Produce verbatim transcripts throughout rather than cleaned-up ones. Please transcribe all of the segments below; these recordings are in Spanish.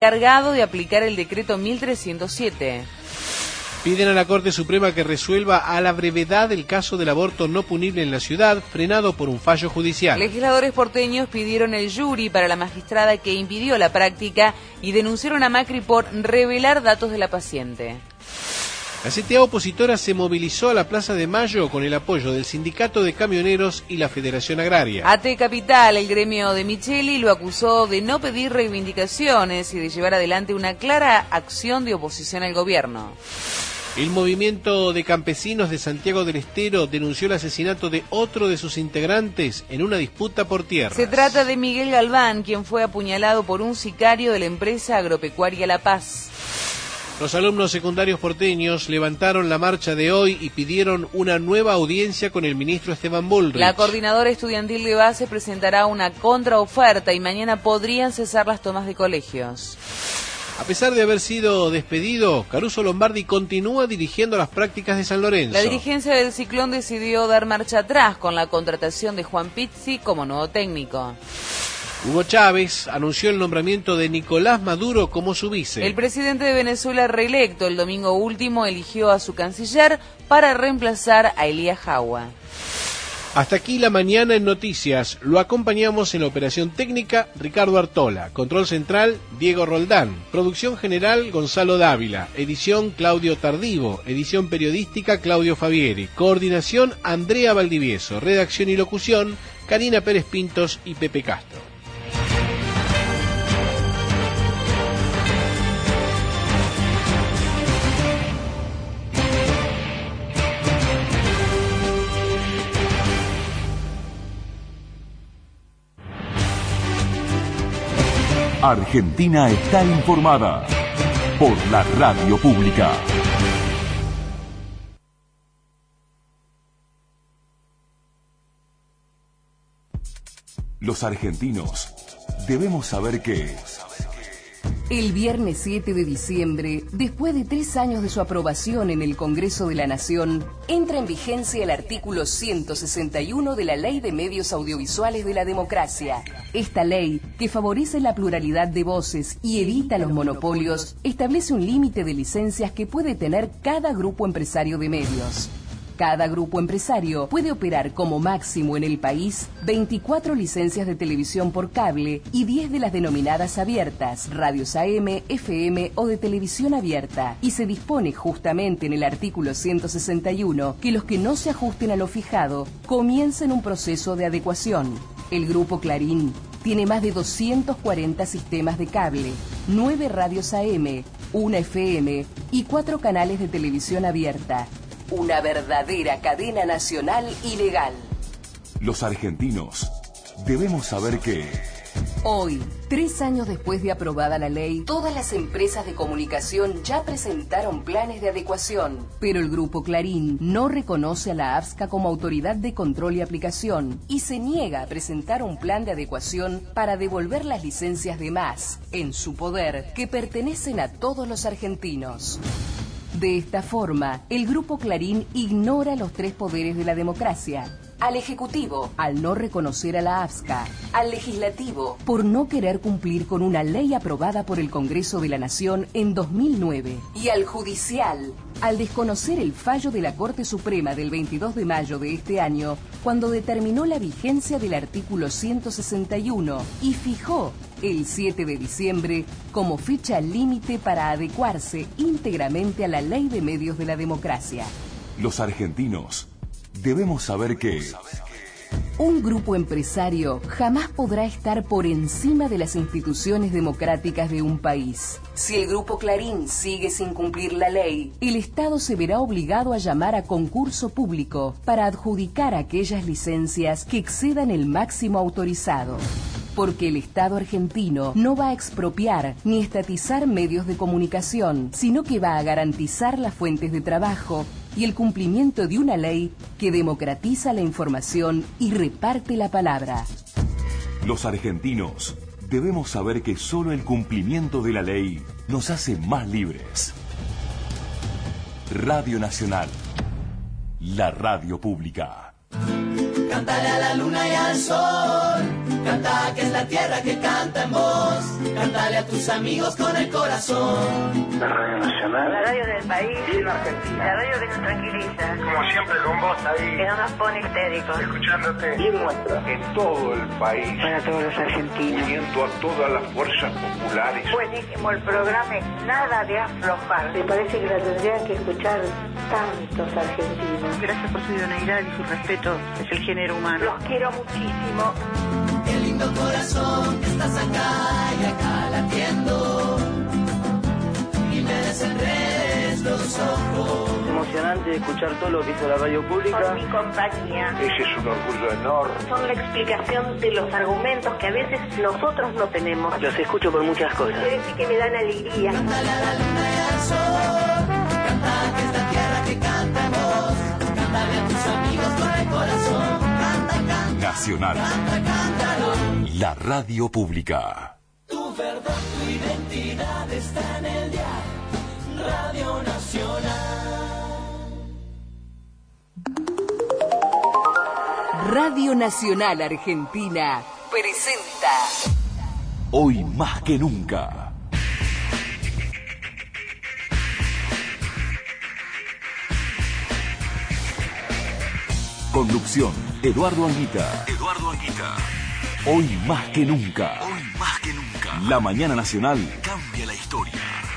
encargado de aplicar el decreto mil trescientos siete. Piden a la Corte Suprema que resuelva a la brevedad el caso del aborto no punible en la ciudad, frenado por un fallo judicial. Legisladores porteños pidieron el jury para la magistrada que impidió la práctica y denunciaron a Macri por revelar datos de la paciente. La C T A opositora se movilizó a la Plaza de Mayo con el apoyo del Sindicato de Camioneros y la Federación Agraria. A T Capital, el gremio de Micheli, lo acusó de no pedir reivindicaciones y de llevar adelante una clara acción de oposición al gobierno. El movimiento de campesinos de Santiago del Estero denunció el asesinato de otro de sus integrantes en una disputa por tierras. Se trata de Miguel Galván, quien fue apuñalado por un sicario de la empresa agropecuaria La Paz. Los alumnos secundarios porteños levantaron la marcha de hoy y pidieron una nueva audiencia con el ministro Esteban Bullrich. La coordinadora estudiantil de base presentará una contraoferta y mañana podrían cesar las tomas de colegios. A pesar de haber sido despedido, Caruso Lombardi continúa dirigiendo las prácticas de San Lorenzo. La dirigencia del Ciclón decidió dar marcha atrás con la contratación de Juan Pizzi como nuevo técnico. Hugo Chávez anunció el nombramiento de Nicolás Maduro como su vice. El presidente de Venezuela reelecto el domingo último eligió a su canciller para reemplazar a Elías Jaua. Hasta aquí la mañana en noticias. Lo acompañamos en la operación técnica Ricardo Artola, control central Diego Roldán, producción general Gonzalo Dávila, edición Claudio Tardivo, edición periodística Claudio Fabieri, coordinación Andrea Valdivieso, redacción y locución Karina Pérez Pintos y Pepe Castro. Argentina está informada por la radio pública. Los argentinos debemos saber que... El viernes siete de diciembre, después de tres años de su aprobación en el Congreso de la Nación, entra en vigencia el artículo ciento sesenta y uno de la Ley de Medios Audiovisuales de la Democracia. Esta ley, que favorece la pluralidad de voces y evita los monopolios, establece un límite de licencias que puede tener cada grupo empresario de medios. Cada grupo empresario puede operar como máximo en el país veinticuatro licencias de televisión por cable y diez de las denominadas abiertas, radios A M, F M o de televisión abierta. Y se dispone justamente en el artículo ciento sesenta y uno que los que no se ajusten a lo fijado comiencen un proceso de adecuación. El Grupo Clarín tiene más de doscientos cuarenta sistemas de cable, nueve radios A M, una F M y cuatro canales de televisión abierta. Una verdadera cadena nacional y legal. Los argentinos debemos saber que... Hoy, tres años después de aprobada la ley, todas las empresas de comunicación ya presentaron planes de adecuación. Pero el Grupo Clarín no reconoce a la AFSCA como autoridad de control y aplicación y se niega a presentar un plan de adecuación para devolver las licencias de más, en su poder, que pertenecen a todos los argentinos. De esta forma, el Grupo Clarín ignora los tres poderes de la democracia. Al Ejecutivo, al no reconocer a la AFSCA. Al Legislativo, por no querer cumplir con una ley aprobada por el Congreso de la Nación en dos mil nueve. Y al Judicial, al desconocer el fallo de la Corte Suprema del veintidós de mayo de este año, cuando determinó la vigencia del artículo ciento sesenta y uno y fijó el siete de diciembre como fecha límite para adecuarse íntegramente a la Ley de Medios de la Democracia. Los argentinos debemos saber que... Un grupo empresario jamás podrá estar por encima de las instituciones democráticas de un país. Si el Grupo Clarín sigue sin cumplir la ley, el Estado se verá obligado a llamar a concurso público para adjudicar aquellas licencias que excedan el máximo autorizado. Porque el Estado argentino no va a expropiar ni estatizar medios de comunicación, sino que va a garantizar las fuentes de trabajo y el cumplimiento de una ley que democratiza la información y reparte la palabra. Los argentinos debemos saber que solo el cumplimiento de la ley nos hace más libres. Radio Nacional, la radio pública. Cántale a la luna y al sol. Canta que es la tierra que canta en vos. Cántale a tus amigos con el corazón. La Radio Nacional. La radio del país. Bien Argentina. La radio que nos tranquiliza. Como siempre con vos ahí. Que no nos pone histéricos. Escuchándote. Bien nuestra. En todo el país. Para todos los argentinos. Uniendo a todas las fuerzas populares. Buenísimo el programa, es nada de aflojar. Me parece que la tendrían que escuchar tantos argentinos. Gracias por su idoneidad y su respeto. Es el género humano. Los quiero muchísimo. Qué lindo corazón que estás acá y acá latiendo. Y me desenredes los ojos. Emocionante escuchar todo lo que hizo la radio pública. Por mi compañía. Ese es un orgullo enorme. Son la explicación de los argumentos que a veces nosotros no tenemos. Los escucho por muchas cosas. Ustedes sí que me dan alegría. Cántale a la luna y al sol. Canta que es la tierra que canta en vos. Cántale a tus amigos con el corazón. Canta, canta. Nacional. Canta, cántalo. La radio pública. Tu verdad, tu identidad está en el dial. Radio Nacional. Radio Nacional Argentina presenta Hoy más que nunca. Conducción, Eduardo Anguita. Eduardo Anguita. Hoy más que nunca. Hoy más que nunca. La mañana nacional cambia la historia.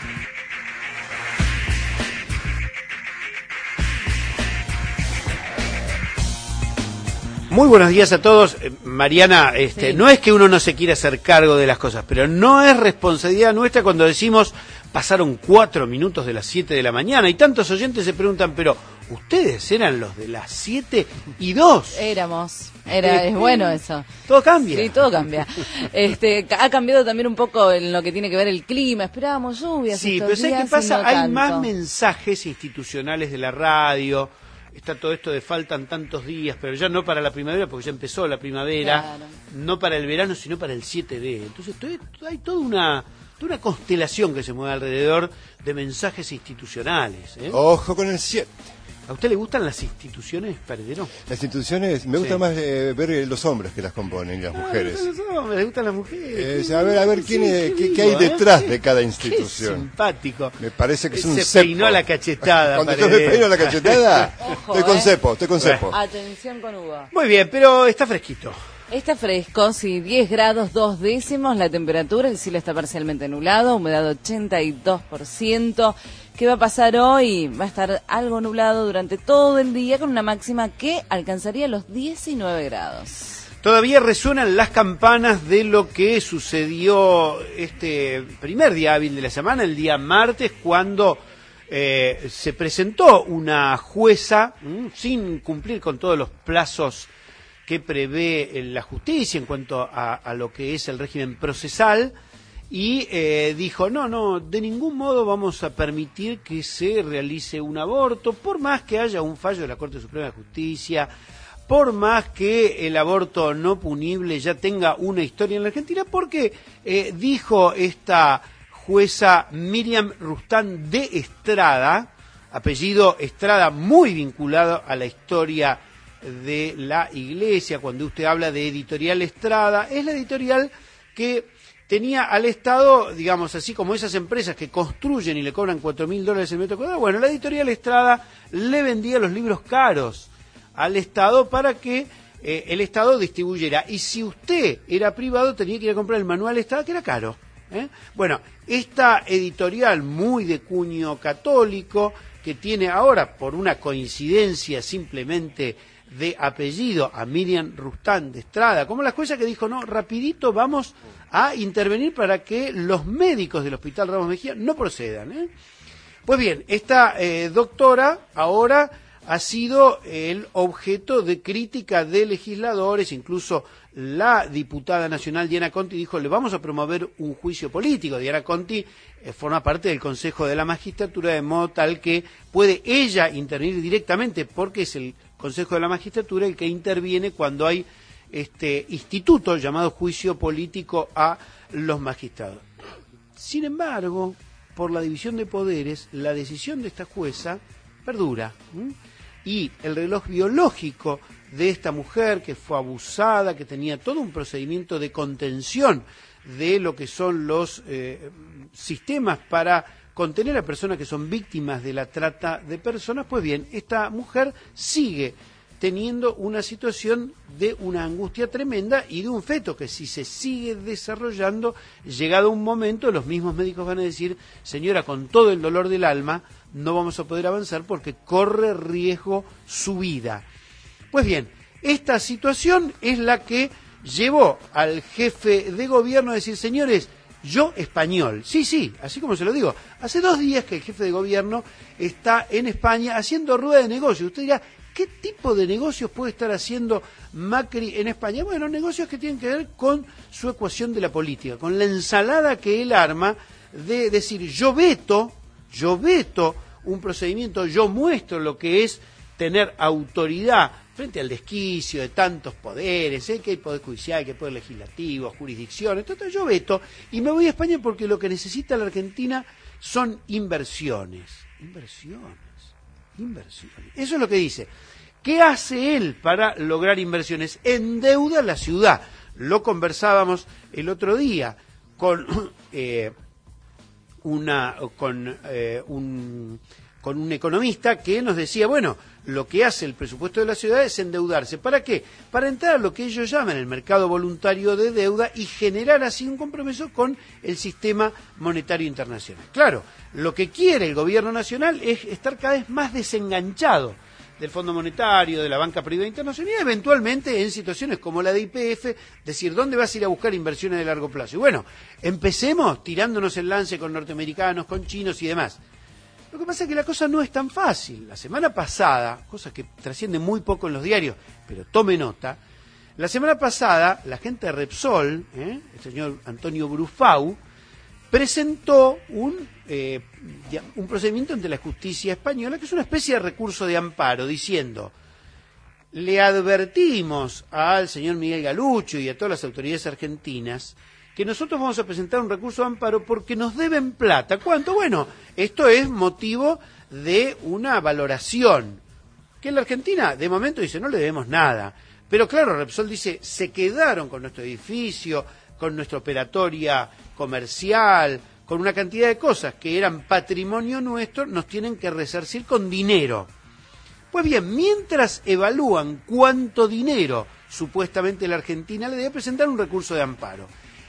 Muy buenos días a todos. Eh, Mariana, este, sí. No es que uno no se quiera hacer cargo de las cosas, pero no es responsabilidad nuestra cuando decimos pasaron cuatro minutos de las siete de la mañana y tantos oyentes se preguntan, pero ustedes eran los de las siete y dos. Éramos. Era, es bueno eso. Todo cambia. Sí, todo cambia. Este, ha cambiado también un poco en lo que tiene que ver el clima. Esperábamos lluvias. Sí, estos pero ¿sabes días qué pasa? No Hay tanto. más mensajes institucionales de la radio. Está todo esto de faltan tantos días, pero ya no para la primavera, porque ya empezó la primavera. Claro. No para el verano, sino para el siete de. Entonces todo- hay toda una, toda una constelación que se mueve alrededor de mensajes institucionales. ¿eh? Ojo con el siete. ¿A usted le gustan las instituciones, Paredero? Las instituciones, me gusta Sí. más eh, ver eh, los hombres que las componen y las mujeres. Ah, los hombres, le gustan las mujeres. Eh, a ver, a ver quién, Sí, es- qué qué, lindo, qué hay ¿eh? detrás de cada Qué institución. simpático. Me parece que es un Se cepo. peinó a la cachetada. Cuando yo me Paredero. peino a la cachetada, Ojo, estoy con eh. cepo, estoy con cepo. Atención con Hugo. Muy bien, pero está fresquito. Está fresco, sí, diez grados, dos décimos la temperatura, el cielo está parcialmente nublado, humedad ochenta y dos por ciento. ¿Qué va a pasar hoy? Va a estar algo nublado durante todo el día con una máxima que alcanzaría los diecinueve grados. Todavía resuenan las campanas de lo que sucedió este primer día hábil de la semana, el día martes, cuando eh, se presentó una jueza ¿m? sin cumplir con todos los plazos que prevé la justicia en cuanto a, a lo que es el régimen procesal, y eh, dijo, no, no, de ningún modo vamos a permitir que se realice un aborto, por más que haya un fallo de la Corte Suprema de Justicia, por más que el aborto no punible ya tenga una historia en la Argentina, porque eh, dijo esta jueza Miriam Rustán de Estrada, apellido Estrada muy vinculado a la historia de la Iglesia. Cuando usted habla de Editorial Estrada, es la editorial que tenía al Estado, digamos así, como esas empresas que construyen y le cobran cuatro mil dólares el metro cuadrado. Bueno, la Editorial Estrada le vendía los libros caros al Estado para que eh, el Estado distribuyera. Y si usted era privado, tenía que ir a comprar el manual Estrada, que era caro. ¿eh? Bueno, esta editorial muy de cuño católico, que tiene ahora, por una coincidencia simplemente de apellido, a Miriam Rustán de Estrada, como la jueza que dijo, no, rapidito vamos a intervenir para que los médicos del Hospital Ramos Mejía no procedan. ¿eh? Pues bien, esta eh, doctora ahora ha sido el objeto de crítica de legisladores, incluso la diputada nacional Diana Conti dijo, le vamos a promover un juicio político. Diana Conti eh, forma parte del Consejo de la Magistratura, de modo tal que puede ella intervenir directamente, porque es el Consejo de la Magistratura el que interviene cuando hay este instituto llamado juicio político a los magistrados. Sin embargo, por la división de poderes, la decisión de esta jueza perdura. ¿Mm? y el reloj biológico de esta mujer que fue abusada, que tenía todo un procedimiento de contención de lo que son los eh, sistemas para contener a personas que son víctimas de la trata de personas, pues bien, esta mujer sigue teniendo una situación de una angustia tremenda y de un feto que si se sigue desarrollando, llegado un momento, los mismos médicos van a decir, señora, con todo el dolor del alma, no vamos a poder avanzar porque corre riesgo su vida. Pues bien, esta situación es la que llevó al jefe de gobierno a decir, señores, yo español, sí, sí, así como se lo digo, hace dos días que el jefe de gobierno está en España haciendo rueda de negocios. Usted dirá, ¿qué tipo de negocios puede estar haciendo Macri en España? Bueno, negocios que tienen que ver con su ecuación de la política, con la ensalada que él arma de decir, yo veto, yo veto un procedimiento, yo muestro lo que es tener autoridad frente al desquicio de tantos poderes, ¿eh? Que hay poder judicial, que hay poder legislativo, jurisdicciones, todo, yo veto y me voy a España porque lo que necesita la Argentina son inversiones. Inversiones, inversiones. Eso es lo que dice. ¿Qué hace él para lograr inversiones? Endeuda la ciudad. Lo conversábamos el otro día con eh, una con eh, un con un economista que nos decía, bueno, lo que hace el presupuesto de la ciudad es endeudarse. ¿Para qué? Para entrar a lo que ellos llaman el mercado voluntario de deuda y generar así un compromiso con el sistema monetario internacional. Claro, lo que quiere el gobierno nacional es estar cada vez más desenganchado del Fondo Monetario, de la banca privada internacional y eventualmente en situaciones como la de Y P F, decir, ¿dónde vas a ir a buscar inversiones de largo plazo? Y bueno, empecemos tirándonos el lance con norteamericanos, con chinos y demás. Lo que pasa es que la cosa no es tan fácil. La semana pasada, cosa que trasciende muy poco en los diarios, pero tome nota, la semana pasada la gente de Repsol, ¿eh? el señor Antonio Brufau, presentó un, eh, un procedimiento ante la justicia española, que es una especie de recurso de amparo, diciendo, le advertimos al señor Miguel Galuccio y a todas las autoridades argentinas que nosotros vamos a presentar un recurso de amparo porque nos deben plata. ¿Cuánto? Bueno, esto es motivo de una valoración, que en la Argentina, de momento, dice, no le debemos nada. Pero claro, Repsol dice, se quedaron con nuestro edificio, con nuestra operatoria comercial, con una cantidad de cosas que eran patrimonio nuestro, nos tienen que resarcir con dinero. Pues bien, mientras evalúan cuánto dinero supuestamente la Argentina le debe, presentar un recurso de amparo.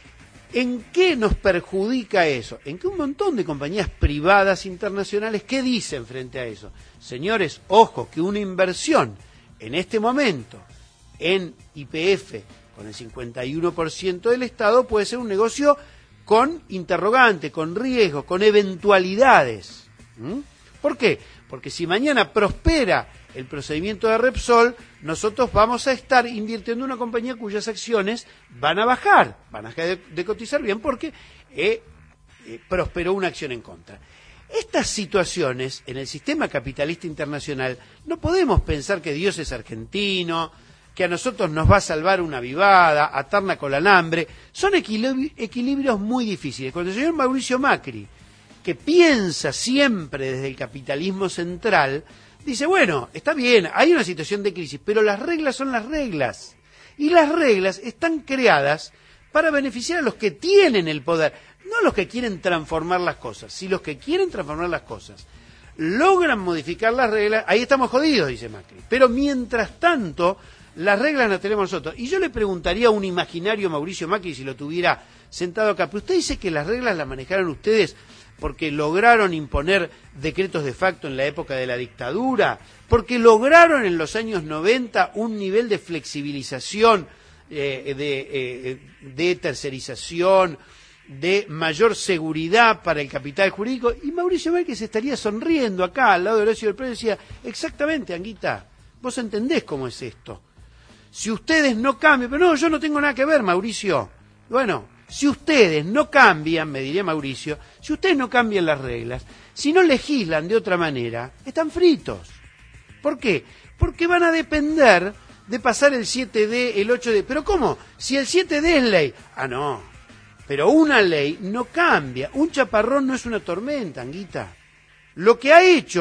¿En qué nos perjudica eso? En que un montón de compañías privadas internacionales, ¿qué dicen frente a eso? Señores, ojo, que una inversión en este momento en Y P F con el cincuenta y uno por ciento del Estado puede ser un negocio con interrogante, con riesgo, con eventualidades. ¿Mm? ¿Por qué? Porque si mañana prospera el procedimiento de Repsol, nosotros vamos a estar invirtiendo en una compañía cuyas acciones van a bajar, van a dejar de, de cotizar bien porque eh, eh, prosperó una acción en contra. Estas situaciones en el sistema capitalista internacional no podemos pensar que Dios es argentino, que a nosotros nos va a salvar una vivada, atarla con alambre. Son equilibri- equilibrios muy difíciles. Cuando el señor Mauricio Macri, que piensa siempre desde el capitalismo central, dice, bueno, está bien, hay una situación de crisis, pero las reglas son las reglas. Y las reglas están creadas para beneficiar a los que tienen el poder, no a los que quieren transformar las cosas. Si los que quieren transformar las cosas logran modificar las reglas, ahí estamos jodidos, dice Macri. Pero mientras tanto, las reglas las tenemos nosotros. Y yo le preguntaría a un imaginario Mauricio Macri si lo tuviera sentado acá, pero usted dice que las reglas las manejaron ustedes porque lograron imponer decretos de facto en la época de la dictadura, porque lograron en los años noventa un nivel de flexibilización, eh, de, eh, de tercerización, de mayor seguridad para el capital jurídico, y Mauricio Macri se estaría sonriendo acá al lado de Horacio del Prado y decía, exactamente, Anguita, vos entendés cómo es esto. Si ustedes no cambian, pero no, yo no tengo nada que ver, Mauricio. Bueno, si ustedes no cambian, me diría Mauricio, si ustedes no cambian las reglas, si no legislan de otra manera, están fritos. ¿Por qué? Porque van a depender de pasar el siete D, el ocho D. ¿Pero cómo? Si el siete D es ley. Ah, no. Pero una ley no cambia. Un chaparrón no es una tormenta, Anguita. Lo que ha hecho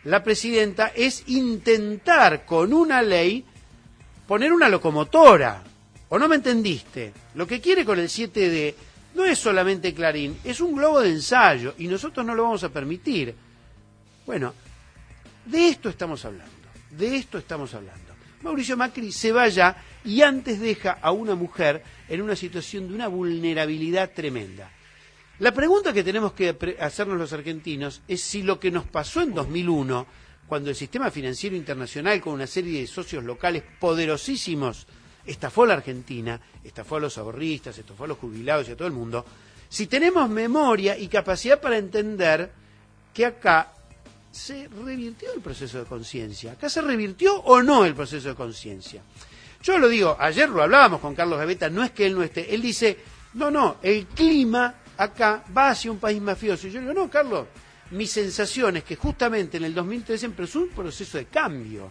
la presidenta es intentar con una ley poner una locomotora. ¿O no me entendiste? Lo que quiere con el siete D no es solamente Clarín, es un globo de ensayo y nosotros no lo vamos a permitir. Bueno, de esto estamos hablando, de esto estamos hablando. Mauricio Macri se va ya y antes deja a una mujer en una situación de una vulnerabilidad tremenda. La pregunta que tenemos que hacernos los argentinos es si lo que nos pasó en dos mil uno, cuando el sistema financiero internacional con una serie de socios locales poderosísimos estafó a la Argentina, estafó a los ahorristas, estafó a los jubilados y a todo el mundo, si tenemos memoria y capacidad para entender que acá se revirtió el proceso de conciencia. ¿Acá se revirtió o no el proceso de conciencia? Yo lo digo, ayer lo hablábamos con Carlos Gaveta, no es que él no esté, él dice, no, no, el clima acá va hacia un país mafioso. Y yo digo, no, Carlos, mi sensación es que justamente en el dos mil trece empezó un proceso de cambio.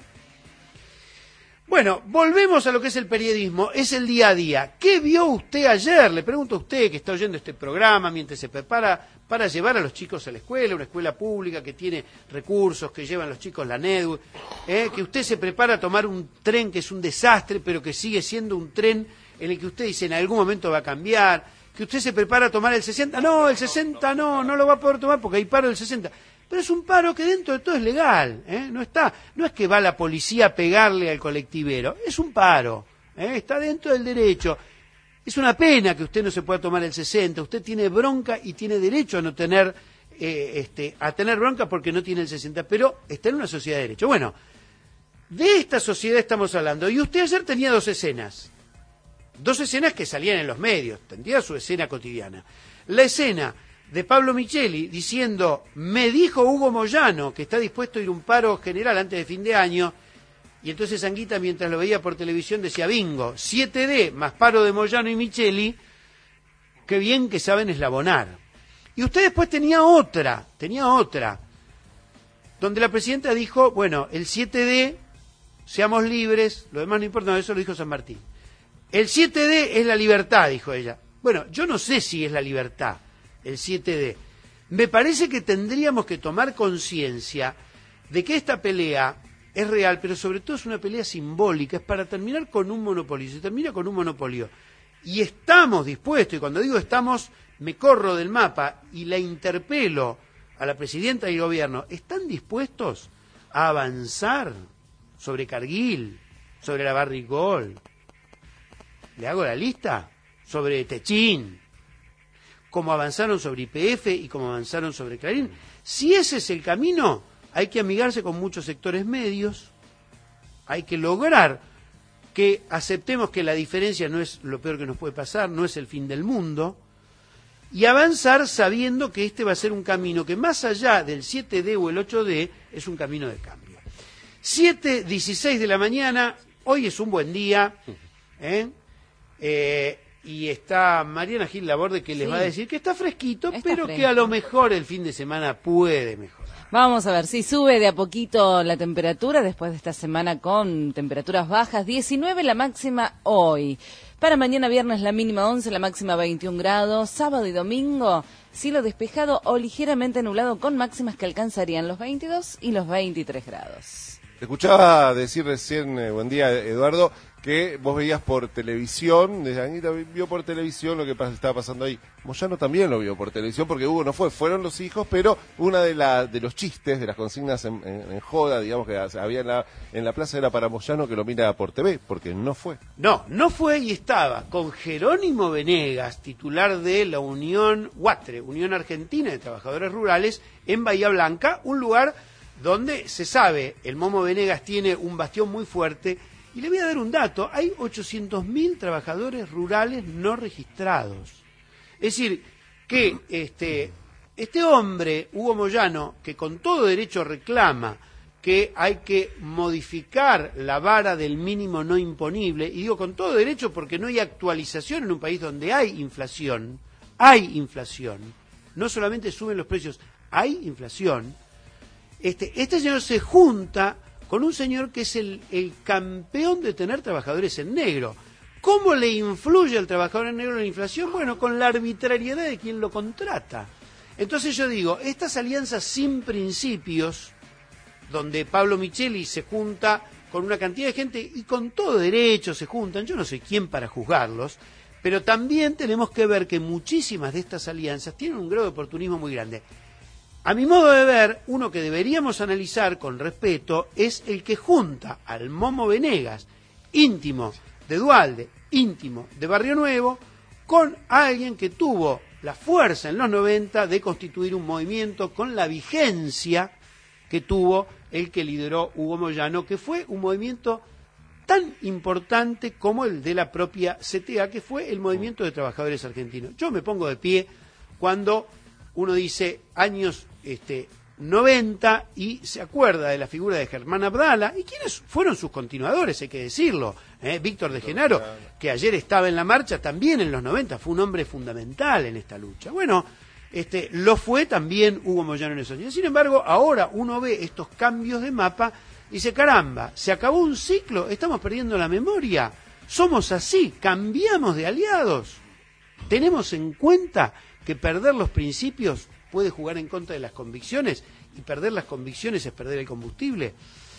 Bueno, volvemos a lo que es el periodismo, es el día a día. ¿Qué vio usted ayer? Le pregunto a usted que está oyendo este programa mientras se prepara para llevar a los chicos a la escuela, una escuela pública que tiene recursos, que llevan los chicos la NEDU, eh, que usted se prepara a tomar un tren que es un desastre, pero que sigue siendo un tren en el que usted dice en algún momento va a cambiar, que usted se prepara a tomar el sesenta, no, el sesenta no, no lo va a poder tomar porque hay paro del sesenta. Pero es un paro que dentro de todo es legal, ¿eh? No está, no es que va la policía a pegarle al colectivero, es un paro, ¿eh? Está dentro del derecho. Es una pena que usted no se pueda tomar el sesenta, usted tiene bronca y tiene derecho a no tener, eh, este, a tener bronca porque no tiene el sesenta, pero está en una sociedad de derecho. Bueno, de esta sociedad estamos hablando, y usted ayer tenía dos escenas, dos escenas que salían en los medios, tendría su escena cotidiana. La escena de Pablo Micheli diciendo, me dijo Hugo Moyano que está dispuesto a ir a un paro general antes de fin de año, y entonces Anguita, mientras lo veía por televisión, decía, bingo, siete D más paro de Moyano y Micheli, qué bien que saben eslabonar. Y usted después tenía otra, tenía otra, donde la presidenta dijo, bueno, el siete D, seamos libres, lo demás no importa, no, eso lo dijo San Martín. El siete D es la libertad, dijo ella. Bueno, yo no sé si es la libertad el siete D. Me parece que tendríamos que tomar conciencia de que esta pelea es real, pero sobre todo es una pelea simbólica, es para terminar con un monopolio, se termina con un monopolio. Y estamos dispuestos, y cuando digo estamos, me corro del mapa y la interpelo a la presidenta y al gobierno, ¿están dispuestos a avanzar sobre Cargill, sobre la Barrick-Gold? ¿Le hago la lista? Sobre Techín, como avanzaron sobre Y P F y como avanzaron sobre Clarín. Si ese es el camino, hay que amigarse con muchos sectores medios, hay que lograr que aceptemos que la diferencia no es lo peor que nos puede pasar, no es el fin del mundo, y avanzar sabiendo que este va a ser un camino que más allá del siete D o el ocho D, es un camino de cambio. siete dieciséis de la mañana, hoy es un buen día, ¿eh? Eh, y está Mariana Gil Laborde que les sí. va a decir que está fresquito, está pero fresco. Que a lo mejor el fin de semana puede mejorar. Vamos a ver si sube de a poquito la temperatura después de esta semana con temperaturas bajas. diecinueve la máxima hoy. Para mañana viernes la mínima once, la máxima veintiún grados. Sábado y domingo cielo despejado o ligeramente nublado con máximas que alcanzarían los veintidós y los veintitrés grados. Escuchaba decir recién, eh, buen día Eduardo, que vos veías por televisión, desde Anita vio por televisión lo que pas- estaba pasando ahí. Moyano también lo vio por televisión porque Hugo no fue, fueron los hijos, pero una de la de los chistes, de las consignas en, en, en joda, digamos que había en la, en la plaza era para Moyano que lo mira por T V, porque no fue. No, no fue y estaba con Jerónimo Venegas, titular de la Unión UATRE, Unión Argentina de Trabajadores Rurales, en Bahía Blanca, un lugar donde se sabe, el Momo Venegas tiene un bastión muy fuerte. Y le voy a dar un dato, hay ochocientos mil trabajadores rurales no registrados. Es decir, que este, este hombre, Hugo Moyano, que con todo derecho reclama que hay que modificar la vara del mínimo no imponible, y digo con todo derecho porque no hay actualización en un país donde hay inflación, hay inflación, no solamente suben los precios, hay inflación. Este, este señor se junta con un señor que es el, el campeón de tener trabajadores en negro. ¿Cómo le influye al trabajador en negro la inflación? Bueno, con la arbitrariedad de quien lo contrata. Entonces yo digo, estas alianzas sin principios, donde Pablo Micheli se junta con una cantidad de gente y con todo derecho se juntan. Yo no soy quien para juzgarlos, pero también tenemos que ver que muchísimas de estas alianzas tienen un grado de oportunismo muy grande. A mi modo de ver, uno que deberíamos analizar con respeto es el que junta al Momo Venegas, íntimo de Duhalde, íntimo de Barrio Nuevo, con alguien que tuvo la fuerza en los noventa de constituir un movimiento con la vigencia que tuvo el que lideró Hugo Moyano, que fue un movimiento tan importante como el de la propia C T A, que fue el Movimiento de Trabajadores Argentinos. Yo me pongo de pie cuando uno dice años este, noventa y se acuerda de la figura de Germán Abdala, y quiénes fueron sus continuadores, hay que decirlo. ¿eh? Víctor de Genaro, que ayer estaba en la marcha, también en los noventa, fue un hombre fundamental en esta lucha. Bueno, este, lo fue también Hugo Moyano en esos años. Sin embargo, ahora uno ve estos cambios de mapa y dice, caramba, se acabó un ciclo, estamos perdiendo la memoria, somos así, cambiamos de aliados. Tenemos en cuenta que perder los principios puede jugar en contra de las convicciones, y perder las convicciones es perder el combustible.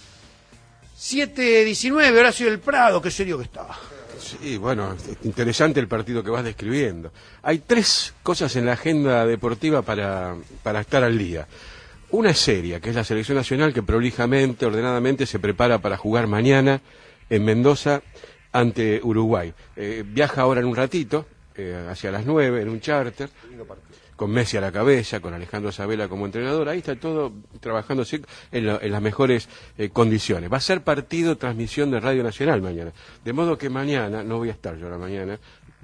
siete diecinueve, Horacio del Prado, qué serio que estaba. Sí, bueno, interesante el partido que vas describiendo. Hay tres cosas en la agenda deportiva para, para estar al día. Una es seria, que es la selección nacional, que prolijamente, ordenadamente se prepara para jugar mañana en Mendoza ante Uruguay. Eh, viaja ahora en un ratito, eh, hacia las nueve, en un charter, con Messi a la cabeza, con Alejandro Sabela como entrenador. Ahí está todo trabajándose en, lo, en las mejores eh, condiciones. Va a ser partido, transmisión de Radio Nacional mañana. De modo que mañana, no voy a estar yo la mañana,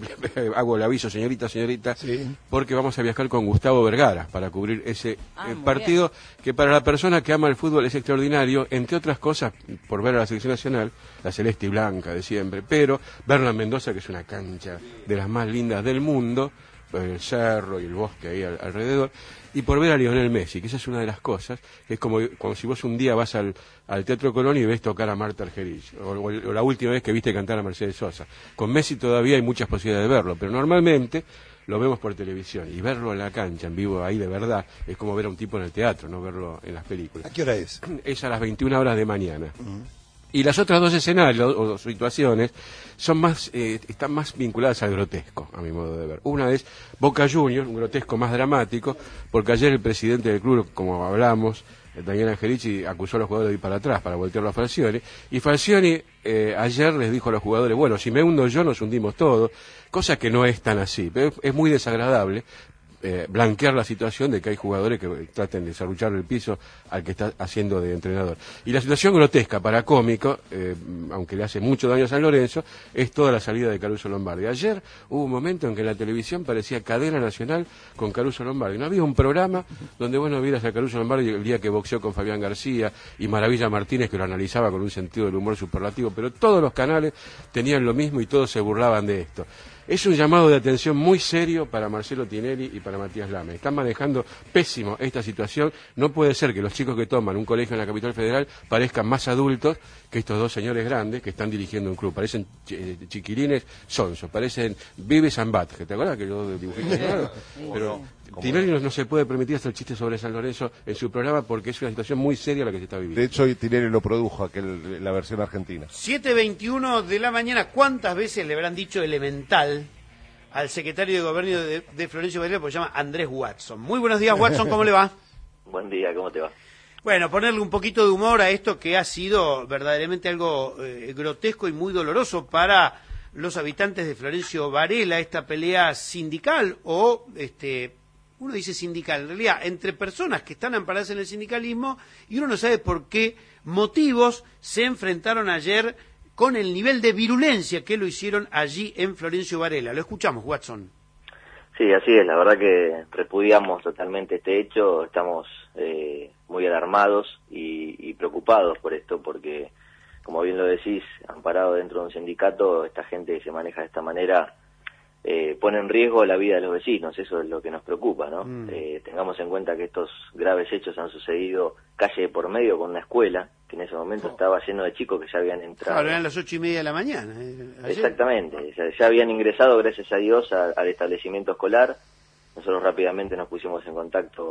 hago el aviso, señorita, señorita, sí, porque vamos a viajar con Gustavo Vergara para cubrir ese ah, eh, partido bien, que para la persona que ama el fútbol es extraordinario, entre otras cosas, por ver a la selección nacional, la celeste y blanca de siempre, pero verlo en Mendoza, que es una cancha de las más lindas del mundo, el cerro y el bosque ahí al, alrededor, y por ver a Lionel Messi, que esa es una de las cosas, que es como, como si vos un día vas al, al Teatro Colón y ves tocar a Marta Argerich, o, o, o la última vez que viste cantar a Mercedes Sosa. Con Messi todavía hay muchas posibilidades de verlo, pero normalmente lo vemos por televisión, y verlo en la cancha, en vivo, ahí de verdad, es como ver a un tipo en el teatro, no verlo en las películas. ¿A qué hora es? Es a las veintiuna horas de mañana. Uh-huh. Y las otras dos escenarios o situaciones son más, eh, están más vinculadas al grotesco, a mi modo de ver. Una es Boca Juniors, un grotesco más dramático, porque ayer el presidente del club, como hablamos, Daniel Angelici, acusó a los jugadores de ir para atrás para voltearlo a Falcioni, y Falcioni eh, ayer les dijo a los jugadores, bueno, si me hundo yo nos hundimos todos, cosa que no es tan así, pero es muy desagradable. Eh, blanquear la situación de que hay jugadores que traten de serruchar el piso al que está haciendo de entrenador. Y la situación grotesca para cómico, eh, aunque le hace mucho daño a San Lorenzo, es toda la salida de Caruso Lombardi. Ayer hubo un momento en que en la televisión parecía cadena nacional con Caruso Lombardi. No había un programa donde vos no vieras a Caruso Lombardi el día que boxeó con Fabián García y Maravilla Martínez, que lo analizaba con un sentido del humor superlativo, pero todos los canales tenían lo mismo y todos se burlaban de esto. Es un llamado de atención muy serio para Marcelo Tinelli y para Matías Lame. Están manejando pésimo esta situación. No puede ser que los chicos que toman un colegio en la capital federal parezcan más adultos que estos dos señores grandes que están dirigiendo un club. Parecen ch chiquilines sonsos, parecen Vives and Bat. ¿Te acuerdas que yo dibujé? Claro. Pero Tinelli no, no se puede permitir hacer chistes sobre San Lorenzo en su programa porque es una situación muy seria la que se está viviendo. De hecho, Tinelli lo produjo, aquel, la versión argentina. siete veintiuno de la mañana. ¿Cuántas veces le habrán dicho elemental al secretario de Gobierno de, de Florencio Varela, porque se llama Andrés Watson? Muy buenos días, Watson, ¿cómo le va? Buen día, ¿cómo te va? Bueno, ponerle un poquito de humor a esto que ha sido verdaderamente algo eh, grotesco y muy doloroso para los habitantes de Florencio Varela, esta pelea sindical o, este, uno dice sindical, en realidad, entre personas que están amparadas en el sindicalismo y uno no sabe por qué motivos se enfrentaron ayer con el nivel de virulencia que lo hicieron allí en Florencio Varela. Lo escuchamos, Watson. Sí, así es, la verdad que repudiamos totalmente este hecho, estamos eh, muy alarmados y, y preocupados por esto, porque, como bien lo decís, amparado dentro de un sindicato, esta gente que se maneja de esta manera eh, pone en riesgo la vida de los vecinos, eso es lo que nos preocupa, ¿no? Mm. Eh, tengamos en cuenta que estos graves hechos han sucedido calle por medio con una escuela, que en ese momento oh. estaba lleno de chicos que ya habían entrado. Claro, eran las ocho y media de la mañana. Eh, Exactamente, ya, ya habían ingresado, gracias a Dios, a, al establecimiento escolar. Nosotros rápidamente nos pusimos en contacto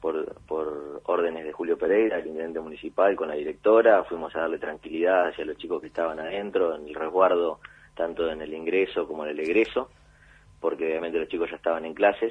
por, por órdenes de Julio Pereira, el intendente municipal, con la directora. Fuimos a darle tranquilidad hacia los chicos que estaban adentro, en el resguardo, tanto en el ingreso como en el egreso, porque obviamente los chicos ya estaban en clases.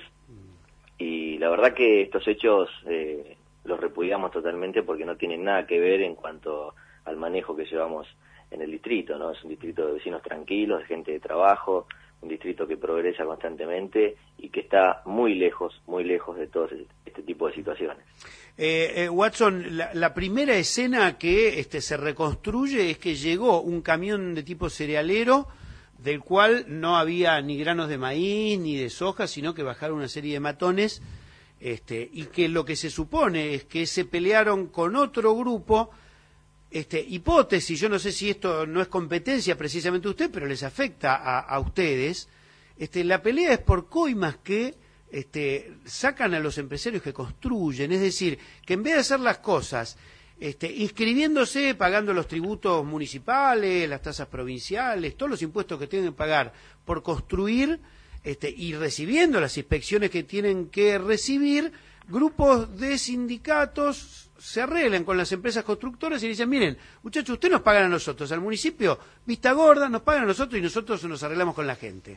Y la verdad que estos hechos eh, los repudiamos totalmente porque no tienen nada que ver en cuanto al manejo que llevamos en el distrito, ¿no? Es un distrito de vecinos tranquilos, de gente de trabajo, un distrito que progresa constantemente y que está muy lejos, muy lejos de todo este tipo de situaciones. Eh, eh, Watson, la, la primera escena que este, se reconstruye es que llegó un camión de tipo cerealero del cual no había ni granos de maíz ni de soja, sino que bajaron una serie de matones, este, y que lo que se supone es que se pelearon con otro grupo. Este, hipótesis, yo no sé si esto no es competencia precisamente de usted, pero les afecta a, a ustedes. Este, la pelea es por coimas que este, sacan a los empresarios que construyen, es decir, que en vez de hacer las cosas este, inscribiéndose, pagando los tributos municipales, las tasas provinciales, todos los impuestos que tienen que pagar por construir este, y recibiendo las inspecciones que tienen que recibir, grupos de sindicatos se arreglan con las empresas constructoras y dicen, miren, muchachos, ustedes nos pagan a nosotros, al municipio, vista gorda, nos pagan a nosotros y nosotros nos arreglamos con la gente.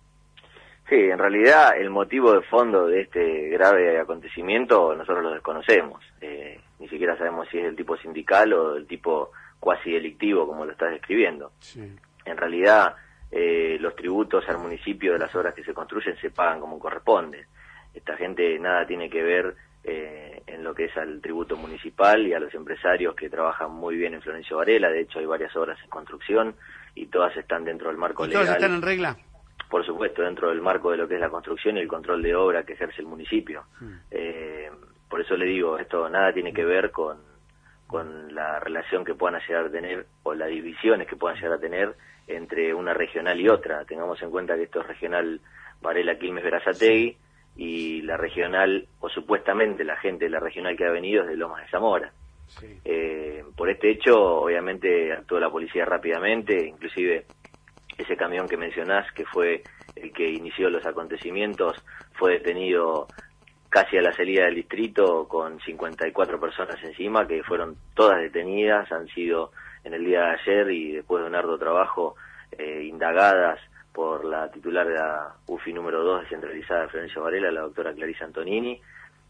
Sí, en realidad el motivo de fondo de este grave acontecimiento nosotros lo desconocemos. Eh, ni siquiera sabemos si es del tipo sindical o del tipo cuasi delictivo, como lo estás describiendo. Sí. En realidad, eh, los tributos al municipio de las obras que se construyen se pagan como corresponde. Esta gente nada tiene que ver eh, en lo que es al tributo municipal y a los empresarios que trabajan muy bien en Florencio Varela. De hecho, hay varias obras en construcción y todas están dentro del marco ¿Y legal. ¿Todas están en regla? Por supuesto, dentro del marco de lo que es la construcción y el control de obra que ejerce el municipio. Hmm. Eh, por eso le digo, esto nada tiene que ver con, con la relación que puedan llegar a tener o las divisiones que puedan llegar a tener entre una regional y otra. Tengamos en cuenta que esto es regional Varela, Quilmes, Berazategui, y la regional, o supuestamente la gente de la regional que ha venido es de Lomas de Zamora. Sí. Eh, por este hecho, obviamente, actuó la policía rápidamente, inclusive ese camión que mencionás, que fue el que inició los acontecimientos, fue detenido casi a la salida del distrito con cincuenta y cuatro personas encima, que fueron todas detenidas, han sido en el día de ayer y después de un arduo trabajo eh, indagadas por la titular de la U F I número dos descentralizada de Florencio Varela, la doctora Clarisa Antonini,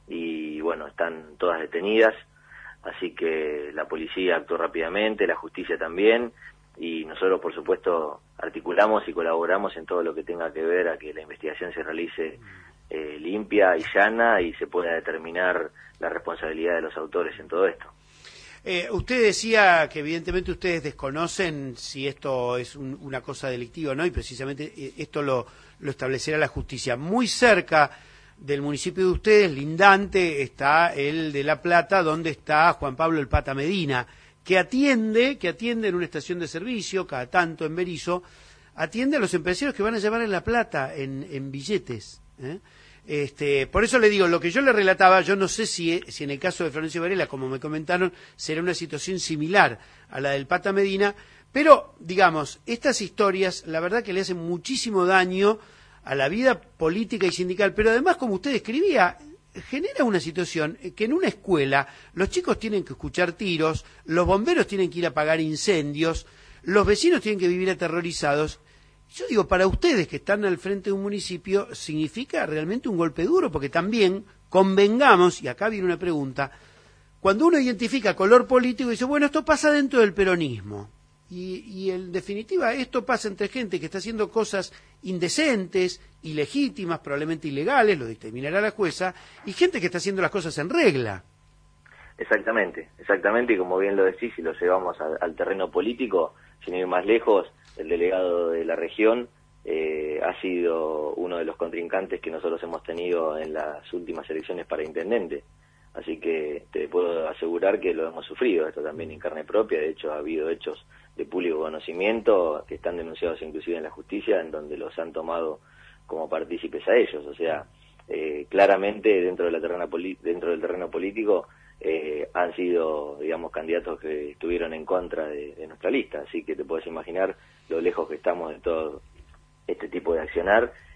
y bueno, están todas detenidas, así que la policía actuó rápidamente, la justicia también, y nosotros por supuesto articulamos y colaboramos en todo lo que tenga que ver a que la investigación se realice eh, limpia y llana y se pueda determinar la responsabilidad de los autores en todo esto. Eh, usted decía que evidentemente ustedes desconocen si esto es un, una cosa delictiva o no, y precisamente esto lo, lo establecerá la justicia. Muy cerca del municipio de ustedes, lindante, está el de La Plata, donde está Juan Pablo el Pata Medina, que atiende, que atiende en una estación de servicio, cada tanto en Berizo, atiende a los empresarios que van a llevar en La Plata, en, en billetes, ¿eh? Este, por eso le digo, lo que yo le relataba, yo no sé si, si en el caso de Florencio Varela, como me comentaron, será una situación similar a la del Pata Medina, pero, digamos, estas historias, la verdad que le hacen muchísimo daño a la vida política y sindical, pero además, como usted describía, genera una situación que en una escuela los chicos tienen que escuchar tiros, los bomberos tienen que ir a apagar incendios, los vecinos tienen que vivir aterrorizados. Yo digo, para ustedes que están al frente de un municipio, significa realmente un golpe duro, porque también convengamos, y acá viene una pregunta, cuando uno identifica color político, dice, bueno, esto pasa dentro del peronismo, y, y en definitiva esto pasa entre gente que está haciendo cosas indecentes, ilegítimas, probablemente ilegales, lo determinará la jueza, y gente que está haciendo las cosas en regla. Exactamente, exactamente, y como bien lo decís, si lo llevamos a, al terreno político, sin ir más lejos, el delegado de la región eh, ha sido uno de los contrincantes que nosotros hemos tenido en las últimas elecciones para intendente. Así que te puedo asegurar que lo hemos sufrido, esto también en carne propia. De hecho, ha habido hechos de público conocimiento que están denunciados inclusive en la justicia, en donde los han tomado como partícipes a ellos. O sea, eh, claramente dentro de la terrena dentro del terreno político eh, han sido, digamos, candidatos que estuvieron en contra de, de nuestra lista. Así que te puedes imaginar lo lejos que estamos de todo este tipo de accionar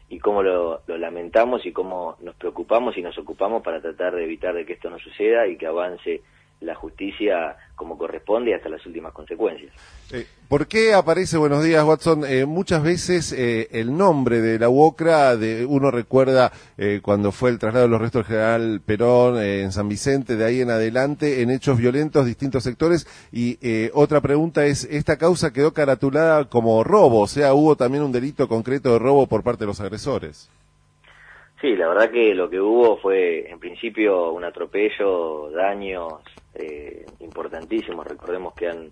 y cómo lo, lo lamentamos y cómo nos preocupamos y nos ocupamos para tratar de evitar de que esto no suceda y que avance la justicia como corresponde hasta las últimas consecuencias. Eh, ¿Por qué aparece, buenos días Watson, eh, muchas veces eh, el nombre de la U O C R A, de, uno recuerda eh, cuando fue el traslado de los restos del general Perón eh, en San Vicente, de ahí en adelante, en hechos violentos, distintos sectores, y eh, otra pregunta es, ¿esta causa quedó caratulada como robo? O sea, ¿hubo también un delito concreto de robo por parte de los agresores? Sí, la verdad que lo que hubo fue, en principio, un atropello, daños eh, importantísimos. Recordemos que han,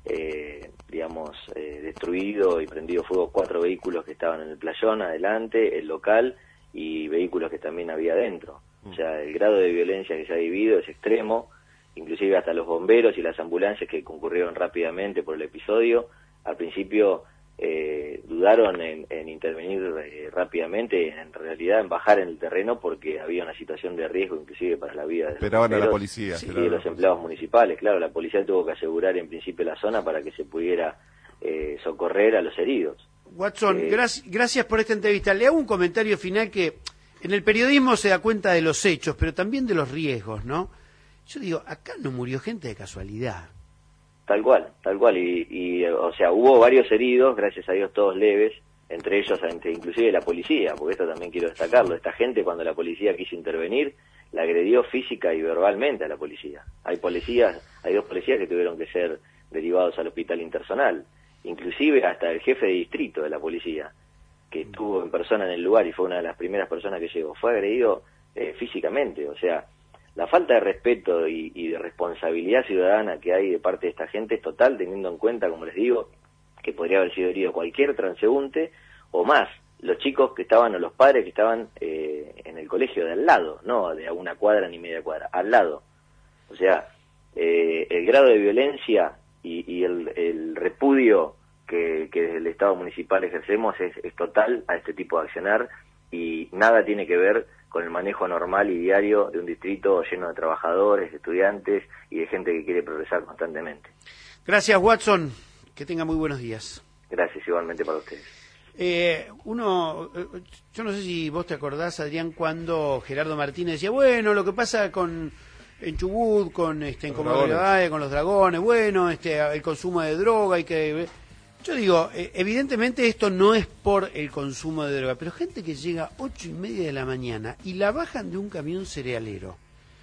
eh, digamos, eh, destruido y prendido fuego cuatro vehículos que estaban en el playón adelante, el local, y vehículos que también había dentro. O sea, el grado de violencia que se ha vivido es extremo, inclusive hasta los bomberos y las ambulancias que concurrieron rápidamente por el episodio, al principio eh, dudaron en, en intervenir eh, rápidamente, en realidad en bajar en el terreno porque había una situación de riesgo inclusive para la vida de los Esperaban a la bomberos policía. y de los empleados municipales. Claro, la policía tuvo que asegurar en principio la zona para que se pudiera eh, socorrer a los heridos. Watson, Eh, gracias, gracias por esta entrevista. Le hago un comentario final que en el periodismo se da cuenta de los hechos, pero también de los riesgos, ¿no? Yo digo, acá no murió gente de casualidad. Tal cual, tal cual, y, y o sea, hubo varios heridos, gracias a Dios todos leves, entre ellos entre, inclusive la policía, porque esto también quiero destacarlo, esta gente cuando la policía quiso intervenir, la agredió física y verbalmente a la policía. Hay policías, hay dos policías que tuvieron que ser derivados al hospital interzonal, inclusive hasta el jefe de distrito de la policía, que estuvo en persona en el lugar y fue una de las primeras personas que llegó, fue agredido eh, físicamente, o sea, la falta de respeto y, y de responsabilidad ciudadana que hay de parte de esta gente es total, teniendo en cuenta, como les digo, que podría haber sido herido cualquier transeúnte o más, los chicos que estaban o los padres que estaban eh, en el colegio de al lado, no de a una cuadra ni media cuadra, al lado. O sea, eh, el grado de violencia y, y el, el repudio que, que desde el Estado municipal ejercemos es, es total a este tipo de accionar y nada tiene que ver con el manejo normal y diario de un distrito lleno de trabajadores, de estudiantes y de gente que quiere progresar constantemente. Gracias, Watson. Que tenga muy buenos días. Gracias, igualmente para ustedes. Eh, uno, yo no sé si vos te acordás, Adrián, cuando Gerardo Martínez decía, bueno, lo que pasa con en Chubut, con este, en Comodoro Rivadavia, con los dragones, bueno, este, el consumo de droga, hay que... Yo digo, eh, evidentemente esto no es por el consumo de droga, pero gente que llega a ocho y media de la mañana y la bajan de un camión cerealero,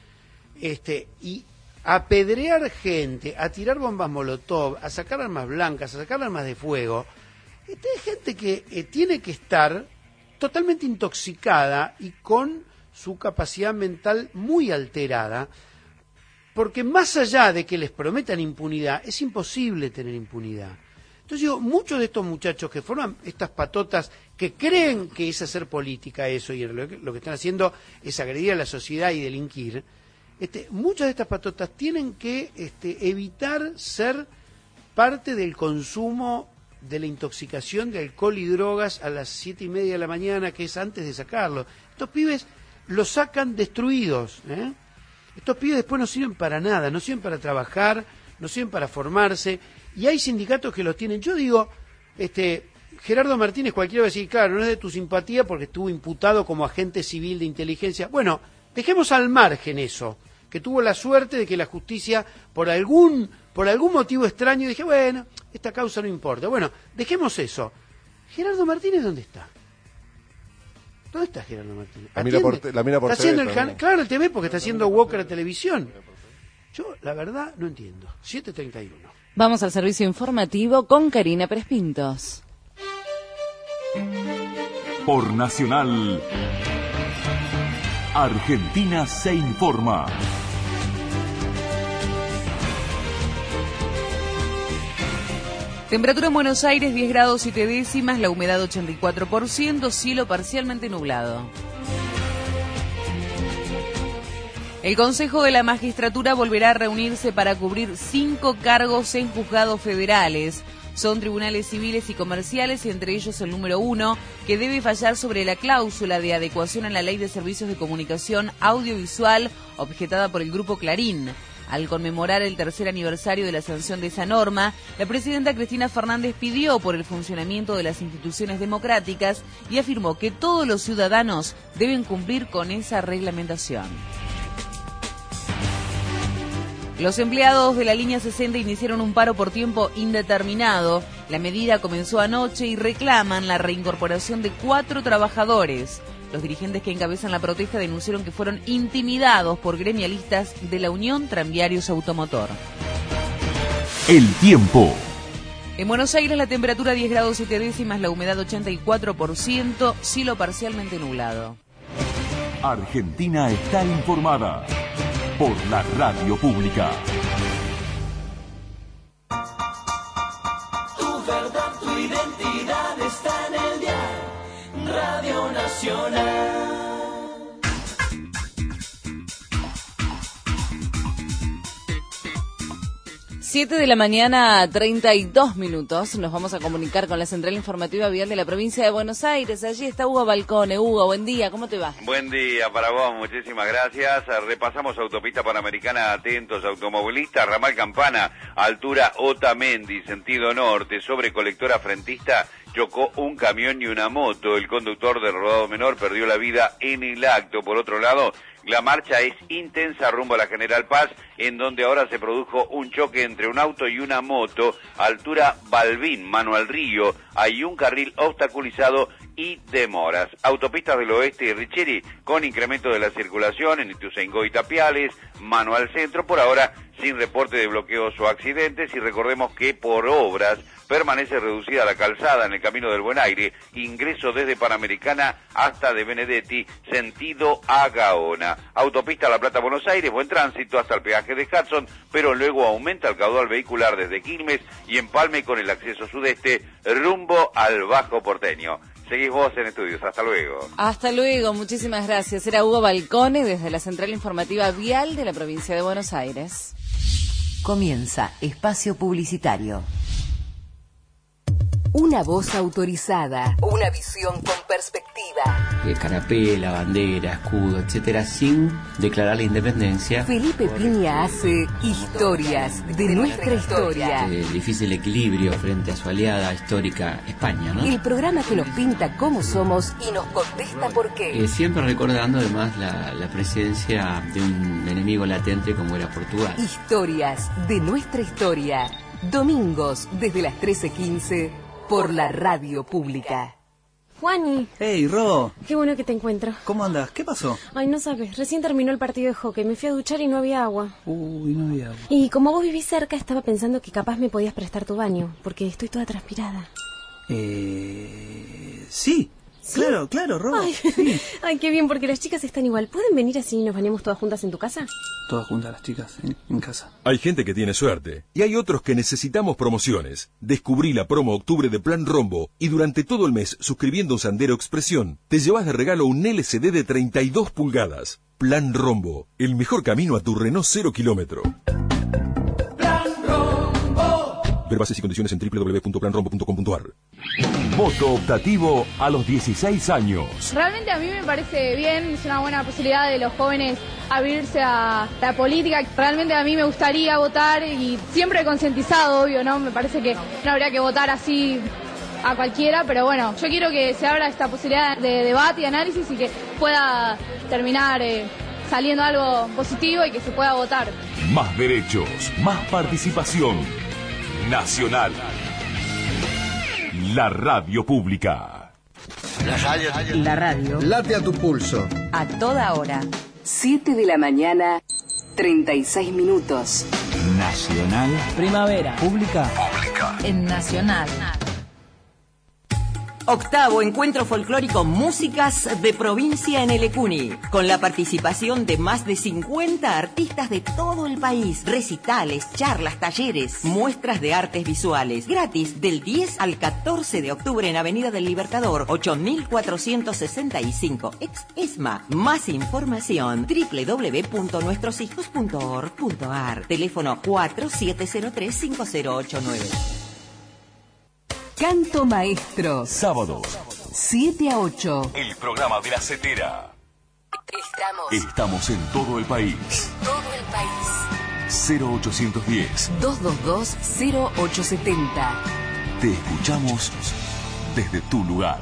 este, y apedrear gente, a tirar bombas molotov, a sacar armas blancas, a sacar armas de fuego, este, hay gente que eh, tiene que estar totalmente intoxicada y con su capacidad mental muy alterada, porque más allá de que les prometan impunidad, es imposible tener impunidad. Entonces digo, muchos de estos muchachos que forman estas patotas, que creen que es hacer política eso, y lo que, lo que están haciendo es agredir a la sociedad y delinquir, este, muchas de estas patotas tienen que este, evitar ser parte del consumo de la intoxicación de alcohol y drogas a las siete y media de la mañana, que es antes de sacarlo. Estos pibes los sacan destruidos, ¿eh? Estos pibes después no sirven para nada, no sirven para trabajar, no sirven para formarse, y hay sindicatos que los tienen. Yo digo, este, Gerardo Martínez, cualquiera va a decir, claro, no es de tu simpatía porque estuvo imputado como agente civil de inteligencia. Bueno, dejemos al margen eso, que tuvo la suerte de que la justicia, por algún, por algún motivo extraño, dije, bueno, esta causa no importa. Bueno, dejemos eso. ¿Gerardo Martínez dónde está? ¿Dónde está Gerardo Martínez? La mira por, la mira por está T V haciendo el can... también. Claro, el T V porque está haciendo Walker a televisión. Yo, la verdad, no entiendo. siete treinta y uno. Vamos al servicio informativo con Karina Pérez Pintos. Por Nacional, Argentina se informa. Temperatura en Buenos Aires diez grados siete décimas, la humedad ochenta y cuatro por ciento, cielo parcialmente nublado. El Consejo de la Magistratura volverá a reunirse para cubrir cinco cargos en juzgados federales. Son tribunales civiles y comerciales, y entre ellos el número uno, que debe fallar sobre la cláusula de adecuación a la Ley de Servicios de Comunicación Audiovisual objetada por el Grupo Clarín. Al conmemorar el tercer aniversario de la sanción de esa norma, la presidenta Cristina Fernández pidió por el funcionamiento de las instituciones democráticas y afirmó que todos los ciudadanos deben cumplir con esa reglamentación. Los empleados de la línea sesenta iniciaron un paro por tiempo indeterminado. La medida comenzó anoche y reclaman la reincorporación de cuatro trabajadores. Los dirigentes que encabezan la protesta denunciaron que fueron intimidados por gremialistas de la Unión Tranviarios Automotor. El tiempo. En Buenos Aires la temperatura diez grados siete décimas, la humedad ochenta y cuatro por ciento, cielo parcialmente nublado. Argentina está informada por la radio pública. Tu verdad, tu identidad está en el dial Radio Nacional. siete de la mañana, treinta y dos minutos. Nos vamos a comunicar con la Central Informativa Vial de la provincia de Buenos Aires. Allí está Hugo Balcone. Hugo, buen día, ¿cómo te va? Buen día para vos, muchísimas gracias. Repasamos autopista panamericana, atentos automovilistas, ramal Campana, altura Otamendi, sentido norte, sobre colectora frentista, chocó un camión y una moto. El conductor del rodado menor perdió la vida en el acto. Por otro lado, la marcha es intensa rumbo a la General Paz, en donde ahora se produjo un choque entre un auto y una moto, altura Balbín, mano al río. Hay un carril obstaculizado y demoras. Autopistas del Oeste y Richeri, con incremento de la circulación en Ituzaingó y Tapiales, mano al centro, por ahora sin reporte de bloqueos o accidentes, y recordemos que por obras permanece reducida la calzada en el Camino del Buen Aire, ingreso desde Panamericana hasta de Benedetti, sentido a Gaona. Autopista La Plata Buenos Aires, buen tránsito hasta el peaje de Hudson, pero luego aumenta el caudal vehicular desde Quilmes y Empalme con el acceso sudeste rumbo al Bajo Porteño. Seguís vos en estudios, hasta luego. Hasta luego, muchísimas gracias. Era Hugo Balcone desde la Central Informativa Vial de la provincia de Buenos Aires. Comienza Espacio Publicitario. Una voz autorizada. Una visión con perspectiva. El canapé, la bandera, escudo, etcétera, sin declarar la independencia. Felipe Piña hace historias de nuestra historia. El difícil equilibrio frente a su aliada histórica España, ¿no? El programa que nos pinta cómo somos y nos contesta por qué. Eh, siempre recordando además la, la presencia de un enemigo latente como era Portugal. Historias de nuestra historia. Domingos desde las trece quince. Por la radio pública. Juani. Hey, Ro. Qué bueno que te encuentro. ¿Cómo andas? ¿Qué pasó? Ay, no sabes. Recién terminó el partido de hockey. Me fui a duchar y no había agua. Uy, no había agua. Y como vos vivís cerca, estaba pensando que capaz me podías prestar tu baño, porque estoy toda transpirada. Eh... Sí. ¿Sí? Claro, claro, Ro. Ay, sí. Ay, qué bien, porque las chicas están igual. ¿Pueden venir así y nos bañamos todas juntas en tu casa? Todas juntas las chicas, ¿eh? En casa. Hay gente que tiene suerte y hay otros que necesitamos promociones. Descubrí la promo octubre de Plan Rombo y durante todo el mes, suscribiendo un Sandero Expresión, te llevas de regalo un L C D de treinta y dos pulgadas. Plan Rombo, el mejor camino a tu Renault cero kilómetro. Ver bases y condiciones en doble u doble u doble u punto plan rombo punto com punto a r. Voto optativo a los dieciséis años. Realmente a mí me parece bien, es una buena posibilidad de los jóvenes abrirse a la política. Realmente a mí me gustaría votar y siempre concientizado, obvio, ¿no? Me parece que no habría que votar así a cualquiera, pero bueno, yo quiero que se abra esta posibilidad de debate y análisis y que pueda terminar eh, saliendo algo positivo y que se pueda votar. Más derechos, más participación. Nacional. La radio pública. La radio. La radio. Late a tu pulso. A toda hora. siete de la mañana, treinta y seis minutos. Nacional. Primavera. Pública. Pública. En Nacional. Octavo Encuentro Folclórico Músicas de Provincia en el Ecuni, con la participación de más de cincuenta artistas de todo el país, recitales, charlas, talleres, muestras de artes visuales, gratis del diez al catorce de octubre en Avenida del Libertador, ocho mil cuatrocientos sesenta y cinco, ex ESMA. Más información, doble u doble u doble u punto nuestros hijos punto org punto a r, teléfono cuatro siete cero tres cinco cero ocho nueve. Canto Maestro. Sábados. siete a ocho. El programa de la Cetera. Estamos. Estamos en todo el país. En todo el país. cero ochocientos diez. dos dos dos, cero ocho siete cero. Te escuchamos desde tu lugar.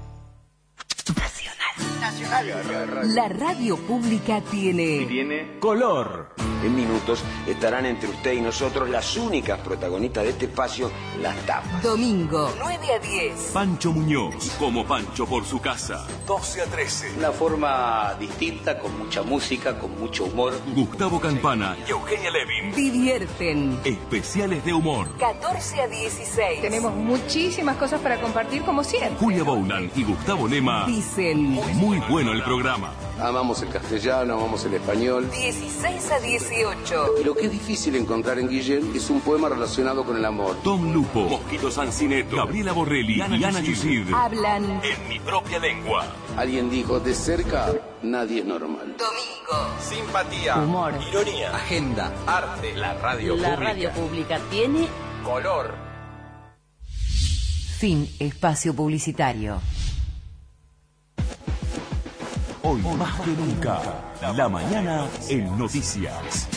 La radio pública tiene... Tiene color. En minutos estarán entre usted y nosotros las únicas protagonistas de este espacio, las tapas. Domingo, nueve a diez. Pancho Muñoz, como Pancho por su casa. doce a trece. Una forma distinta, con mucha música, con mucho humor. Gustavo Campana y Eugenia Levin. Divierten. Especiales de humor. catorce a dieciséis. Tenemos muchísimas cosas para compartir como siempre. Julia Bounan y Gustavo Lema. Dicen... Muy bueno el programa. Amamos el castellano, amamos el español. dieciséis a dieciocho. Y lo que es difícil encontrar en Guillén es un poema relacionado con el amor. Tom Lupo, Mosquito Sancineto, Gabriela Borrelli y Ana Yusid. Hablan en mi propia lengua. Alguien dijo, de cerca, nadie es normal. Domingo. Simpatía. Humor. Ironía. Agenda. Arte. La radio La pública. radio pública tiene color. Fin espacio publicitario. Hoy más que nunca, la mañana en noticias.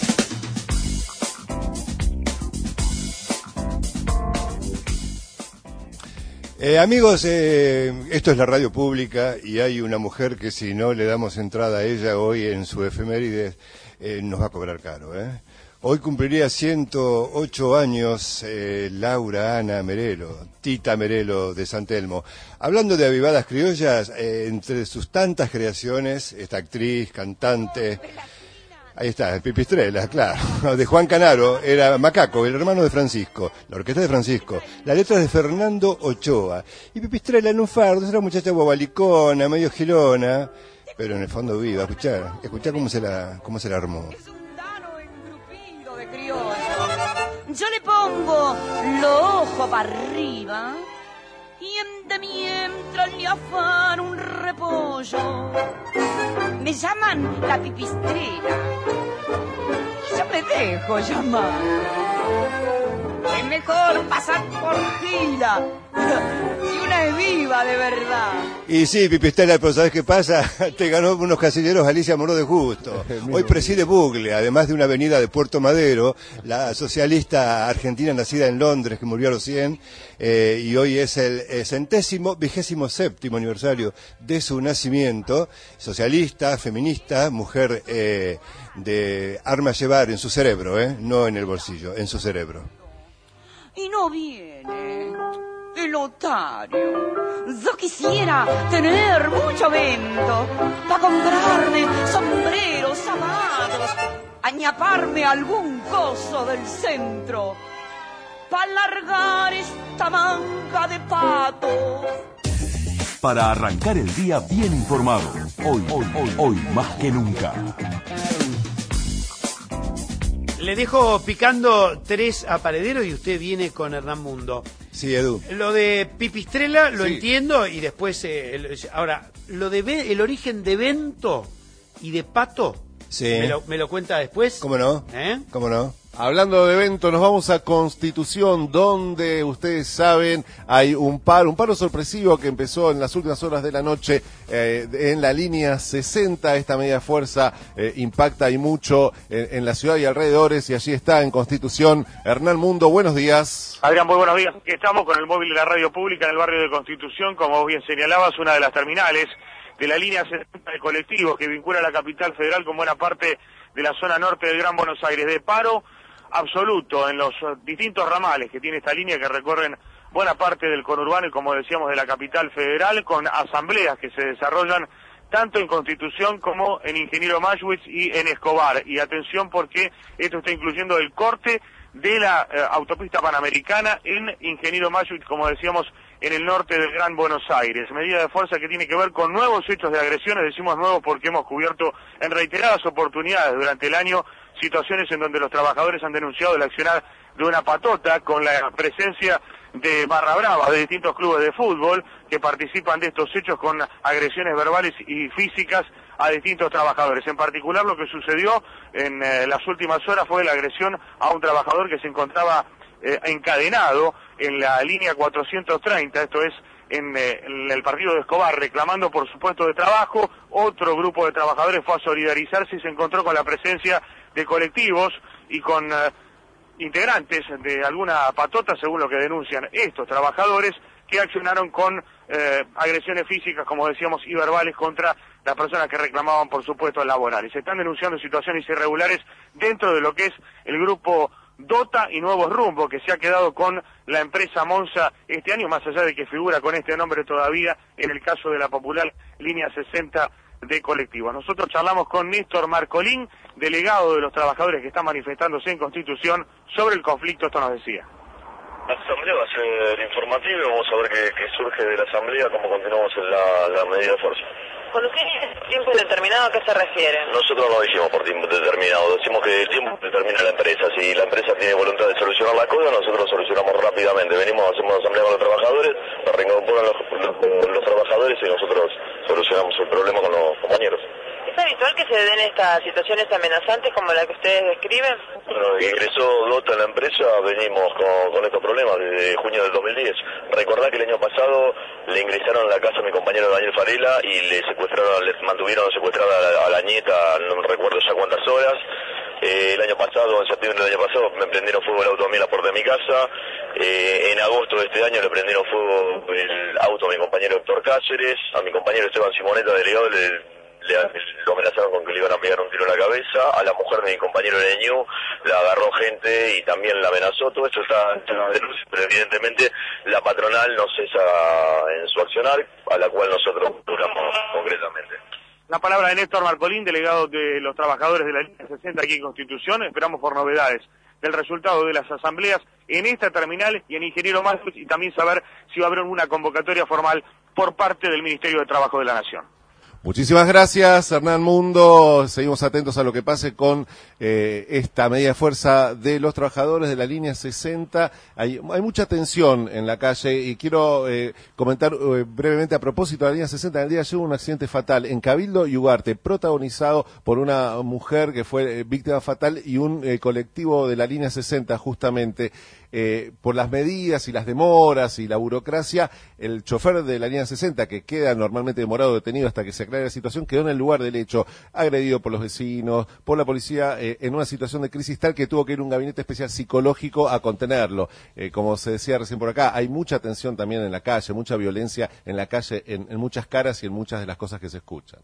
Eh, amigos, eh, esto es la radio pública y hay una mujer que si no le damos entrada a ella hoy en su efemérides, eh, nos va a cobrar caro, ¿eh? Hoy cumpliría ciento ocho años eh, Laura Ana Merelo, Tita Merelo de San Telmo. Hablando de avivadas criollas, eh, entre sus tantas creaciones, esta actriz, cantante, ahí está, el Pipistrela, claro, de Juan Canaro, era Macaco, el hermano de Francisco, la orquesta de Francisco, la letra de Fernando Ochoa, y Pipistrela en un fardo, era una muchacha bobalicona, medio gilona, pero en el fondo viva, escuchá, escuchá cómo se la, cómo se la armó. Yo le pongo los ojos para arriba y de mientras le afano un repollo. Me llaman la Pipistrela. Yo me dejo llamar. Es mejor pasar por gila si una es viva de verdad. Y sí, Pipistrela, pero ¿sabes qué pasa? Te ganó unos casilleros Alicia Moró de Justo. Hoy preside Bugle, además de una avenida de Puerto Madero, la socialista argentina nacida en Londres, que murió a los cien, eh, y hoy es el eh, centésimo, vigésimo séptimo aniversario de su nacimiento. Socialista, feminista, mujer eh, de arma llevar en su cerebro, eh, no en el bolsillo, en su cerebro. Y no viene el otario. Yo quisiera tener mucho vento para comprarme sombreros, zapatos, añaparme algún coso del centro para largar esta manga de pato. Para arrancar el día bien informado, hoy, hoy, hoy, hoy más que nunca. Le dejo picando tres aparederos y usted viene con Hernán Mundo. Sí, Edu. Lo de Pipistrela lo Sí. entiendo y después, eh, el- ahora, lo de Be- el origen de Bento y de Pato, Sí. ¿me lo, me lo cuenta después? ¿Cómo no? ¿Eh? ¿Cómo no? Hablando de eventos, nos vamos a Constitución, donde ustedes saben hay un paro, un paro sorpresivo que empezó en las últimas horas de la noche eh, en la línea sesenta. Esta media fuerza eh, impacta y mucho en, en la ciudad y alrededores, y allí está en Constitución Hernán Mundo. Buenos días. Adrián, muy buenos días. Aquí estamos con el móvil de la radio pública en el barrio de Constitución, como vos bien señalabas, una de las terminales de la línea sesenta de colectivos que vincula a la capital federal con buena parte de la zona norte del Gran Buenos Aires. De paro absoluto en los distintos ramales que tiene esta línea que recorren buena parte del conurbano y, como decíamos, de la capital federal, con asambleas que se desarrollan tanto en Constitución como en Ingeniero Maywitz y en Escobar. Y atención, porque esto está incluyendo el corte de la eh, autopista panamericana en Ingeniero Maywitz, como decíamos, en el norte del Gran Buenos Aires. Medida de fuerza que tiene que ver con nuevos hechos de agresiones, decimos nuevos porque hemos cubierto en reiteradas oportunidades durante el año situaciones en donde los trabajadores han denunciado el accionar de una patota con la presencia de barra brava de distintos clubes de fútbol que participan de estos hechos con agresiones verbales y físicas a distintos trabajadores. En particular, lo que sucedió en eh, las últimas horas fue la agresión a un trabajador que se encontraba eh, encadenado en la línea cuatrocientos treinta, esto es en, eh, en el partido de Escobar, reclamando por su puesto de trabajo. Otro grupo de trabajadores fue a solidarizarse y se encontró con la presencia de colectivos y con eh, integrantes de alguna patota, según lo que denuncian estos trabajadores, que accionaron con eh, agresiones físicas, como decíamos, y verbales contra las personas que reclamaban, por supuesto, laborales. Se están denunciando situaciones irregulares dentro de lo que es el grupo Dota y Nuevos Rumbo, que se ha quedado con la empresa Monza este año, más allá de que figura con este nombre todavía en el caso de la popular Línea sesenta de colectivos. Nosotros charlamos con Néstor Marcolín, delegado de los trabajadores que están manifestándose en Constitución sobre el conflicto. Esto nos decía. La asamblea va a ser informativa y vamos a ver qué, qué surge de la asamblea, cómo continuamos en la, la medida de fuerza. Cuando usted dice tiempo determinado, ¿a qué se refiere? Nosotros no dijimos por tiempo determinado, decimos que el tiempo determina la empresa. Si la empresa tiene voluntad de solucionar la cosa, nosotros solucionamos rápidamente. Venimos, hacemos una asamblea con los trabajadores, nos reincorporan los, los, los trabajadores y nosotros solucionamos el problema con los compañeros. ¿Es habitual que se den estas situaciones amenazantes como la que ustedes describen? Bueno, ingresó Dota en la empresa, venimos con, con estos problemas desde junio del dos mil diez. Recordá que el año pasado le ingresaron a la casa a mi compañero Daniel Farela y le secuestraron, le mantuvieron secuestrada a la, a la nieta, no recuerdo ya cuántas horas. Eh, el año pasado, en septiembre del año pasado, me prendieron fuego el auto a mí en la puerta de mi casa. Eh, en agosto de este año le prendieron fuego el auto a mi compañero Héctor Cáceres, a mi compañero Esteban Simoneta, delegado, le... Le, lo amenazaron con que le iban a pegar un tiro en la cabeza. A la mujer de mi compañero de Ñu la agarró gente y también la amenazó. Todo esto está en la denuncia, pero evidentemente la patronal no cesa en su accionar, a la cual nosotros duramos concretamente. La palabra de Néstor Marcolín, delegado de los trabajadores de la Línea sesenta aquí en Constitución. Esperamos por novedades del resultado de las asambleas en esta terminal y en Ingeniero Maswich, y también saber si va a haber una convocatoria formal por parte del Ministerio de Trabajo de la Nación. Muchísimas gracias, Hernán Mundo. Seguimos atentos a lo que pase con eh, esta medida de fuerza de los trabajadores de la Línea sesenta. Hay, hay mucha tensión en la calle y quiero eh, comentar eh, brevemente a propósito de la Línea sesenta. En el día de ayer hubo un accidente fatal en Cabildo y Ugarte, protagonizado por una mujer que fue eh, víctima fatal y un eh, colectivo de la Línea sesenta, justamente. Eh, por las medidas y las demoras y la burocracia, el chofer de la Línea sesenta, que queda normalmente demorado, detenido hasta que se aclare la situación, quedó en el lugar del hecho, agredido por los vecinos, por la policía, eh, en una situación de crisis tal que tuvo que ir un gabinete especial psicológico a contenerlo. Eh, como se decía recién por acá, hay mucha tensión también en la calle, mucha violencia en la calle, en, en muchas caras y en muchas de las cosas que se escuchan.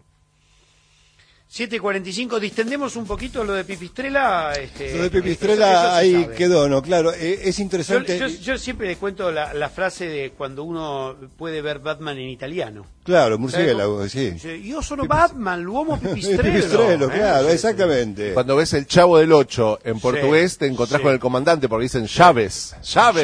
siete cuarenta y cinco, distendemos un poquito lo de Pipistrela. Este, lo de Pipistrela eso, eso ahí sabe. Quedó, ¿no? Claro, eh, es interesante. Yo, yo, yo siempre le cuento la, la frase de cuando uno puede ver Batman en italiano. Claro, murciélago, sí. Yo sono Pipis... Batman, l'uomo pipistrello. Pipistrello, ¿eh? claro, exactamente. Cuando ves el Chavo del Ocho en portugués, sí, te encontrás sí. con el comandante porque dicen llaves, llaves.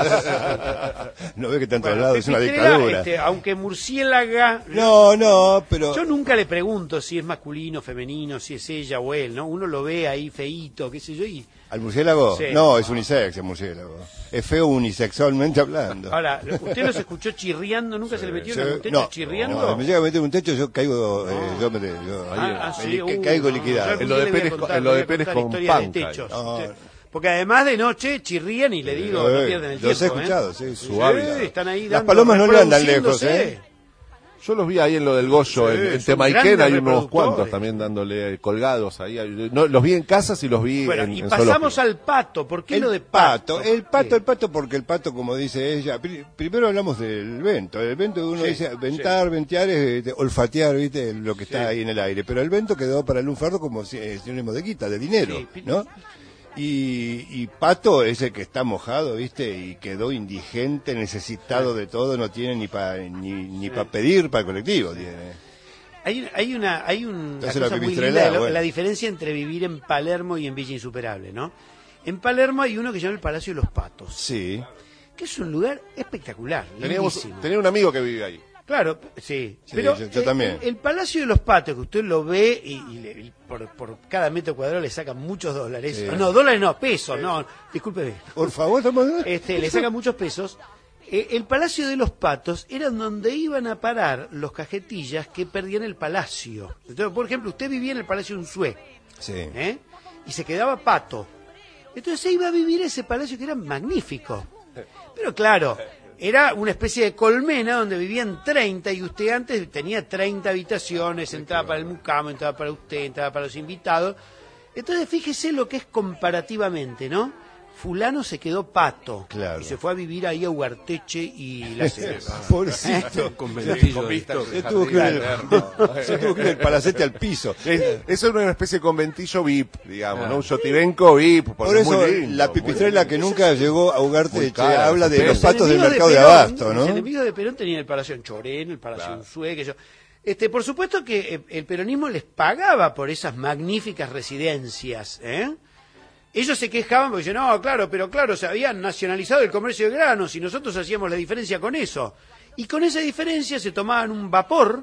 No ves que tanto bueno, lado es una dictadura. Este, aunque murciélaga. No, no, pero. Yo nunca le pregunto si es masculino, femenino, si es ella o él, ¿no? Uno lo ve ahí feíto, qué sé yo, y... ¿Al murciélago? Sí. No, es unisex el murciélago. Es feo unisexualmente hablando. Ahora, ¿usted los escuchó chirriando? ¿Nunca sí. se le metió en un techo no, chirriando? No, me llega a meter un techo, yo caigo, no. eh, yo me, yo, ah, ah, sí, me, uh, caigo no, liquidado. En lo de Pérez, contar, en lo de Pérez con Panca. No. Porque además de noche chirrían y le digo, eh, no pierden el los tiempo. Los he escuchado, ¿eh? sí, sí, suave. Están ahí Las palomas no le andan lejos, ¿eh? Yo los vi ahí en lo del Goyo, sí, en, en Temaiken hay unos cuantos eh. también dándole colgados ahí. No, los vi en casas y los vi bueno, en y en pasamos zoológico. al pato. ¿Por qué el lo de pato? pato? El pato, el pato, porque el pato, como dice ella, pri primero hablamos del vento. El vento uno sí, dice ventar, sí. ventear es de, olfatear, ¿viste? Lo que está sí. ahí en el aire. Pero el vento quedó para el lunfardo como sinónimo de guita, de dinero, sí. ¿no? Y, y pato es el que está mojado, ¿viste? Y quedó indigente, necesitado de todo, no tiene ni para ni, ni pa pedir para el colectivo. Tiene. Hay, hay una, hay un, una cosa muy linda, la, bueno. la diferencia entre vivir en Palermo y en Villa Insuperable, ¿no? En Palermo hay uno que se llama el Palacio de los Patos. Sí. Que es un lugar espectacular, Teníamos, tenía un amigo que vive ahí. Claro, sí, sí pero yo, yo también. El, el Palacio de los Patos, que usted lo ve y, y, le, y por, por cada metro cuadrado le sacan muchos dólares. Sí. No, dólares no, pesos, sí. no, discúlpeme. Por favor, estamos... este, le sacan muchos pesos. Eh, el Palacio de los Patos era donde iban a parar los cajetillas que perdían el palacio. Entonces, por ejemplo, usted vivía en el Palacio Unzué, sí. ¿eh? y se quedaba Pato. Entonces se iba a vivir ese palacio que era magnífico. Pero claro... Era una especie de colmena donde vivían treinta y usted antes tenía treinta habitaciones, entraba para el mucamo, entraba para usted, entraba para los invitados. Entonces fíjese lo que es comparativamente, ¿no? Fulano se quedó pato claro. y se fue a vivir ahí a Ugarteche y la Cereza. Pobrecito. ¿Eh? Conventillo con vista se tuvo que ir el, se tuvo que ir el palacete al piso. Es, eso es una especie de conventillo V I P, digamos, ah. ¿no? Un yotibenco V I P. Por eso muy lindo, la pipistrela que nunca llegó a Ugarteche cara, habla de los Los patos del enemigos mercado de, de, Perón, Abasto, ¿no? Los enemigos de Perón tenían el Palacio en Chorén, el Palacio Claro. en Sue, que yo... Este, por supuesto que el peronismo les pagaba por esas magníficas residencias, ¿eh? Ellos se quejaban porque decían, no, claro, pero claro, se habían nacionalizado el comercio de granos y nosotros hacíamos la diferencia con eso. Y con esa diferencia se tomaban un vapor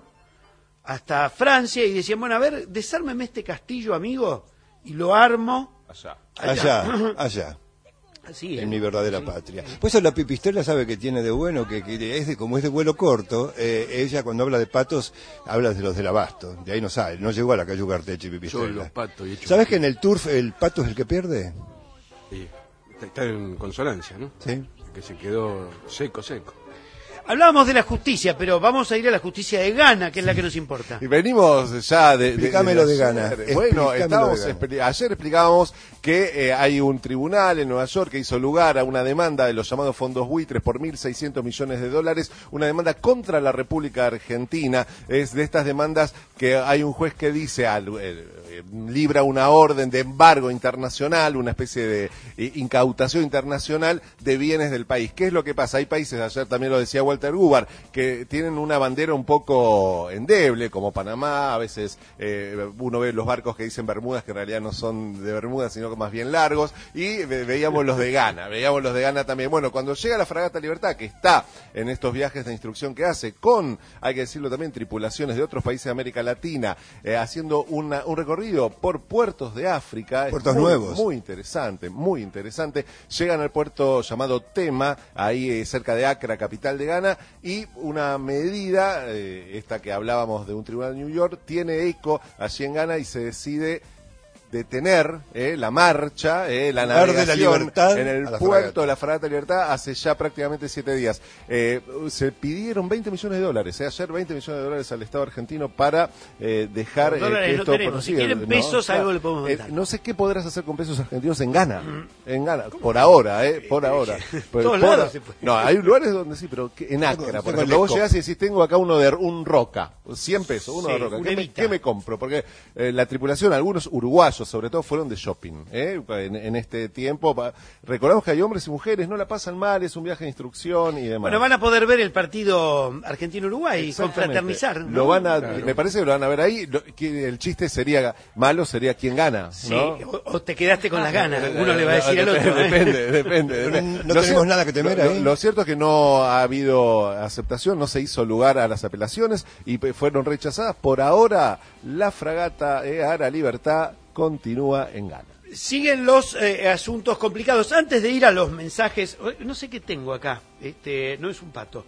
hasta Francia y decían, bueno, a ver, desármeme este castillo, amigo, y lo armo allá. Allá, allá. allá. Así es. En mi verdadera sí. patria. Pues eso la pipistrela sabe que tiene de bueno, que, que es de, como es de vuelo corto, eh, ella cuando habla de patos, habla de los del Abasto. De ahí no sale, no llegó a la calle Ugarteche y pipistrela. Yo los patos y hecho ¿Sabes que en el turf el pato es el que pierde? Sí, está en consonancia, ¿no? Sí. Que se quedó seco, seco. Hablábamos de la justicia, pero vamos a ir a la justicia de Ghana, que es la que nos importa. Y venimos ya de... Explícamelo de, de, de Ghana. ayer. Bueno, estábamos, de Ghana. expli- ayer explicábamos que eh, hay un tribunal en Nueva York que hizo lugar a una demanda de los llamados fondos buitres por mil seiscientos millones de dólares, una demanda contra la República Argentina. Es de estas demandas que hay un juez que dice, al, eh, eh, libra una orden de embargo internacional, una especie de eh, incautación internacional de bienes del país. ¿Qué es lo que pasa? Hay países, ayer también lo decía Walter Gubar, que tienen una bandera un poco endeble, como Panamá. A veces eh, uno ve los barcos que dicen Bermudas, que en realidad no son de Bermudas, sino que más bien largos, y ve, veíamos los de Ghana, veíamos los de Ghana también. Bueno, cuando llega la fragata Libertad, que está en estos viajes de instrucción que hace, con, hay que decirlo también, tripulaciones de otros países de América Latina, eh, haciendo una, un recorrido por puertos de África. Puertos muy, nuevos. Muy interesante, muy interesante. Llegan al puerto llamado Tema, ahí eh, cerca de Accra, capital de Ghana, y una medida, eh, esta que hablábamos de un tribunal de New York, tiene eco allí en Ghana y se decide detener eh, la marcha, eh, la Lugar navegación de la libertad en el a la puerto fragata. de la Fragata Libertad hace ya prácticamente siete días. Eh, se pidieron veinte millones de dólares, eh, ayer veinte millones de dólares al Estado argentino para eh, dejar eh, dólares que no esto tenemos. prosiga, Si quieren pesos, ¿no? algo le podemos Eh, mandar. no sé qué podrás hacer con pesos argentinos en Ghana, en Ghana, por ahora, eh, por ahora. Por- Todos por- lados se puede. no, hay lugares donde sí, pero que- en Accra, Tengo- por tengo ejemplo, vos el llegás y decís, tengo acá uno de un roca, cien pesos, uno Sí, de roca, un ¿qué me, Evita. qué me compro? Porque eh, la tripulación, algunos uruguayos sobre todo, fueron de shopping, ¿eh? en, en este tiempo. Pa- recordamos que hay hombres y mujeres, no la pasan mal, es un viaje de instrucción y demás. Bueno, van a poder ver el partido Argentina-Uruguay, Exactamente. confraternizar, ¿no? Lo van a, Claro. me parece que lo van a ver ahí. Lo- que el chiste sería malo, sería quién gana, Sí, ¿no? o, o te quedaste con las ganas, uno le va a decir al otro. ¿eh? Depende, depende. No, depende. no Lo tenemos cier- nada que temer lo, ahí. Lo, lo cierto es que no ha habido aceptación, no se hizo lugar a las apelaciones y pe- fueron rechazadas. Por ahora, la fragata eh, Ara Libertad continúa en Ghana. Siguen los eh, asuntos complicados. Antes de ir a los mensajes, no sé qué tengo acá, este, no es un pato.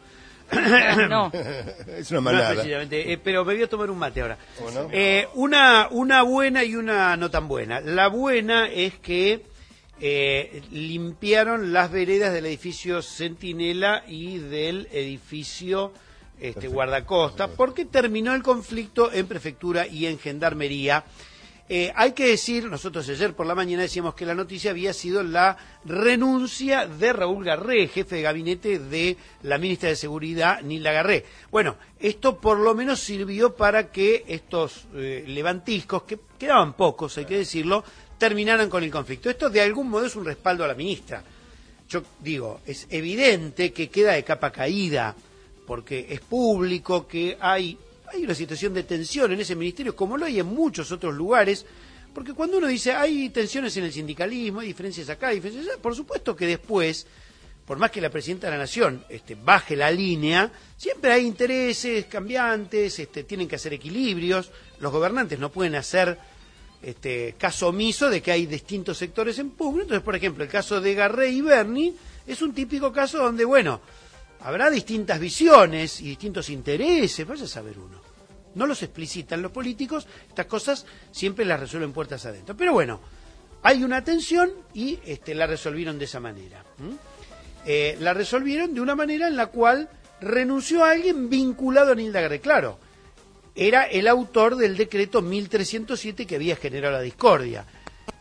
No. Es una No, manada. precisamente, eh, pero me voy a tomar un mate ahora. ¿Cómo no? Eh, una, una buena y una no tan buena. La buena es que eh, limpiaron las veredas del edificio Centinela y del edificio este, Guardacosta, porque terminó el conflicto en prefectura y en gendarmería. Eh, hay que decir, nosotros ayer por la mañana decíamos que la noticia había sido la renuncia de Raúl Garré, jefe de gabinete de la ministra de Seguridad, Nilda Garré. Bueno, esto por lo menos sirvió para que estos eh, levantiscos, que quedaban pocos, hay que decirlo, terminaran con el conflicto. Esto de algún modo es un respaldo a la ministra. Yo digo, es evidente que queda de capa caída, porque es público que hay... Hay una situación de tensión en ese ministerio, como lo hay en muchos otros lugares, porque cuando uno dice hay tensiones en el sindicalismo, hay diferencias acá, hay diferencias allá, por supuesto que después, por más que la presidenta de la Nación este, baje la línea, siempre hay intereses cambiantes, este, tienen que hacer equilibrios, los gobernantes no pueden hacer este, caso omiso de que hay distintos sectores en pugna. Entonces, por ejemplo, el caso de Garré y Berni es un típico caso donde, bueno, habrá distintas visiones y distintos intereses, vaya a saber uno. No los explicitan los políticos, estas cosas siempre las resuelven puertas adentro. Pero bueno, hay una tensión y este, la resolvieron de esa manera. ¿Mm? Eh, la resolvieron de una manera en la cual renunció a alguien vinculado a Nilda Garré. Claro, era el autor del decreto mil trescientos siete que había generado la discordia.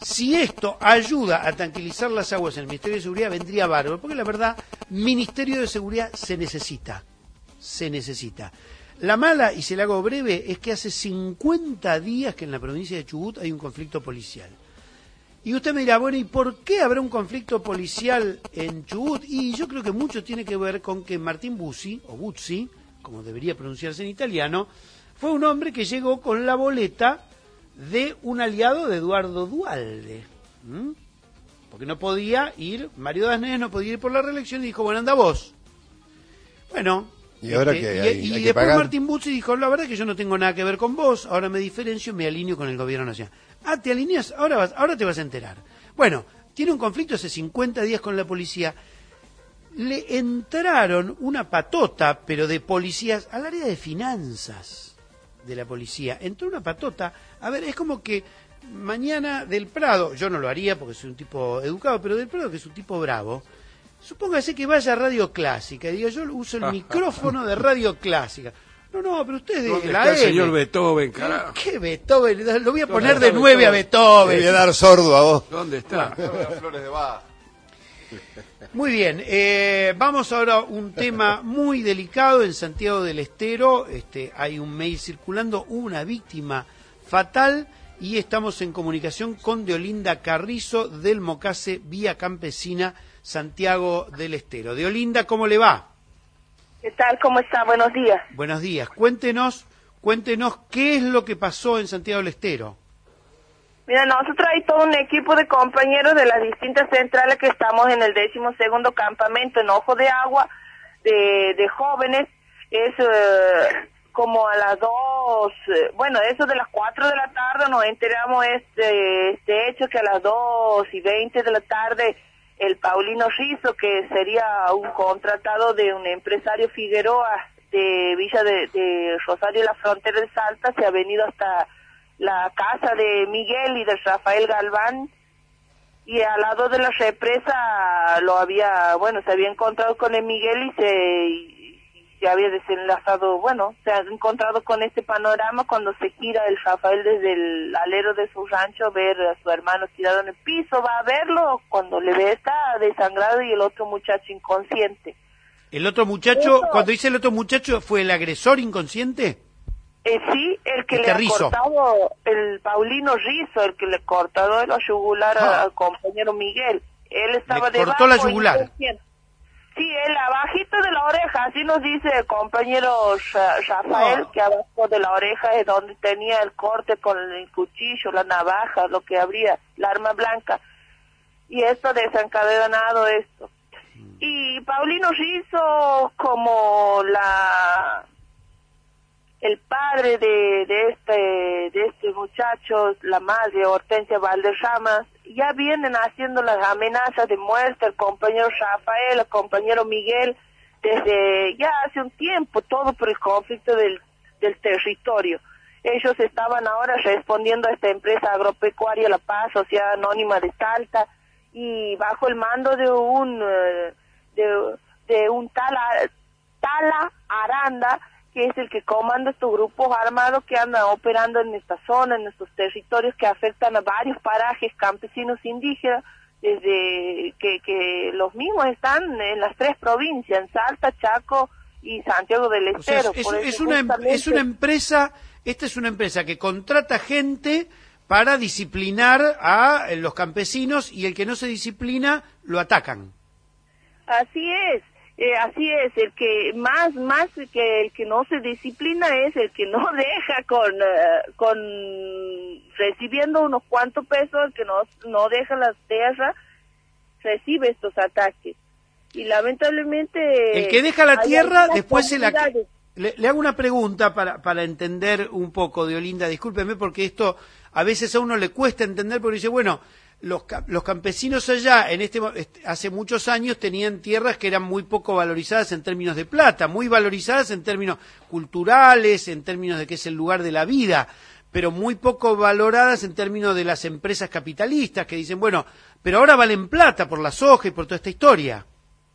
Si esto ayuda a tranquilizar las aguas en el Ministerio de Seguridad, vendría bárbaro, porque la verdad, Ministerio de Seguridad se necesita, se necesita. La mala, y se la hago breve, es que hace cincuenta días que en la provincia de Chubut hay un conflicto policial. Y usted me dirá, bueno, ¿y por qué habrá un conflicto policial en Chubut? Y yo creo que mucho tiene que ver con que Martín Buzzi, o Buzzi, como debería pronunciarse en italiano, fue un hombre que llegó con la boleta de un aliado de Eduardo Duhalde. ¿Mm? Porque no podía ir, Mario Dasnés no podía ir por la reelección y dijo, bueno, anda vos. Bueno, y ahora este, que y, hay, y hay después que pagar. Martín Buzzi dijo, la verdad que yo no tengo nada que ver con vos, ahora me diferencio, me alineo con el gobierno nacional. Ah, ¿te alineas? Ahora, vas, ahora te vas a enterar. Bueno, tiene un conflicto hace cincuenta días con la policía. Le entraron una patota, pero de policías, al área de finanzas de la policía. Entró una patota, a ver, es como que mañana Del Prado, yo no lo haría porque soy un tipo educado, pero Del Prado, que es un tipo bravo, supóngase que vaya a Radio Clásica y diga, yo uso el micrófono de Radio Clásica. No, no, pero usted ¿Dónde de la está el M. señor Beethoven, carajo? ¿Qué Beethoven? Lo voy a ¿Dónde poner está de nueve a Beethoven. Te voy a dar sordo a vos. ¿Dónde está? Flores de Bach. Muy bien, eh, vamos ahora a un tema muy delicado en Santiago del Estero. Este, hay un mail circulando, una víctima fatal, y estamos en comunicación con Deolinda Carrizo del Mocase Vía Campesina, Santiago del Estero. Deolinda, ¿cómo le va? ¿Qué tal? ¿Cómo está? Buenos días. Buenos días. Cuéntenos, cuéntenos qué es lo que pasó en Santiago del Estero. Mira, nosotros hay todo un equipo de compañeros de las distintas centrales que estamos en el décimo segundo campamento en Ojo de Agua de, de jóvenes. Es eh, como a las dos, eh, bueno, eso de las cuatro de la tarde nos enteramos este, este hecho que a las dos y veinte de la tarde el Paulino Rizzo, que sería un contratado de un empresario Figueroa de Villa de, de Rosario, la frontera de Salta, se ha venido hasta la casa de Miguel y de Rafael Galván, y al lado de la represa lo había, bueno, se había encontrado con el Miguel y se, y se había desenlazado, bueno, se ha encontrado con este panorama cuando se gira el Rafael desde el alero de su rancho, ver a su hermano tirado en el piso, va a verlo, cuando le ve está desangrado y el otro muchacho inconsciente. ¿El otro muchacho, Eso, cuando dice el otro muchacho, fue el agresor inconsciente? Eh, sí, el que Este le ha Rizzo. cortado, el Paulino Rizzo, el que le cortó el yugular Ah. al compañero Miguel. Él estaba Le debajo. cortó la yugular. inconsciente. Sí, él abajito de la oreja, así nos dice el compañero Ra- Rafael, Ah. que abajo de la oreja es donde tenía el corte con el cuchillo, la navaja, lo que habría, la arma blanca. Y esto desencadenado esto. Y Paulino Rizzo, como la el padre de, de este de este muchacho, la madre Hortensia Valderramas, ya vienen haciendo las amenazas de muerte al compañero Rafael, al compañero Miguel, desde ya hace un tiempo, todo por el conflicto del, del territorio. Ellos estaban ahora respondiendo a esta empresa agropecuaria La Paz, Sociedad Anónima de Salta, y bajo el mando de un eh, de, de un Tala, Tala Aranda, que es el que comanda estos grupos armados que andan operando en esta zona, en estos territorios que afectan a varios parajes campesinos indígenas, desde que, que los mismos están en las tres provincias, en Salta, Chaco y Santiago del O sea, Estero. es, Por es eso una, em- justamente- es una empresa, esta es una empresa que contrata gente para disciplinar a los campesinos y el que no se disciplina lo atacan. Así es, eh, así es, el que más, más que el que no se disciplina es el que no deja con, eh, con recibiendo unos cuantos pesos, el que no, no deja la tierra, recibe estos ataques. Y lamentablemente... El que deja la hay tierra, algunas después se la... comunidades. Le, le hago una pregunta para, para entender un poco, Deolinda, discúlpeme porque esto a veces a uno le cuesta entender porque dice, bueno, los, ca- los campesinos allá en este, mo- este- hace muchos años tenían tierras que eran muy poco valorizadas en términos de plata, muy valorizadas en términos culturales, en términos de que es el lugar de la vida, pero muy poco valoradas en términos de las empresas capitalistas que dicen, bueno, pero ahora valen plata por la soja y por toda esta historia.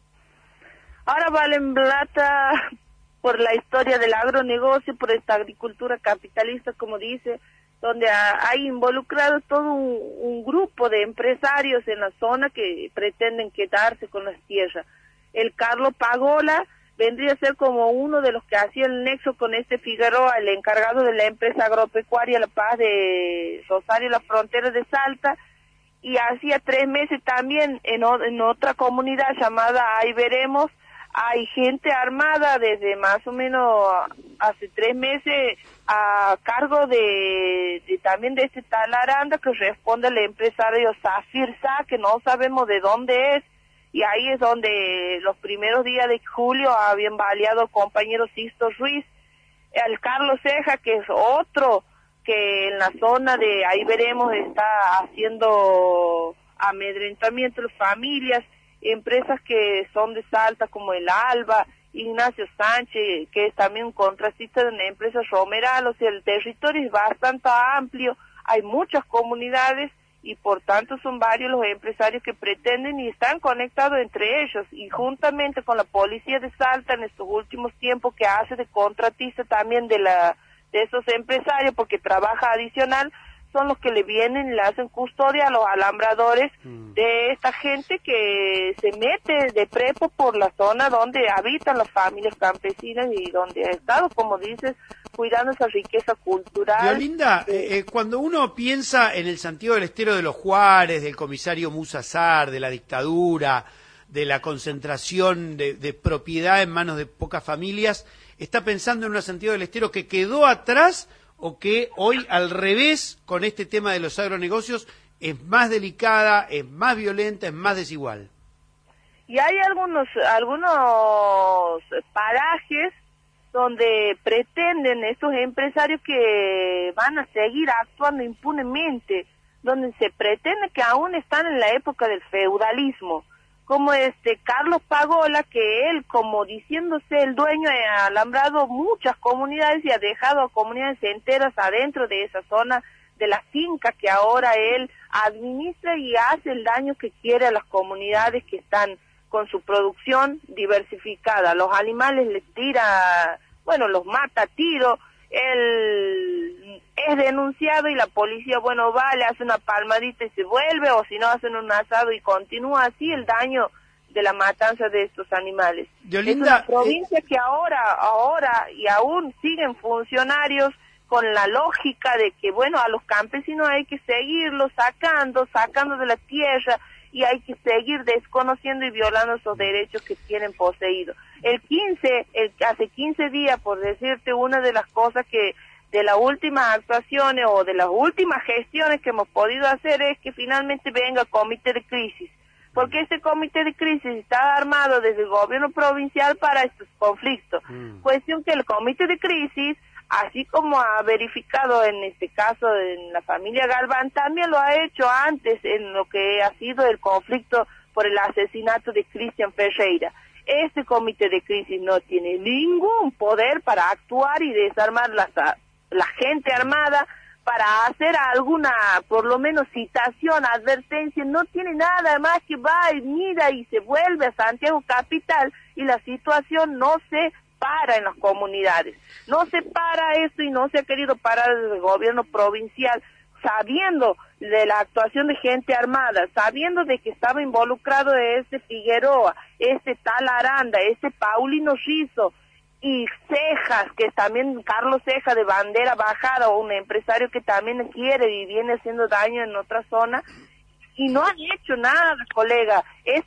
Ahora valen plata por la historia del agronegocio, por esta agricultura capitalista, como dice, donde ha, hay involucrado todo un, un grupo de empresarios en la zona que pretenden quedarse con las tierras. El Carlos Pagola vendría a ser como uno de los que hacía el nexo con este Figueroa, el encargado de la empresa agropecuaria La Paz de Rosario, la frontera de Salta, y hacía tres meses también en, o, en otra comunidad llamada Ahí Veremos, hay gente armada desde más o menos hace tres meses a cargo de, de también de este tal Aranda que responde al empresario Zafir Sá, que no sabemos de dónde es, y ahí es donde los primeros días de julio habían baleado al compañero Sisto Ruiz, al Carlos Ceja, que es otro que en la zona de Ahí Veremos está haciendo amedrentamiento de familias, empresas que son de Salta como el Alba, Ignacio Sánchez, que es también un contratista de una empresa Romeral, o sea, el territorio es bastante amplio, hay muchas comunidades y por tanto son varios los empresarios que pretenden y están conectados entre ellos, y juntamente con la policía de Salta en estos últimos tiempos que hace de contratista también de la de esos empresarios porque trabaja adicional, son los que le vienen y le hacen custodia a los alambradores mm. de esta gente que se mete de prepo por la zona donde habitan las familias campesinas y donde ha estado, como dices, cuidando esa riqueza cultural. Violinda, eh, eh, cuando uno piensa en el Santiago del Estero de los Juárez, del comisario Musa Sar, de la dictadura, de la concentración de, de propiedad en manos de pocas familias, está pensando en una Santiago del Estero que quedó atrás o que hoy al revés con este tema de los agronegocios es más delicada, es más violenta, es más desigual. Y hay algunos algunos parajes donde pretenden estos empresarios que van a seguir actuando impunemente, donde se pretende que aún están en la época del feudalismo, como este Carlos Pagola, que él, como diciéndose el dueño, ha alambrado muchas comunidades y ha dejado a comunidades enteras adentro de esa zona de la finca que ahora él administra y hace el daño que quiere a las comunidades que están con su producción diversificada. Los animales les tira, bueno, los mata a tiro, él es denunciado y la policía, bueno, va, le hace una palmadita y se vuelve, o si no, hacen un asado y continúa así el daño de la matanza de estos animales. Yolinda, es una provincia eh... que ahora, ahora y aún siguen funcionarios con la lógica de que, bueno, a los campesinos hay que seguirlos sacando, sacando de la tierra, y hay que seguir desconociendo y violando esos derechos que tienen poseídos. El quince, el, hace quince días, por decirte, una de las cosas que de las últimas actuaciones o de las últimas gestiones que hemos podido hacer es que finalmente venga el comité de crisis, porque este comité de crisis está armado desde el gobierno provincial para estos conflictos. Mm. Cuestión que el comité de crisis, así como ha verificado en este caso en la familia Galván, también lo ha hecho antes en lo que ha sido el conflicto por el asesinato de Cristian Ferreira. Este comité de crisis no tiene ningún poder para actuar y desarmar la, la gente armada, para hacer alguna, por lo menos, citación, advertencia. No tiene nada más que va y mira y se vuelve a Santiago Capital y la situación no se para en las comunidades. No se para esto y no se ha querido parar desde el gobierno provincial, sabiendo de la actuación de gente armada, sabiendo de que estaba involucrado este Figueroa, este tal Aranda, este Paulino Rizzo y Cejas, que también Carlos Ceja de Bandera Bajada, un empresario que también quiere y viene haciendo daño en otra zona, y no han hecho nada, colega.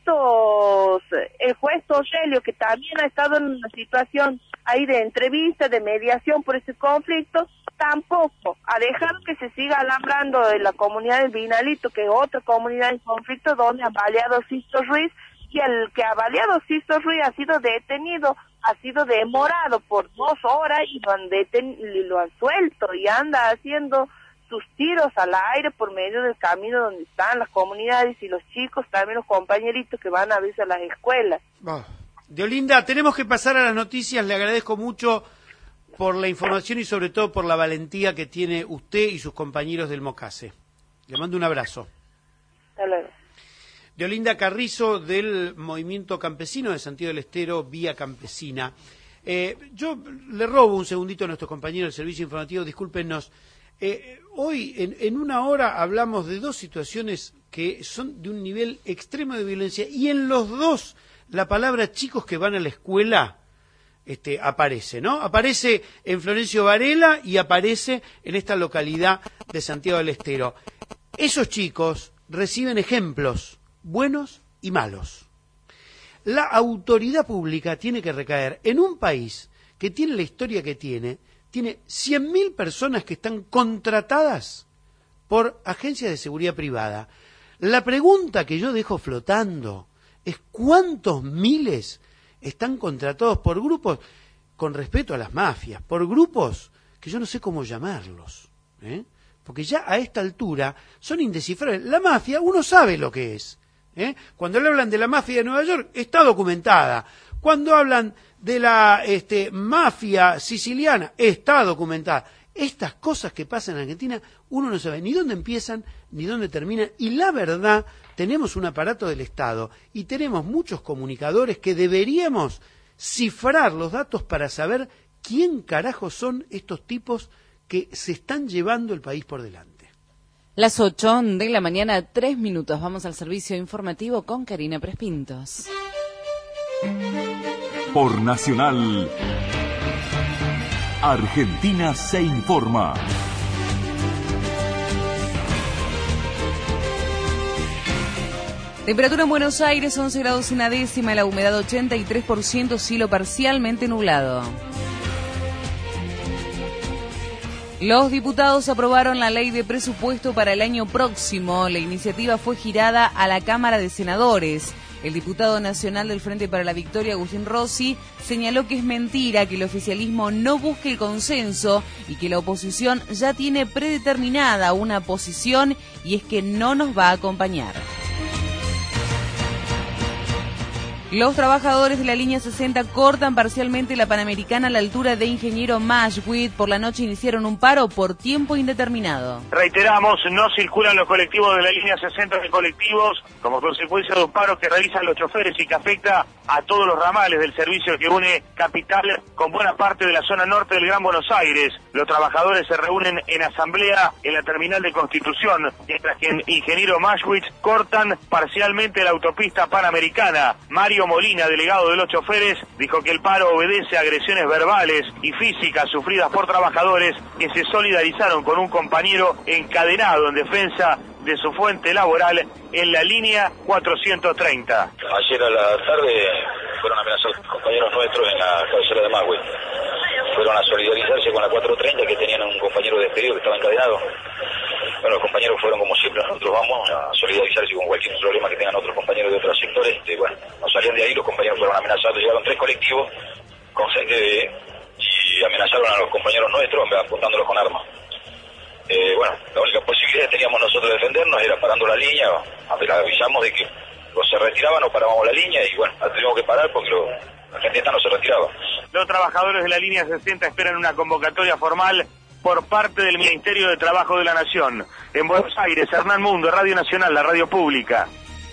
Estos, el juez Toselio, que también ha estado en una situación ahí de entrevista, de mediación por este conflicto, tampoco ha dejado que se siga alambrando en la comunidad del Vinalito, que es otra comunidad en conflicto donde ha baleado Sisto Ruiz, y el que ha baleado Sisto Ruiz ha sido detenido, ha sido demorado por dos horas y lo han, deten y lo han suelto y anda haciendo sus tiros al aire por medio del camino donde están las comunidades y los chicos, también los compañeritos que van a veces a las escuelas. Oh. Diolinda, tenemos que pasar a las noticias. Le agradezco mucho por la información y sobre todo por la valentía que tiene usted y sus compañeros del Mocase. Le mando un abrazo. Hasta luego. Diolinda Carrizo, del Movimiento Campesino de Santiago del Estero, Vía Campesina. Eh, yo le robo un segundito a nuestros compañeros del servicio informativo, discúlpenos. Eh, hoy, en, en una hora, hablamos de dos situaciones que son de un nivel extremo de violencia, y en los dos la palabra chicos que van a la escuela este, aparece, ¿no? Aparece en Florencio Varela y aparece en esta localidad de Santiago del Estero. Esos chicos reciben ejemplos buenos y malos. La autoridad pública tiene que recaer en un país que tiene la historia que tiene, tiene cien mil personas que están contratadas por agencias de seguridad privada. La pregunta que yo dejo flotando es ¿cuántos miles están contratados por grupos, con respeto a las mafias, por grupos que yo no sé cómo llamarlos, ¿eh? Porque ya a esta altura son indescifrables. La mafia, uno sabe lo que es, ¿eh? Cuando le hablan de la mafia de Nueva York, está documentada. Cuando hablan de la este, mafia siciliana, está documentada. Estas cosas que pasan en Argentina, uno no sabe ni dónde empiezan ni dónde terminan, y la verdad, tenemos un aparato del Estado y tenemos muchos comunicadores que deberíamos cifrar los datos para saber quién carajo son estos tipos que se están llevando el país por delante. Las ocho de la mañana, tres minutos. Vamos al servicio informativo con Karina Prespintos. Por Nacional, Argentina se informa. Temperatura en Buenos Aires, once grados una décima, la humedad ochenta y tres por ciento, cielo parcialmente nublado. Los diputados aprobaron la ley de presupuesto para el año próximo. La iniciativa fue girada a la Cámara de Senadores. El diputado nacional del Frente para la Victoria, Agustín Rossi, señaló que es mentira que el oficialismo no busque el consenso y que la oposición ya tiene predeterminada una posición, y es que no nos va a acompañar. Los trabajadores de la línea sesenta cortan parcialmente la Panamericana a la altura de Ingeniero Mashwit. Por la noche iniciaron un paro por tiempo indeterminado. Reiteramos, no circulan los colectivos de la línea sesenta de colectivos como consecuencia de un paro que realizan los choferes y que afecta a todos los ramales del servicio que une Capital con buena parte de la zona norte del Gran Buenos Aires. Los trabajadores se reúnen en asamblea en la terminal de Constitución, mientras que en Ingeniero Mashwit cortan parcialmente la autopista Panamericana. Mario Molina, delegado de los choferes, dijo que el paro obedece a agresiones verbales y físicas sufridas por trabajadores que se solidarizaron con un compañero encadenado en defensa de su fuente laboral en la línea cuatrocientos treinta. Ayer a la tarde fueron amenazados compañeros nuestros en la cabecera de Magüe. Fueron a solidarizarse con la cuatrocientos treinta, que tenían un compañero despedido que estaba encadenado. Bueno, los compañeros fueron como siempre, nosotros vamos a solidarizarse con cualquier problema que tengan otros compañeros de otros sectores. Este, bueno, nos salían de ahí, los compañeros fueron amenazados, llegaron tres colectivos con gente de, y amenazaron a los compañeros nuestros apuntándolos con armas. Eh, bueno, la única posibilidad que teníamos nosotros de defendernos era parando la línea, avisamos de que o se retiraban o parábamos la línea, y bueno, la tuvimos que parar porque lo, la gente esta no se retiraba. Los trabajadores de la línea sesenta esperan una convocatoria formal por parte del Ministerio de Trabajo de la Nación. En Buenos Aires, Hernán Mundo, Radio Nacional, la radio pública.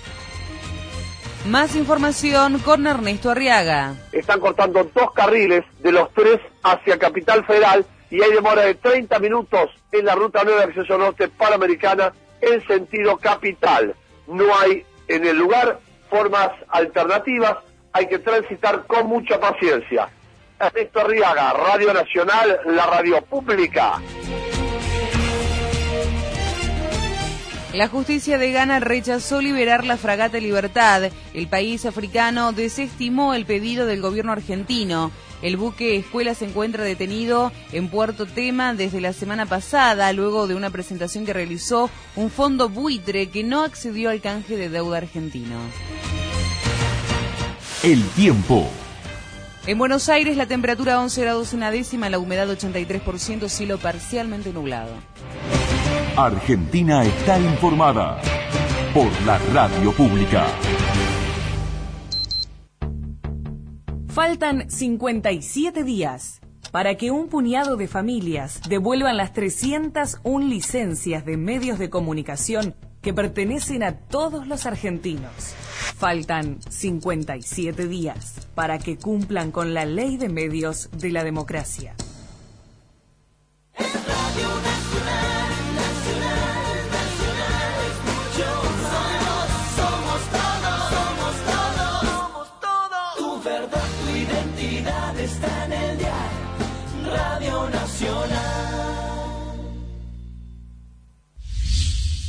Más información con Ernesto Arriaga. Están cortando dos carriles de los tres hacia Capital Federal y hay demora de treinta minutos en la ruta nueve de acceso norte Panamericana en sentido capital. No hay en el lugar formas alternativas, hay que transitar con mucha paciencia. Ernesto Arriaga, Radio Nacional, la radio pública. La justicia de Ghana rechazó liberar la fragata Libertad. El país africano desestimó el pedido del gobierno argentino. El buque Escuela se encuentra detenido en Puerto Tema desde la semana pasada, luego de una presentación que realizó un fondo buitre que no accedió al canje de deuda argentino. El tiempo. En Buenos Aires la temperatura once grados una décima, la humedad ochenta y tres por ciento, cielo parcialmente nublado. Argentina está informada por la radio pública. Faltan cincuenta y siete días para que un puñado de familias devuelvan las trescientas una licencias de medios de comunicación que pertenecen a todos los argentinos. Faltan cincuenta y siete días para que cumplan con la ley de medios de la democracia. Radio Nacional.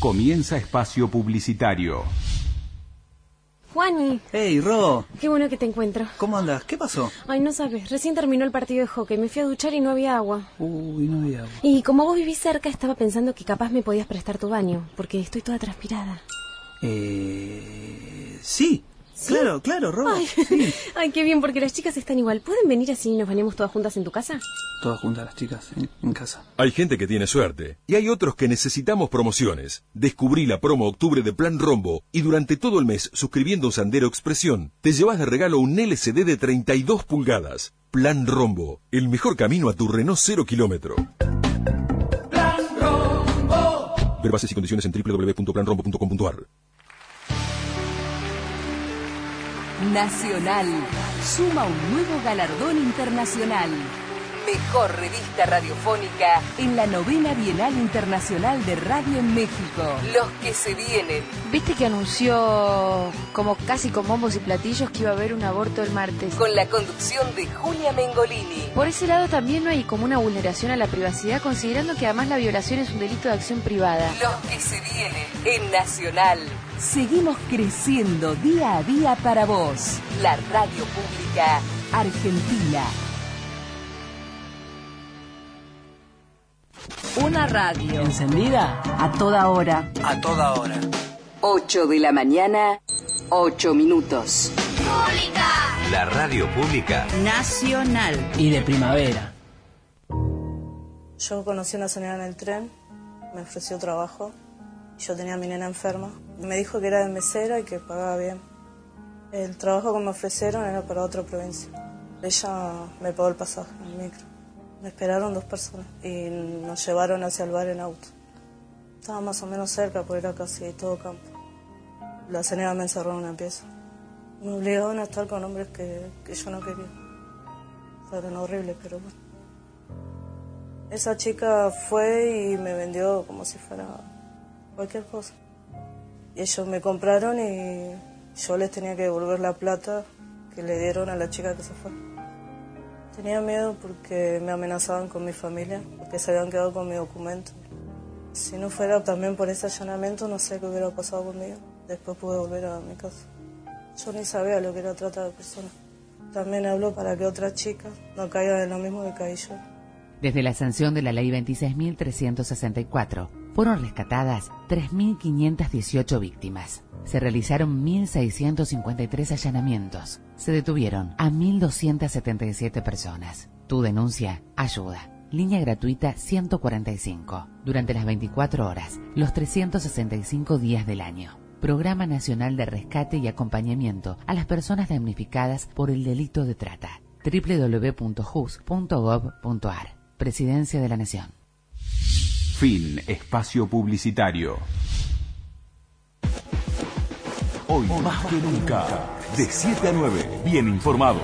Comienza espacio publicitario. Juani. Hey, Ro. Qué bueno que te encuentro. ¿Cómo andas? ¿Qué pasó? Ay, no sabes. Recién terminó el partido de hockey. Me fui a duchar y no había agua. Uy, no había agua. Y como vos vivís cerca, estaba pensando que capaz me podías prestar tu baño, porque estoy toda transpirada. Eh... Sí. ¿Sí? Claro, claro, Ro. Ay, sí. Ay, qué bien, porque las chicas están igual. ¿Pueden venir así y nos bañemos todas juntas en tu casa? Todas juntas las chicas, ¿eh? En casa. Hay gente que tiene suerte y hay otros que necesitamos promociones. Descubrí la promo octubre de Plan Rombo y durante todo el mes, suscribiendo un Sandero Expresión, te llevas de regalo un L C D de treinta y dos pulgadas. Plan Rombo, el mejor camino a tu Renault cero kilómetro. Plan Rombo. Ver bases y condiciones en doble u doble u doble u punto plan rombo punto com punto a r. Nacional suma un nuevo galardón internacional. Mejor revista radiofónica en la novena Bienal Internacional de Radio en México. Los que se vienen. ¿Viste que anunció como casi con bombos y platillos que iba a haber un aborto el martes? Con la conducción de Julia Mengolini. Por ese lado también no hay como una vulneración a la privacidad, considerando que además la violación es un delito de acción privada. Los que se vienen en Nacional. Seguimos creciendo día a día para vos. La radio pública argentina. Una radio encendida a toda hora. A toda hora. ocho de la mañana, ocho minutos. Pública. La radio pública Nacional y de primavera. Yo conocí a una señora en el tren, me ofreció trabajo. Yo tenía a mi nena enferma. Me dijo que era de mesera y que pagaba bien. El trabajo que me ofrecieron era para otra provincia. Ella me pagó el pasaje en el micro. Me esperaron dos personas y nos llevaron hacia el bar en auto. Estaba más o menos cerca, porque era casi todo campo. La señora me encerró en una pieza. Me obligaban a estar con hombres que, que yo no quería. Eran horribles, pero bueno. Esa chica fue y me vendió como si fuera cualquier cosa. Y ellos me compraron y yo les tenía que devolver la plata que le dieron a la chica que se fue. Tenía miedo porque me amenazaban con mi familia, porque se habían quedado con mi documento. Si no fuera también por ese allanamiento, no sé qué hubiera pasado conmigo. Después pude volver a mi casa. Yo ni sabía lo que era trata de personas. También hablo para que otras chicas no caigan en lo mismo que caí yo. Desde la sanción de la Ley veintiséis mil trescientos sesenta y cuatro, fueron rescatadas tres mil quinientas dieciocho víctimas. Se realizaron mil seiscientos cincuenta y tres allanamientos. Se detuvieron a mil doscientas setenta y siete personas. Tu denuncia ayuda. Línea gratuita ciento cuarenta y cinco. Durante las veinticuatro horas, los trescientos sesenta y cinco días del año. Programa Nacional de Rescate y Acompañamiento a las personas damnificadas por el delito de trata. doble u doble u doble u punto jus punto gob punto a r. Presidencia de la Nación. Fin espacio publicitario. Hoy más que nunca, de siete a nueve, bien informado.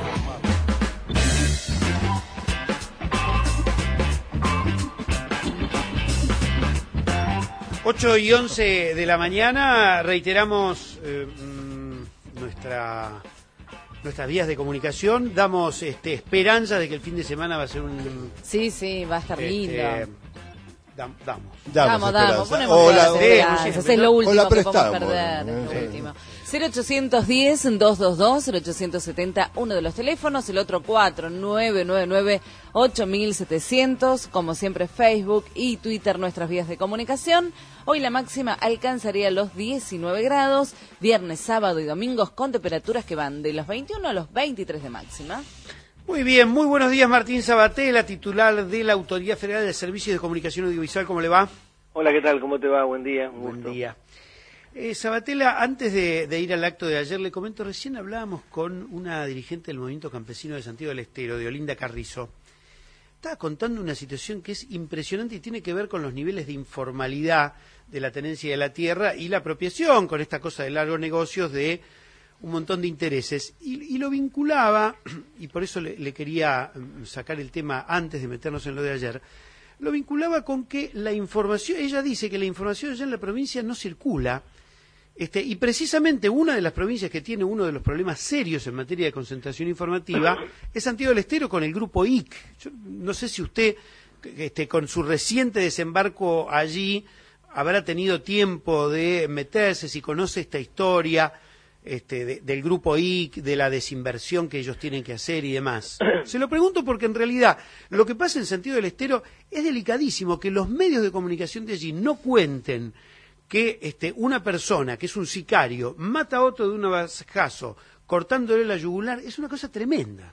ocho y once de la mañana, reiteramos eh, nuestra, nuestras vías de comunicación, damos este, esperanza de que el fin de semana va a ser un... Sí, sí, va a estar este, lindo. Dam, damos. Damos, damos, ponemos o la, esperanzas, es lo último que podemos perder. Bueno, es lo último. cero ochocientos diez, doscientos veintidós, cero ochocientos setenta, uno de los teléfonos, el otro cuatro nueve nueve nueve, ocho mil setecientos, como siempre Facebook y Twitter, nuestras vías de comunicación. Hoy la máxima alcanzaría los diecinueve grados, viernes, sábado y domingos con temperaturas que van de los veintiuno a los veintitrés de máxima. Muy bien, muy buenos días, Martín Sabatella, titular de la Autoridad Federal de Servicios de Comunicación Audiovisual. ¿Cómo le va? Hola, ¿qué tal? ¿Cómo te va? Buen día. Un Buen gusto. día. Eh, Sabatella, antes de, de ir al acto de ayer, le comento, recién hablábamos con una dirigente del Movimiento Campesino de Santiago del Estero, de Olinda Carrizo. Estaba contando una situación que es impresionante y tiene que ver con los niveles de informalidad de la tenencia de la tierra y la apropiación, con esta cosa de largos negocios de un montón de intereses. Y, y lo vinculaba, y por eso le, le quería sacar el tema antes de meternos en lo de ayer, lo vinculaba con que la información, ella dice que la información allá en la provincia no circula, este, y precisamente una de las provincias que tiene uno de los problemas serios en materia de concentración informativa es Santiago del Estero con el grupo I C. Yo no sé si usted, este, con su reciente desembarco allí, habrá tenido tiempo de meterse, si conoce esta historia este, de, del grupo I C, de la desinversión que ellos tienen que hacer y demás. Se lo pregunto porque en realidad lo que pasa en Santiago del Estero es delicadísimo, que los medios de comunicación de allí no cuenten que este, una persona, que es un sicario, mata a otro de un abajazo, cortándole la yugular, es una cosa tremenda.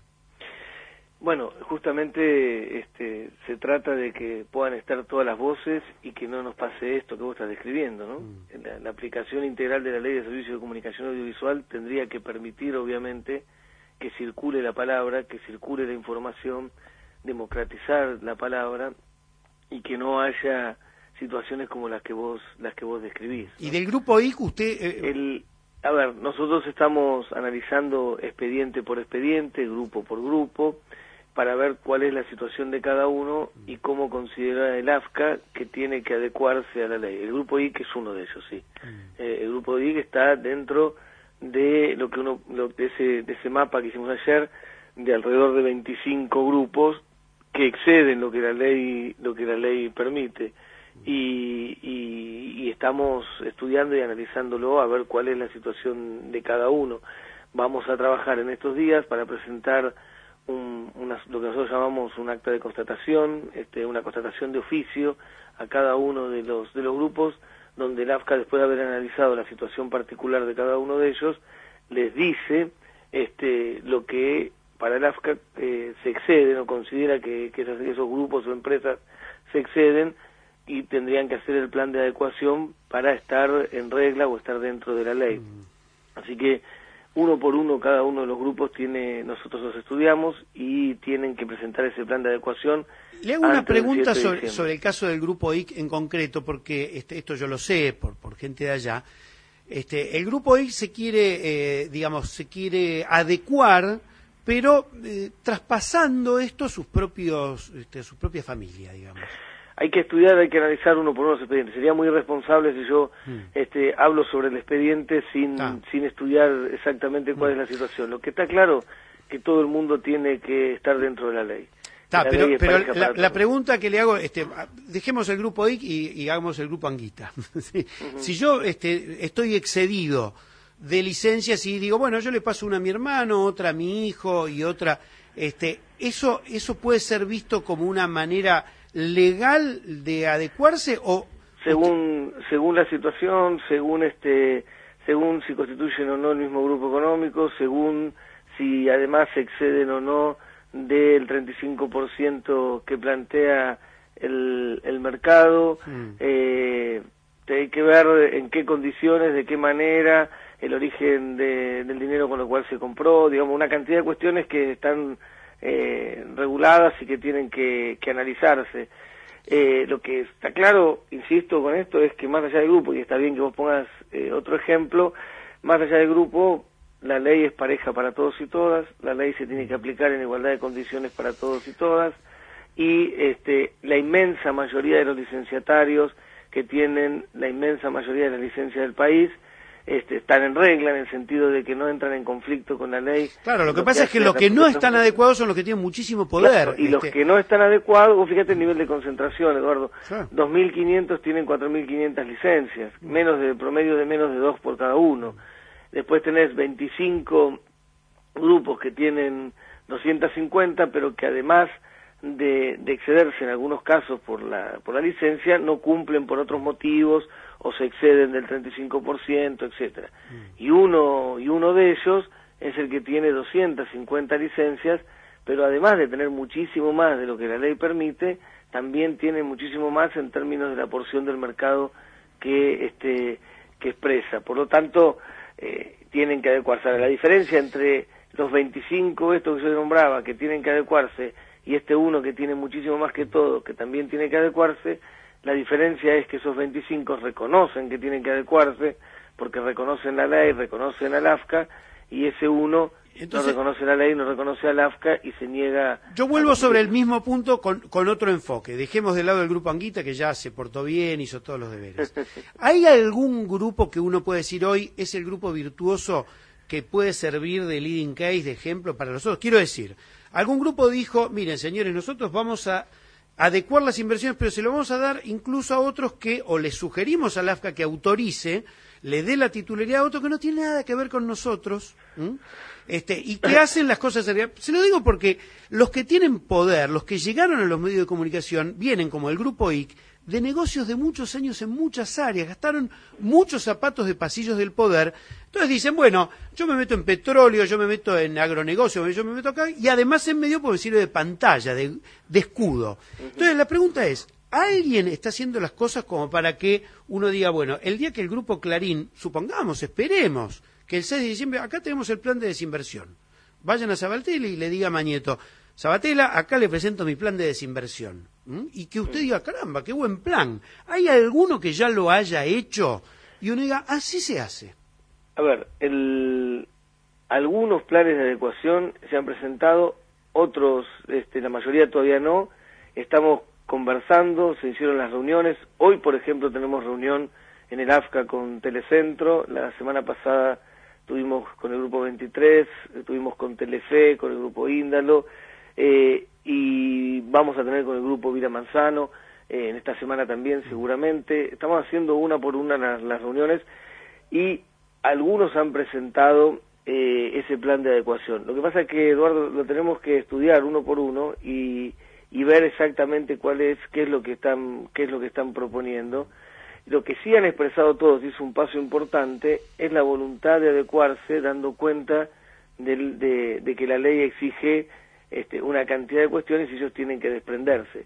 Bueno, justamente este, se trata de que puedan estar todas las voces y que no nos pase esto que vos estás describiendo, ¿no? Mm. La, la aplicación integral de la Ley de Servicios de Comunicación Audiovisual tendría que permitir, obviamente, que circule la palabra, que circule la información, democratizar la palabra y que no haya situaciones como las que vos las que vos describís, ¿no? Y del grupo I C usted... Eh... El, a ver, nosotros estamos analizando expediente por expediente, grupo por grupo, para ver cuál es la situación de cada uno y cómo considera el A F C A que tiene que adecuarse a la ley. El grupo I C es uno de ellos, sí. Mm. Eh, el grupo I C está dentro de lo que uno, lo, de ese, de ese mapa que hicimos ayer, de alrededor de veinticinco grupos que exceden lo que la ley, lo que la ley permite. Y, y, y estamos estudiando y analizándolo a ver cuál es la situación de cada uno. Vamos a trabajar en estos días para presentar un, una, lo que nosotros llamamos un acta de constatación, este, una constatación de oficio a cada uno de los de los grupos, donde el A F C A, después de haber analizado la situación particular de cada uno de ellos, les dice este, lo que para el A F C A eh, se excede, o considera que, que esos, esos grupos o empresas se exceden, y tendrían que hacer el plan de adecuación para estar en regla o estar dentro de la ley. Mm. Así que uno por uno cada uno de los grupos tiene, nosotros los estudiamos y tienen que presentar ese plan de adecuación. Le hago una pregunta sobre, sobre el caso del grupo I C en concreto, porque este, esto yo lo sé por, por gente de allá. Este, el grupo I C se quiere, eh, digamos, se quiere adecuar, pero eh, traspasando esto a sus propios, este, a su propia familia, digamos. Hay que estudiar, hay que analizar uno por uno los expedientes. Sería muy irresponsable si yo mm. este, hablo sobre el expediente sin, ah. sin estudiar exactamente cuál mm. es la situación. Lo que está claro que todo el mundo tiene que estar dentro de la ley. Está, la pero ley pero la, la pregunta que le hago, este, dejemos el grupo I C y, y hagamos el grupo Anguita. ¿Sí? Uh-huh. Si yo este, estoy excedido de licencias y digo, bueno, yo le paso una a mi hermano, otra a mi hijo y otra... este, eso, eso puede ser visto como una manera legal de adecuarse o según según la situación, según este según si constituyen o no el mismo grupo económico, según si además se exceden o no del treinta y cinco por ciento que plantea el, el mercado. mm. eh, hay que ver en qué condiciones, de qué manera, el origen de, del dinero con lo cual se compró, digamos, una cantidad de cuestiones que están Eh, reguladas y que tienen que, que analizarse. Eh, lo que está claro, insisto con esto, es que más allá del grupo, y está bien que vos pongas eh, otro ejemplo, más allá del grupo, la ley es pareja para todos y todas, la ley se tiene que aplicar en igualdad de condiciones para todos y todas, y este, la inmensa mayoría de los licenciatarios que tienen la inmensa mayoría de las licencias del país, Este, están en regla en el sentido de que no entran en conflicto con la ley. Claro, lo que pasa es que los que no están adecuados son los que tienen muchísimo poder. Claro, y este... los que no están adecuados, vos fíjate el nivel de concentración, Eduardo, claro. dos mil quinientos tienen cuatro mil quinientas licencias, menos de promedio de menos de dos por cada uno. Después tenés veinticinco grupos que tienen doscientas cincuenta, pero que además de, de excederse en algunos casos por la, por la licencia, no cumplen por otros motivos o se exceden del treinta y cinco por ciento, etcétera. Mm. Y uno y uno de ellos es el que tiene doscientas cincuenta licencias, pero además de tener muchísimo más de lo que la ley permite, también tiene muchísimo más en términos de la porción del mercado que este que expresa. Por lo tanto, eh, tienen que adecuarse. La diferencia entre los veinticinco, estos que yo nombraba, que tienen que adecuarse, y este uno que tiene muchísimo más que todo, que también tiene que adecuarse, la diferencia es que esos veinticinco reconocen que tienen que adecuarse, porque reconocen la ley, reconocen al A F C A, y ese uno Entonces, no reconoce la ley, no reconoce al A F C A y se niega... Yo vuelvo sobre el mismo punto con, con otro enfoque. Dejemos de lado el grupo Anguita, que ya se portó bien, hizo todos los deberes. ¿Hay algún grupo que uno puede decir hoy es el grupo virtuoso que puede servir de leading case, de ejemplo para nosotros? Quiero decir, algún grupo dijo, miren señores, nosotros vamos a adecuar las inversiones, pero se lo vamos a dar incluso a otros que, o le sugerimos al AFCA que autorice, le dé la titularidad a otro que no tiene nada que ver con nosotros, ¿m? este y que hacen las cosas en realidad. Se lo digo porque los que tienen poder, los que llegaron a los medios de comunicación, vienen como el Grupo I C, de negocios de muchos años en muchas áreas, gastaron muchos zapatos de pasillos del poder. Entonces dicen, bueno, yo me meto en petróleo, yo me meto en agronegocio, yo me meto acá, y además en medio porque me sirve de pantalla, de, de escudo. Entonces la pregunta es, ¿alguien está haciendo las cosas como para que uno diga, bueno, el día que el Grupo Clarín, supongamos, esperemos, que el seis de diciembre, acá tenemos el plan de desinversión, vayan a Sabatella y le diga a Mañeto, Sabatella, acá le presento mi plan de desinversión, ¿m? Y que usted diga, caramba, qué buen plan, ¿hay alguno que ya lo haya hecho? Y uno diga, así se hace. A ver, el... algunos planes de adecuación se han presentado, otros, este, la mayoría todavía no, estamos conversando, se hicieron las reuniones. Hoy, por ejemplo, tenemos reunión en el AFCA con Telecentro. La semana pasada tuvimos con el Grupo veintitrés, tuvimos con Telefe, con el Grupo Índalo, eh, y vamos a tener con el Grupo Vila Manzano, eh, en esta semana también seguramente. Estamos haciendo una por una las, las reuniones y algunos han presentado eh, ese plan de adecuación. Lo que pasa es que, Eduardo, lo tenemos que estudiar uno por uno y y ver exactamente cuál es, qué es lo que están, qué es lo que están proponiendo. Lo que sí han expresado todos, y es un paso importante, es la voluntad de adecuarse, dando cuenta de, de, de que la ley exige este, una cantidad de cuestiones y ellos tienen que desprenderse.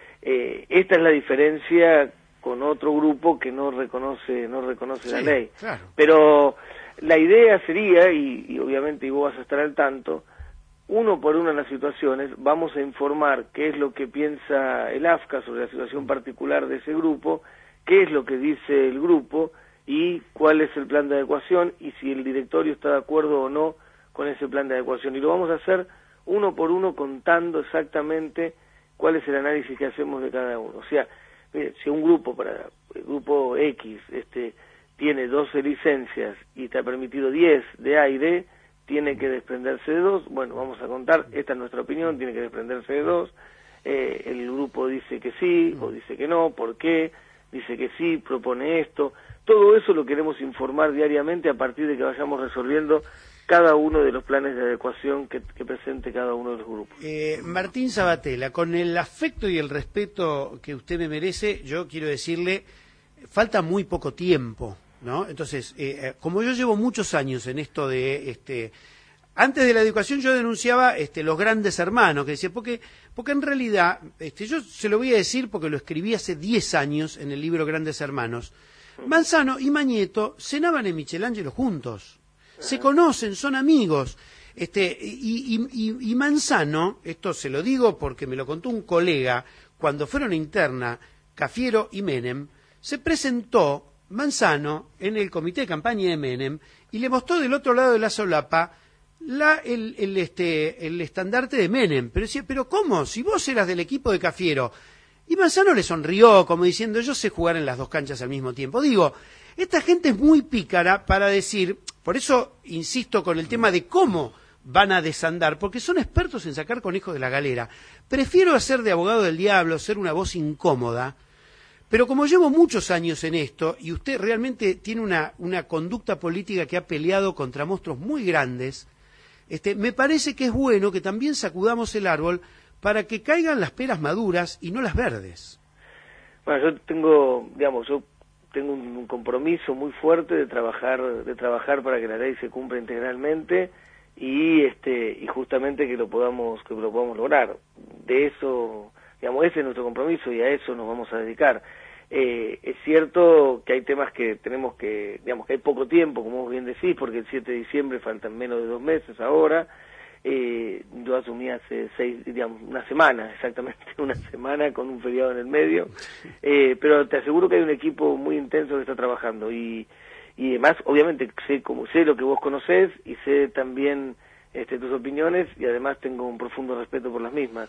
Eh, esta es la diferencia con otro grupo que no reconoce, no reconoce sí, la ley. Claro. Pero la idea sería, y, y obviamente y vos vas a estar al tanto, uno por uno en las situaciones, vamos a informar qué es lo que piensa el AFCA sobre la situación particular de ese grupo, qué es lo que dice el grupo y cuál es el plan de adecuación y si el directorio está de acuerdo o no con ese plan de adecuación. Y lo vamos a hacer uno por uno contando exactamente cuál es el análisis que hacemos de cada uno. O sea, mire, si un grupo, para el grupo X, este, tiene doce licencias y está permitido diez de A y D, tiene que desprenderse de dos, bueno, vamos a contar, esta es nuestra opinión, tiene que desprenderse de dos, eh, el grupo dice que sí, o dice que no, ¿por qué? Dice que sí, propone esto, todo eso lo queremos informar diariamente a partir de que vayamos resolviendo cada uno de los planes de adecuación que, que presente cada uno de los grupos. Eh, Martín Sabatella, con el afecto y el respeto que usted me merece, yo quiero decirle, falta muy poco tiempo, ¿no? Entonces, eh, como yo llevo muchos años en esto de, este, antes de la educación yo denunciaba este, los grandes hermanos, que decía, porque, porque en realidad, este, yo se lo voy a decir porque lo escribí hace diez años en el libro Grandes Hermanos, Manzano y Mañeto cenaban en Michelangelo juntos, se conocen, son amigos, este, y, y, y, y Manzano, esto se lo digo porque me lo contó un colega, cuando fueron a interna Cafiero y Menem, se presentó Manzano en el comité de campaña de Menem y le mostró del otro lado de la solapa la, el, el, este, el estandarte de Menem. Pero decía, ¿pero cómo? Si vos eras del equipo de Cafiero. Y Manzano le sonrió como diciendo, yo sé jugar en las dos canchas al mismo tiempo. Digo, esta gente es muy pícara para decir, por eso insisto con el tema de cómo van a desandar, porque son expertos en sacar conejos de la galera. Prefiero hacer de abogado del diablo, ser una voz incómoda. Pero como llevo muchos años en esto, y usted realmente tiene una, una conducta política que ha peleado contra monstruos muy grandes, este, me parece que es bueno que también sacudamos el árbol para que caigan las peras maduras y no las verdes. Bueno, yo tengo, digamos, yo tengo un compromiso muy fuerte de trabajar, de trabajar para que la ley se cumpla integralmente y este, y justamente que lo podamos, que lo podamos lograr. De eso, digamos, ese es nuestro compromiso y a eso nos vamos a dedicar. Eh, es cierto que hay temas que tenemos que, digamos que hay poco tiempo, como vos bien decís, porque el siete de diciembre faltan menos de dos meses ahora. Eh, yo asumí hace seis, digamos, una semana, exactamente una semana con un feriado en el medio, eh, pero te aseguro que hay un equipo muy intenso que está trabajando y, y además, obviamente, sé como sé lo que vos conocés y sé también este, tus opiniones y además tengo un profundo respeto por las mismas.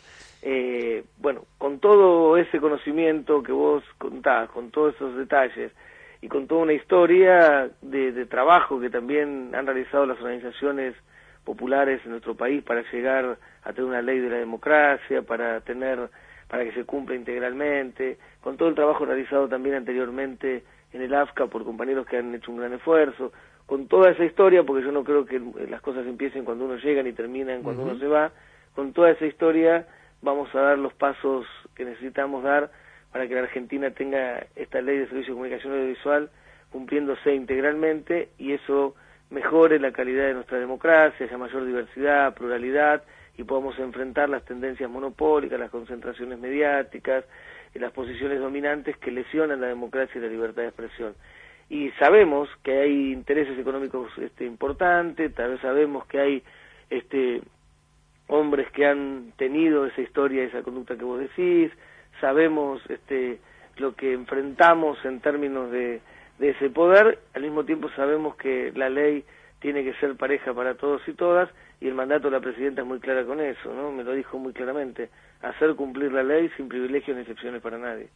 Eh, bueno, con todo ese conocimiento que vos contás, con todos esos detalles y con toda una historia de, de trabajo que también han realizado las organizaciones populares en nuestro país para llegar a tener una ley de la democracia, para tener, para que se cumpla integralmente, con todo el trabajo realizado también anteriormente en el AFCA por compañeros que han hecho un gran esfuerzo, con toda esa historia, porque yo no creo que las cosas empiecen cuando uno llega ni terminan cuando uh-huh. uno se va, con toda esa historia vamos a dar los pasos que necesitamos dar para que la Argentina tenga esta ley de servicio de comunicación audiovisual cumpliéndose integralmente y eso mejore la calidad de nuestra democracia, haya mayor diversidad, pluralidad y podamos enfrentar las tendencias monopólicas, las concentraciones mediáticas, y las posiciones dominantes que lesionan la democracia y la libertad de expresión. Y sabemos que hay intereses económicos este, importantes, tal vez sabemos que hay este, hombres que han tenido esa historia, esa conducta que vos decís, sabemos este, lo que enfrentamos en términos de, de ese poder, al mismo tiempo sabemos que la ley tiene que ser pareja para todos y todas, y el mandato de la Presidenta es muy clara con eso, ¿no? Me lo dijo muy claramente, hacer cumplir la ley sin privilegios ni excepciones para nadie.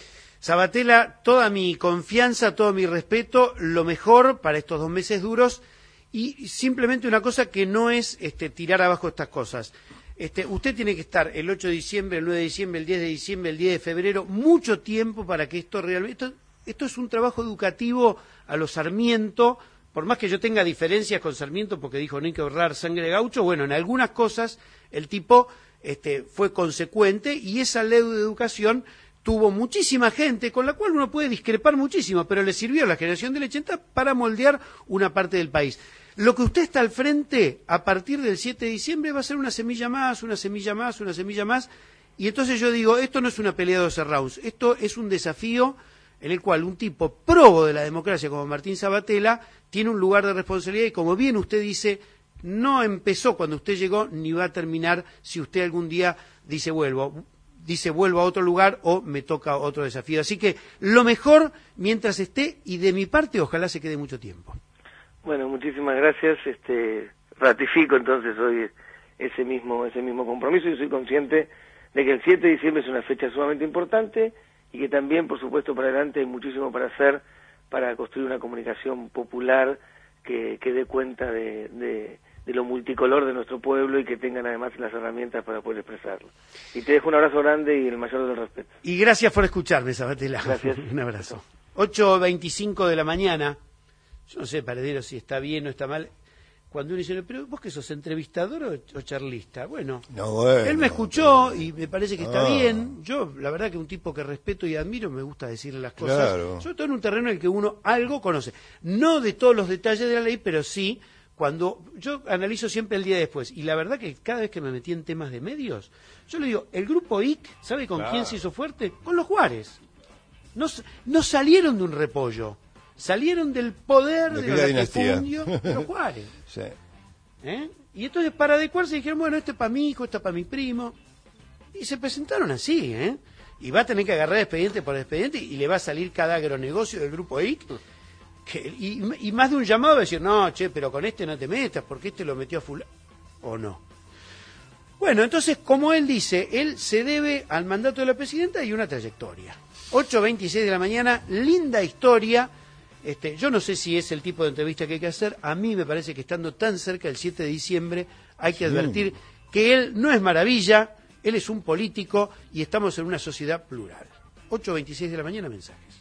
Sabatella, toda mi confianza, todo mi respeto, lo mejor para estos dos meses duros, y simplemente una cosa que no es este, tirar abajo estas cosas. Este, usted tiene que estar el ocho de diciembre, el nueve de diciembre, el diez de diciembre, el diez de febrero, mucho tiempo para que esto realmente... Esto, esto es un trabajo educativo a los Sarmiento, por más que yo tenga diferencias con Sarmiento, porque dijo no hay que ahorrar sangre de gaucho, bueno, en algunas cosas el tipo este, fue consecuente y esa ley de educación tuvo muchísima gente, con la cual uno puede discrepar muchísimo, pero le sirvió a la generación del ochenta para moldear una parte del país. Lo que usted está al frente, a partir del siete de diciembre, va a ser una semilla más, una semilla más, una semilla más, y entonces yo digo, esto no es una pelea de doce rounds, esto es un desafío en el cual un tipo probo de la democracia como Martín Sabatella tiene un lugar de responsabilidad y como bien usted dice, no empezó cuando usted llegó ni va a terminar si usted algún día dice vuelvo, dice vuelvo a otro lugar o me toca otro desafío. Así que lo mejor mientras esté y de mi parte ojalá se quede mucho tiempo. Bueno, muchísimas gracias. Este, ratifico entonces hoy ese mismo, ese mismo compromiso y soy consciente de que el siete de diciembre es una fecha sumamente importante y que también, por supuesto, para adelante hay muchísimo para hacer para construir una comunicación popular que, que dé cuenta de, de, de lo multicolor de nuestro pueblo y que tengan además las herramientas para poder expresarlo. Y te dejo un abrazo grande y el mayor de los respetos. Y gracias por escucharme, Sabatella. Gracias. Un abrazo. ocho veinticinco de la mañana. Yo no sé, Paredero, si está bien o está mal. Cuando uno dice, pero vos que sos entrevistador o, o charlista. Bueno, no, bueno, él me escuchó y me parece que está ah. bien. Yo, la verdad que un tipo que respeto y admiro, me gusta decirle las cosas. Claro. Sobre todo en un terreno en el que uno algo conoce. No de todos los detalles de la ley, pero sí cuando yo analizo siempre el día después. Y la verdad que cada vez que me metí en temas de medios, yo le digo, el grupo I C, ¿sabe con claro. quién se hizo fuerte? Con los Juárez. No, no salieron de un repollo. Salieron del poder de, de los latifundios de los Juárez. Sí. ¿Eh? Y entonces para adecuarse dijeron, bueno, este es para mi hijo, este es para mi primo. Y se presentaron así, ¿eh? Y va a tener que agarrar expediente por expediente y le va a salir cada agronegocio del grupo I C. Que, y, y más de un llamado a decir, no, che, pero con este no te metas, porque este lo metió a fulano. ¿O no? Bueno, entonces, como él dice, él se debe al mandato de la presidenta y una trayectoria. ocho veintiséis de la mañana, linda historia. Este, yo no sé si es el tipo de entrevista que hay que hacer. A mí me parece que estando tan cerca del siete de diciembre hay que advertir sí. que él no es maravilla, él es un político y estamos en una sociedad plural. ocho veintiséis de la mañana, mensajes.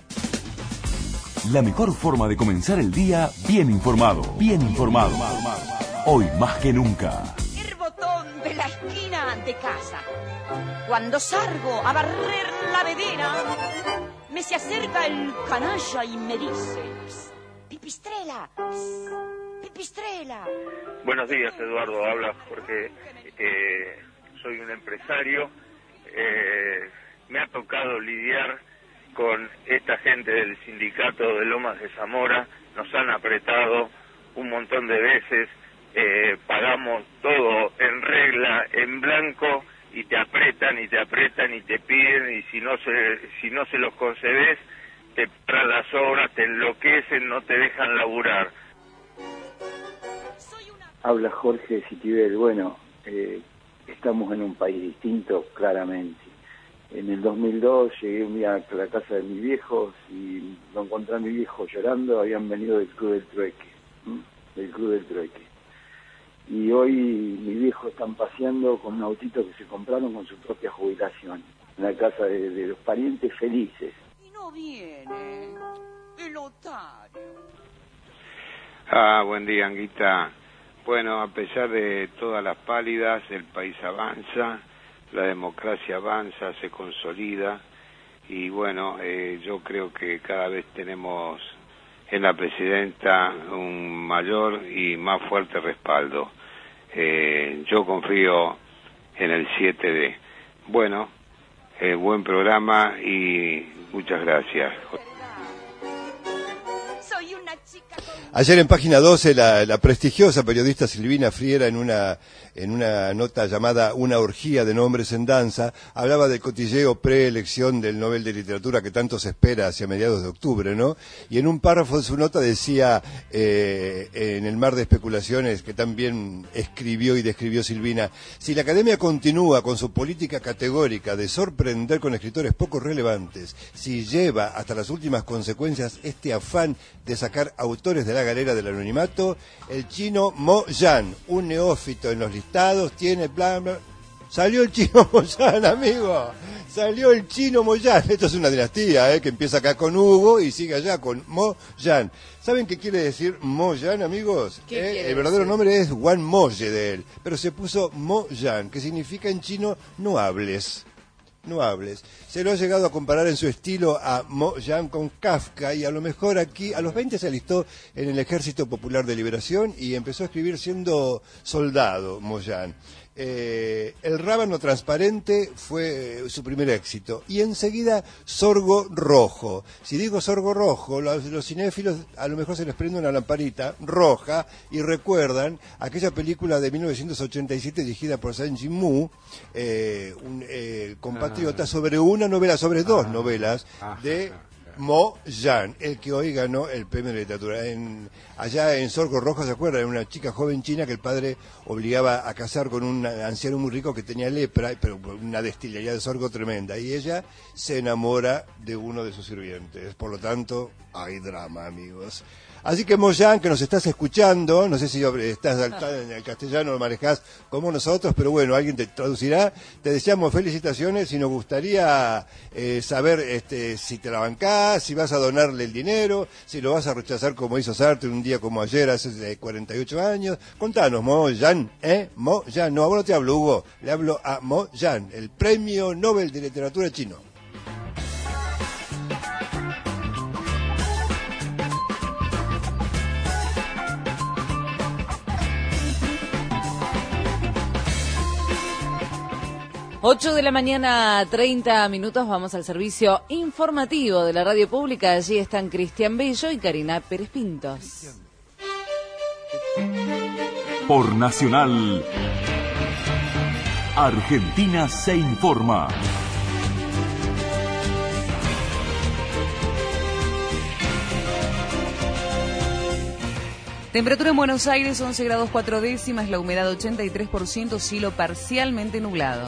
La mejor forma de comenzar el día bien informado. Bien informado. Hoy más que nunca. El botón de la esquina de casa. Cuando salgo a barrer la vedera, me se acerca el canalla y me dice: Pipistrela, Pipistrela. Buenos días, Eduardo. Habla Jorge. Eh, soy un empresario. Eh, me ha tocado lidiar con esta gente del sindicato de Lomas de Zamora. Nos han apretado un montón de veces. Eh, pagamos todo en regla, en blanco, y te apretan y te apretan y te piden, y si no se si no se los concedes te paran las obras, te enloquecen, no te dejan laburar. Habla Jorge Citibel. Bueno, eh, estamos en un país distinto, claramente. En el dos mil dos llegué un día a la casa de mis viejos y lo encontré a mi viejo llorando. Habían venido del Club del Trueque, ¿m? del Club del Trueque. y hoy mis viejos están paseando con un autito que se compraron con su propia jubilación, en la casa de, de los parientes felices. Y no viene el notario. Ah, buen día, Anguita. Bueno, a pesar de todas las pálidas, el país avanza, la democracia avanza, se consolida, y bueno, eh, yo creo que cada vez tenemos en la presidenta un mayor y más fuerte respaldo. Eh, yo confío en el siete D. Bueno, eh, buen programa y muchas gracias. Soy una chica con... Ayer en Página doce la, la prestigiosa periodista Silvina Friera en una en una nota llamada Una orgía de nombres en danza hablaba del cotilleo preelección del Nobel de Literatura que tanto se espera hacia mediados de octubre, ¿no? Y en un párrafo de su nota decía eh, en el mar de especulaciones que también escribió y describió Silvina: si la Academia continúa con su política categórica de sorprender con escritores poco relevantes, si lleva hasta las últimas consecuencias este afán de sacar autores de la galera del anonimato, el chino Mo Yan, un neófito en los listados, tiene bla bla. Salió el chino Moyán, amigo. Salió el chino Moyán. Esto es una dinastía, ¿eh? Que empieza acá con Hugo y sigue allá con Moyán. ¿Saben qué quiere decir Moyán, amigos? ¿Eh? El verdadero decir? nombre es Juan Moye de él, pero se puso Moyán, que significa en chino no hables. No hables. Se lo ha llegado a comparar en su estilo a Moyán con Kafka, y a lo mejor aquí, a los veinte se alistó en el Ejército Popular de Liberación y empezó a escribir siendo soldado, Moyán. Eh, el Rábano Transparente fue eh, su primer éxito, y enseguida Sorgo Rojo. Si digo Sorgo Rojo, los, los cinéfilos a lo mejor se les prende una lamparita roja y recuerdan aquella película de mil novecientos ochenta y siete dirigida por Zhang Yimou, eh, un eh, compatriota, ah. sobre una novela, sobre dos ah. novelas ah. de Mo Yan, el que hoy ganó el premio de literatura. En, allá en Sorgo Rojo, ¿se acuerdan? Una chica joven china que el padre obligaba a casar con un anciano muy rico que tenía lepra, pero una destilería de sorgo tremenda. Y ella se enamora de uno de sus sirvientes. Por lo tanto, hay drama, amigos. Así que Moyán, que nos estás escuchando, no sé si estás en el castellano, lo manejás como nosotros, pero bueno, alguien te traducirá. Te deseamos felicitaciones y nos gustaría eh, saber este, si te la bancás, si vas a donarle el dinero, si lo vas a rechazar como hizo Sartre un día como ayer, hace cuarenta y ocho años. Contanos, Moyán, ¿eh? Moyán, no, a vos no te hablo, Hugo, le hablo a Moyán, el Premio Nobel de Literatura chino. ocho de la mañana, treinta minutos, vamos al servicio informativo de la radio pública. Allí están Cristian Bello y Karina Pérez Pintos. Por Nacional, Argentina se informa. Temperatura en Buenos Aires, once grados cuatro décimas, la humedad ochenta y tres por ciento, cielo parcialmente nublado.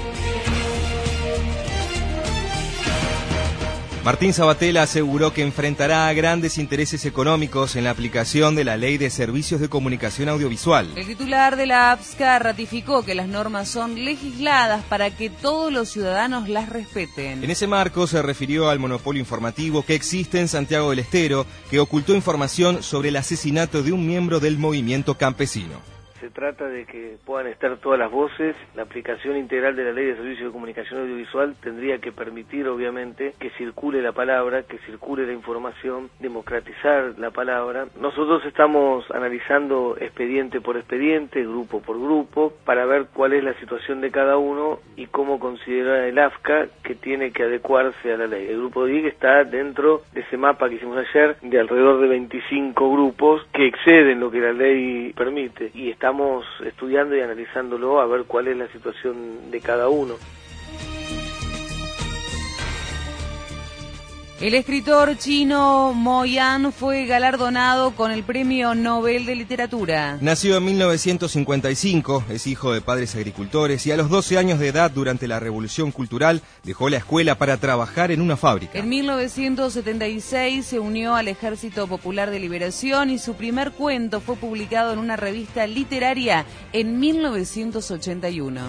Martín Sabatella aseguró que enfrentará a grandes intereses económicos en la aplicación de la Ley de Servicios de Comunicación Audiovisual. El titular de la APSCA ratificó que las normas son legisladas para que todos los ciudadanos las respeten. En ese marco se refirió al monopolio informativo que existe en Santiago del Estero, que ocultó información sobre el asesinato de un miembro del movimiento campesino. Se trata de que puedan estar todas las voces. La aplicación integral de la Ley de Servicios de Comunicación Audiovisual tendría que permitir, obviamente, que circule la palabra, que circule la información, democratizar la palabra. Nosotros estamos analizando expediente por expediente, grupo por grupo, para ver cuál es la situación de cada uno y cómo considera el AFCA que tiene que adecuarse a la ley. El grupo D I G está dentro de ese mapa que hicimos ayer, de alrededor de veinticinco grupos que exceden lo que la ley permite, y estamos Estamos estudiando y analizándolo a ver cuál es la situación de cada uno. El escritor chino Mo Yan fue galardonado con el Premio Nobel de Literatura. Nació en mil novecientos cincuenta y cinco, es hijo de padres agricultores y a los doce años de edad, durante la Revolución Cultural, dejó la escuela para trabajar en una fábrica. En mil novecientos setenta y seis se unió al Ejército Popular de Liberación y su primer cuento fue publicado en una revista literaria en mil novecientos ochenta y uno.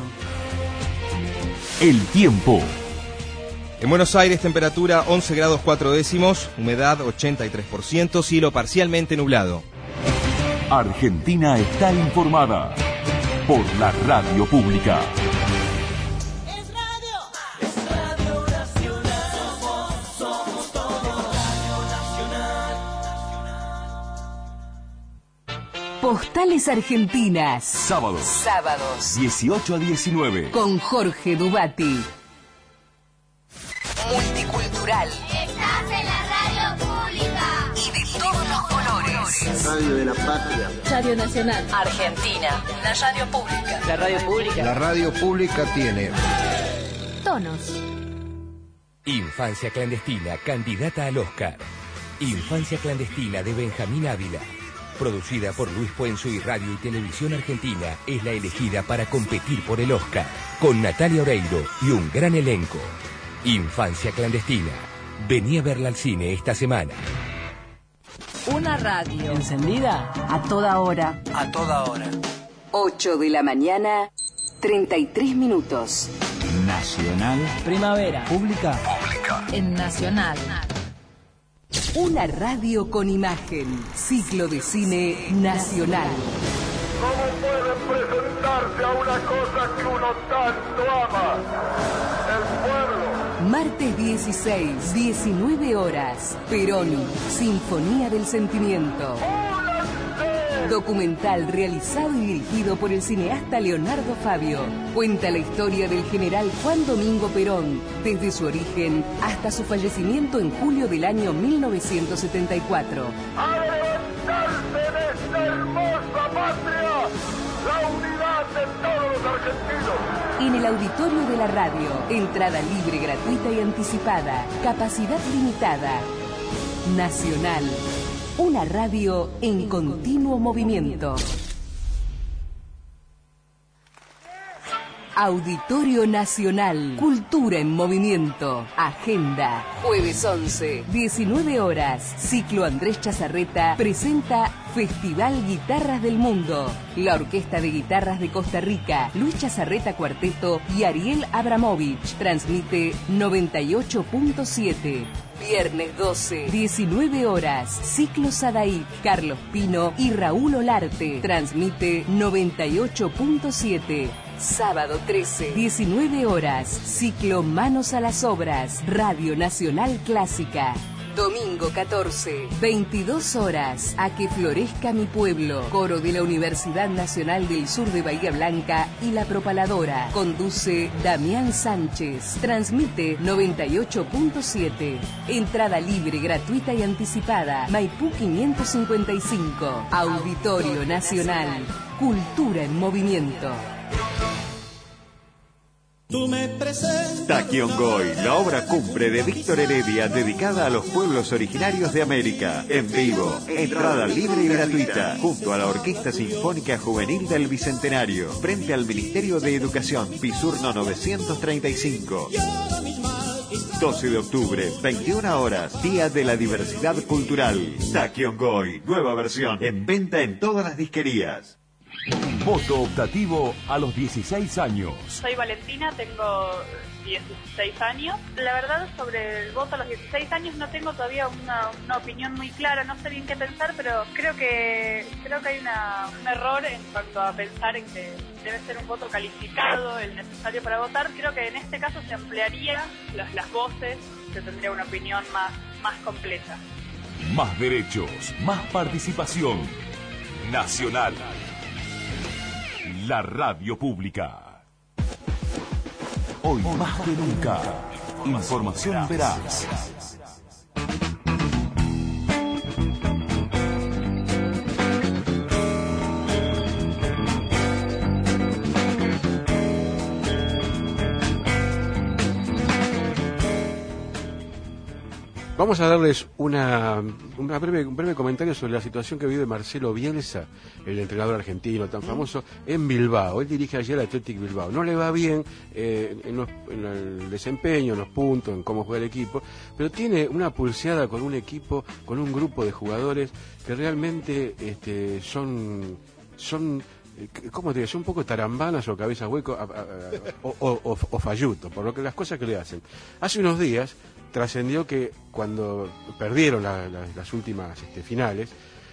El tiempo. En Buenos Aires, temperatura once grados cuatro décimos, humedad ochenta y tres por ciento, cielo parcialmente nublado. Argentina está informada por la radio pública. Es radio, es Radio Nacional, somos, somos todo Radio Nacional. Postales Argentinas. Sábados. Sábados. dieciocho a diecinueve. Con Jorge Dubati. Multicultural. Estás en la radio pública. Y de todos los colores. Radio de la Patria. Radio Nacional. Argentina. La radio pública. La radio pública. La radio pública tiene Tonos. Infancia clandestina, candidata al Oscar. Infancia clandestina de Benjamín Ávila. Producida por Luis Puenzo y Radio y Televisión Argentina, es la elegida para competir por el Oscar. Con Natalia Oreiro y un gran elenco. Infancia clandestina. Vení a verla al cine esta semana. Una radio. ¿Encendida? A toda hora. A toda hora. ocho de la mañana, treinta y tres minutos. Nacional. Primavera. Pública. Pública. En Nacional. Una radio con imagen. Ciclo de cine nacional. ¿Cómo pueden presentarse a una cosa que uno tanto ama? El pueblo. Martes dieciséis, diecinueve horas. Perón, Sinfonía del Sentimiento. Documental realizado y dirigido por el cineasta Leonardo Fabio. Cuenta la historia del general Juan Domingo Perón, desde su origen hasta su fallecimiento en julio del año mil novecientos setenta y cuatro. ¡A levantarse de esta hermosa patria! ¡La unidad de todos los argentinos! En el auditorio de la radio, entrada libre, gratuita y anticipada, capacidad limitada. Nacional, una radio en continuo movimiento. Auditorio Nacional, Cultura en Movimiento, Agenda, jueves once, diecinueve horas, Ciclo Andrés Chazarreta presenta Festival Guitarras del Mundo. La Orquesta de Guitarras de Costa Rica, Luis Chazarreta Cuarteto y Ariel Abramovich, transmite noventa y ocho punto siete. Viernes doce, diecinueve horas, Ciclo Sadaí, Carlos Pino y Raúl Olarte, transmite noventa y ocho punto siete. Sábado trece, diecinueve horas, Ciclo Manos a las Obras, Radio Nacional Clásica. Domingo catorce, veintidós horas, A que florezca mi pueblo, coro de la Universidad Nacional del Sur de Bahía Blanca y La Propaladora. Conduce Damián Sánchez. Transmite noventa y ocho punto siete. Entrada libre, gratuita y anticipada. Maipú quinientos cincuenta y cinco. Auditorio Nacional. Cultura en movimiento. Taquiongoi, la obra cumbre de Víctor Heredia dedicada a los pueblos originarios de América. En vivo, entrada libre y gratuita, junto a la Orquesta Sinfónica Juvenil del Bicentenario, frente al Ministerio de Educación, Pisurno novecientos treinta y cinco. doce de octubre, veintiuna horas, Día de la Diversidad Cultural. Taquiongoi, nueva versión, en venta en todas las disquerías. Voto optativo a los dieciséis años. Soy Valentina, tengo dieciséis años. La verdad, sobre el voto a los dieciséis años no tengo todavía una, una opinión muy clara, no sé bien qué pensar, pero creo que creo que hay una, un error en cuanto a pensar en que debe ser un voto calificado, el necesario para votar. Creo que en este caso se ampliaría las, las voces, se tendría una opinión más, más completa. Más derechos, más participación. Nacional. La radio pública. Hoy más que nunca, información veraz. Vamos a darles una, una breve, un breve comentario sobre la situación que vive Marcelo Bielsa, el entrenador argentino tan famoso, en Bilbao. Él dirige ayer al Athletic Bilbao. No le va bien eh, en, los, en el desempeño, en los puntos, en cómo juega el equipo, pero tiene una pulseada con un equipo, con un grupo de jugadores que realmente este, son... son ¿cómo te digo? Son un poco tarambanas o cabezas huecos o, o, o, o fallutos, por lo que las cosas que le hacen. Hace unos días trascendió que cuando perdieron la, la, las últimas este, finales,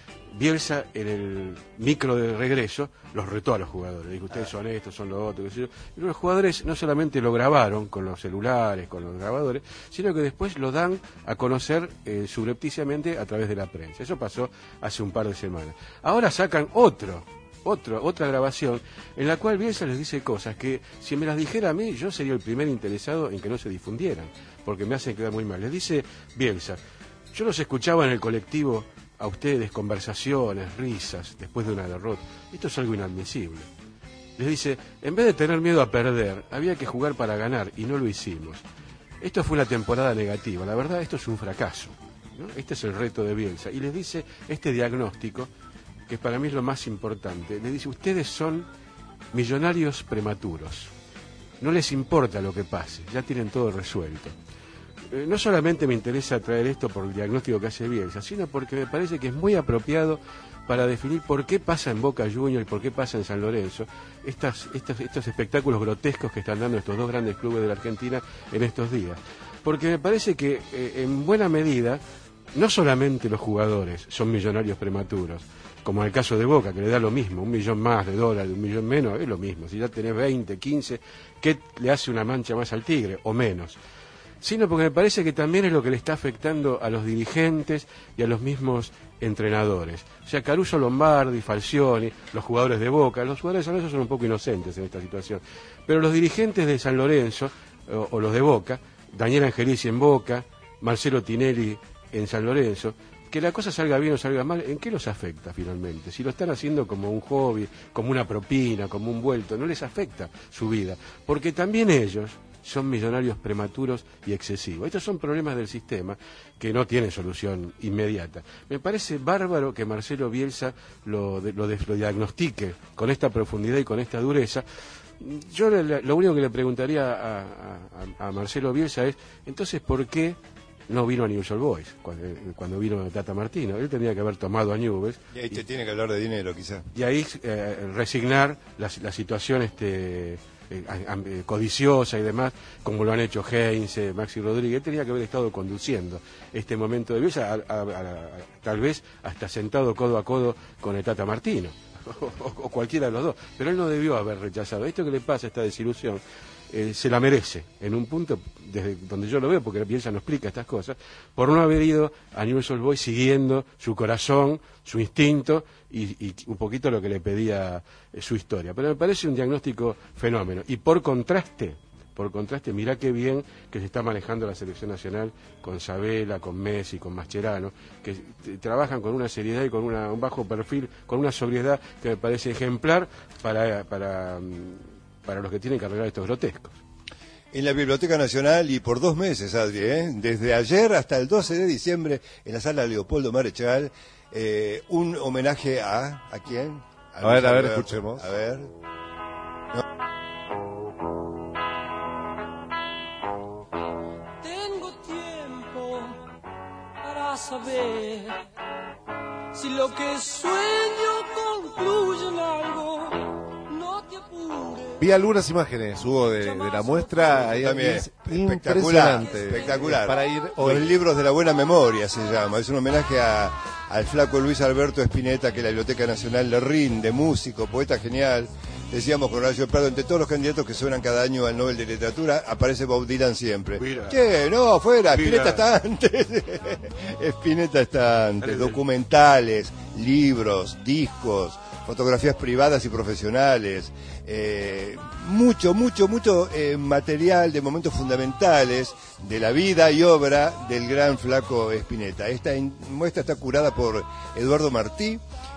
Bielsa en el micro de regreso los retó a los jugadores. Dijo, ustedes son estos, son los otros. Qué sé yo. Y los jugadores no solamente lo grabaron con los celulares, con los grabadores, sino que después lo dan a conocer eh, subrepticiamente a través de la prensa. Eso pasó hace un par de semanas. Ahora sacan otro. Otro, otra grabación en la cual Bielsa les dice cosas que si me las dijera a mí yo sería el primer interesado en que no se difundieran, porque me hacen quedar muy mal. Les dice Bielsa, yo los escuchaba en el colectivo a ustedes, conversaciones, risas después de una derrota. Esto es algo inadmisible. Les dice, en vez de tener miedo a perder, había que jugar para ganar y no lo hicimos. Esto fue una temporada negativa, la verdad esto es un fracaso, ¿no? Este es el reto de Bielsa. Y les dice este diagnóstico que para mí es lo más importante. Le dice, ustedes son millonarios prematuros. No les importa lo que pase, ya tienen todo resuelto. Eh, no solamente me interesa traer esto por el diagnóstico que hace Bielsa, sino porque me parece que es muy apropiado para definir por qué pasa en Boca Juniors y por qué pasa en San Lorenzo estas, estos, estos espectáculos grotescos que están dando estos dos grandes clubes de la Argentina en estos días. Porque me parece que eh, en buena medida no solamente los jugadores son millonarios prematuros, como en el caso de Boca, que le da lo mismo, un millón más de dólares, un millón menos, es lo mismo. Si ya tenés veinte, quince, ¿qué le hace una mancha más al Tigre? O menos. Sino porque me parece que también es lo que le está afectando a los dirigentes y a los mismos entrenadores. O sea, Caruso Lombardi, Falcioni, los jugadores de Boca, los jugadores de San Lorenzo son un poco inocentes en esta situación. Pero los dirigentes de San Lorenzo, o, o los de Boca, Daniel Angelici en Boca, Marcelo Tinelli en San Lorenzo, que la cosa salga bien o salga mal, ¿en qué los afecta finalmente? Si lo están haciendo como un hobby, como una propina, como un vuelto, no les afecta su vida, porque también ellos son millonarios prematuros y excesivos. Estos son problemas del sistema que no tienen solución inmediata. Me parece bárbaro que Marcelo Bielsa lo, lo, lo diagnostique con esta profundidad y con esta dureza. Yo le, lo único que le preguntaría a, a, a Marcelo Bielsa es, entonces, ¿por qué no vino a Newell's Old Boys cuando, cuando vino Tata Martino? Él tendría que haber tomado a Newell's. Y ahí te y, tiene que hablar de dinero, quizá. Y ahí eh, resignar la, la situación este, eh, eh, codiciosa y demás, como lo han hecho Heinz, eh, Maxi Rodríguez. Él tenía que haber estado conduciendo este momento de Bielsa, a, a, a, a, tal vez hasta sentado codo a codo con el Tata Martino, o, o, o cualquiera de los dos. Pero él no debió haber rechazado. Esto que le pasa, esta desilusión, Eh, se la merece, en un punto desde donde yo lo veo, porque Bielsa no explica estas cosas, por no haber ido a Newell's Old Boys siguiendo su corazón, su instinto y, y un poquito lo que le pedía eh, su historia. Pero me parece un diagnóstico fenómeno. Y por contraste, por contraste, mirá qué bien que se está manejando la selección nacional con Sabela, con Messi, con Mascherano, que t- trabajan con una seriedad y con una, un bajo perfil, con una sobriedad que me parece ejemplar para... para para los que tienen que arreglar estos grotescos. En la Biblioteca Nacional y por dos meses, Adri, ¿eh? Desde ayer hasta el doce de diciembre, en la sala Leopoldo Marechal, eh, un homenaje a... ¿A quién? A, a ver, a ver, escuchemos. A ver... No. Tengo tiempo para saber si lo que sueño concluye en algo. Vi algunas imágenes, Hugo, de, de la muestra. Ahí también, espectacular, espectacular. Para ir hoy. Los libros de la buena memoria se llama. Es un homenaje a, al flaco Luis Alberto Spinetta, que la Biblioteca Nacional le rinde, músico, poeta genial. Decíamos con Horacio Prado, entre todos los candidatos que suenan cada año al Nobel de Literatura, aparece Bob Dylan siempre. Mira. Che, no, fuera, Spinetta está antes. Spinetta está antes. Documentales, libros, discos, fotografías privadas y profesionales, eh, mucho, mucho, mucho eh, material de momentos fundamentales de la vida y obra del gran flaco Spinetta. Esta in- muestra está curada por Eduardo Martí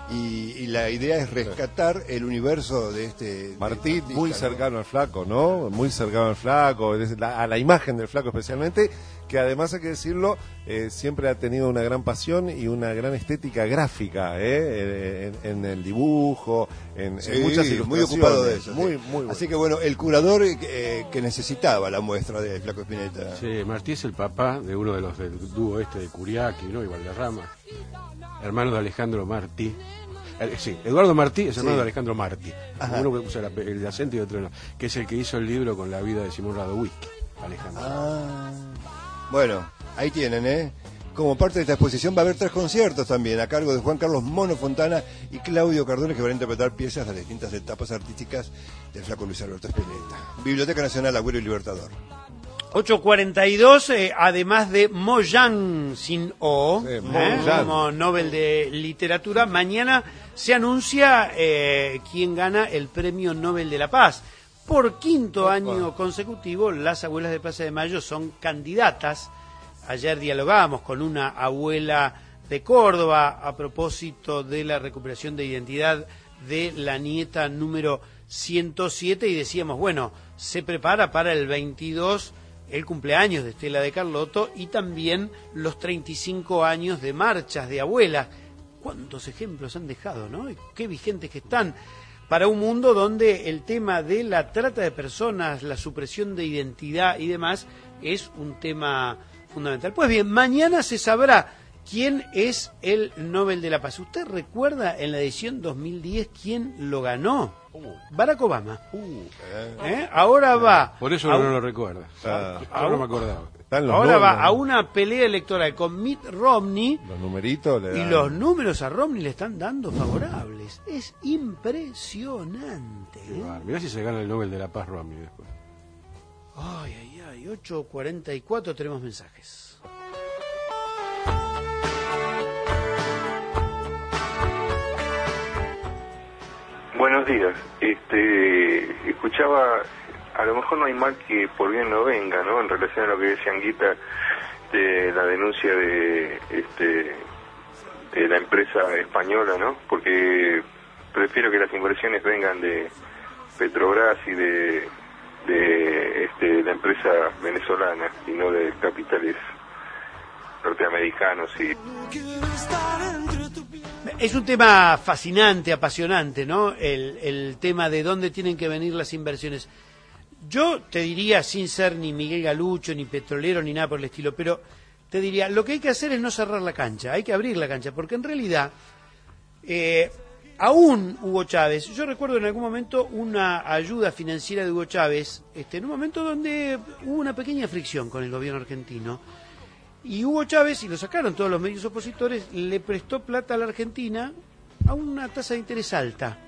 y, y la idea es rescatar el universo de este Martí, de muy cercano al Flaco, ¿no? Muy cercano al Flaco, a la imagen del Flaco especialmente, que además hay que decirlo, eh, siempre ha tenido una gran pasión y una gran estética gráfica, ¿eh? en, en el dibujo, en, sí, en muchas ilustraciones. muy ocupado de eso. Muy, sí. muy bueno. Así que bueno, el curador eh, que necesitaba la muestra de Flaco Spinetta. Sí, Martí es el papá de uno de los del dúo este de Curiaki, ¿no? Y Valderrama, hermano de Alejandro Martí. Eh, sí, Eduardo Martí es hermano sí. de Alejandro Martí. Ajá. Uno que usa la, el acento y otro no, que es el que hizo el libro con la vida de Simón Radowitzki, Alejandro. Ah, bueno, ahí tienen, ¿eh? Como parte de esta exposición va a haber tres conciertos también, a cargo de Juan Carlos Mono Fontana y Claudio Cardone, que van a interpretar piezas de las distintas etapas artísticas del Flaco Luis Alberto Spinetta. Biblioteca Nacional Agüero y Libertador. ocho cuarenta y dos, eh, además de Moyan sin O, sí, eh, Moyan. como Nobel de Literatura, mañana se anuncia eh, quién gana el Premio Nobel de la Paz. Por quinto Opa. año consecutivo, las abuelas de Plaza de Mayo son candidatas. Ayer dialogábamos con una abuela de Córdoba a propósito de la recuperación de identidad de la nieta número ciento siete y decíamos, bueno, se prepara para el veintidós el cumpleaños de Estela de Carlotto y también los treinta y cinco años de marchas de abuelas. ¿Cuántos ejemplos han dejado, no? Y qué vigentes que están para un mundo donde el tema de la trata de personas, la supresión de identidad y demás es un tema fundamental. Pues bien, mañana se sabrá quién es el Nobel de la Paz. ¿Usted recuerda en la edición dos mil diez quién lo ganó? Uh. Barack Obama. Uh. ¿Eh? Ahora va... Por eso a, no lo recuerda. Ah, ahora no me acordaba. Ahora va a una pelea electoral con Mitt Romney. Los numeritos le dan... Y los números a Romney le están dando favorables. Es impresionante. ¿eh? Mirá si se gana el Nobel de la Paz Romney después. Ay, ay, ay. ocho cuarenta y cuatro tenemos mensajes. Buenos días. Este, escuchaba, a lo mejor no hay mal que por bien no venga, ¿no? En relación a lo que decía Anguita de la denuncia de, este, de la empresa española, ¿no? Porque prefiero que las inversiones vengan de Petrobras y de, de este, la empresa venezolana y no de capitales norteamericanos y... Es un tema fascinante, apasionante, ¿no? El, el tema de dónde tienen que venir las inversiones. Yo te diría, sin ser ni Miguel Galucho, ni petrolero, ni nada por el estilo, pero te diría, lo que hay que hacer es no cerrar la cancha, hay que abrir la cancha, porque en realidad, eh, aún Hugo Chávez, yo recuerdo en algún momento una ayuda financiera de Hugo Chávez, este, en un momento donde hubo una pequeña fricción con el gobierno argentino, y Hugo Chávez, y lo sacaron todos los medios opositores, le prestó plata a la Argentina a una tasa de interés alta.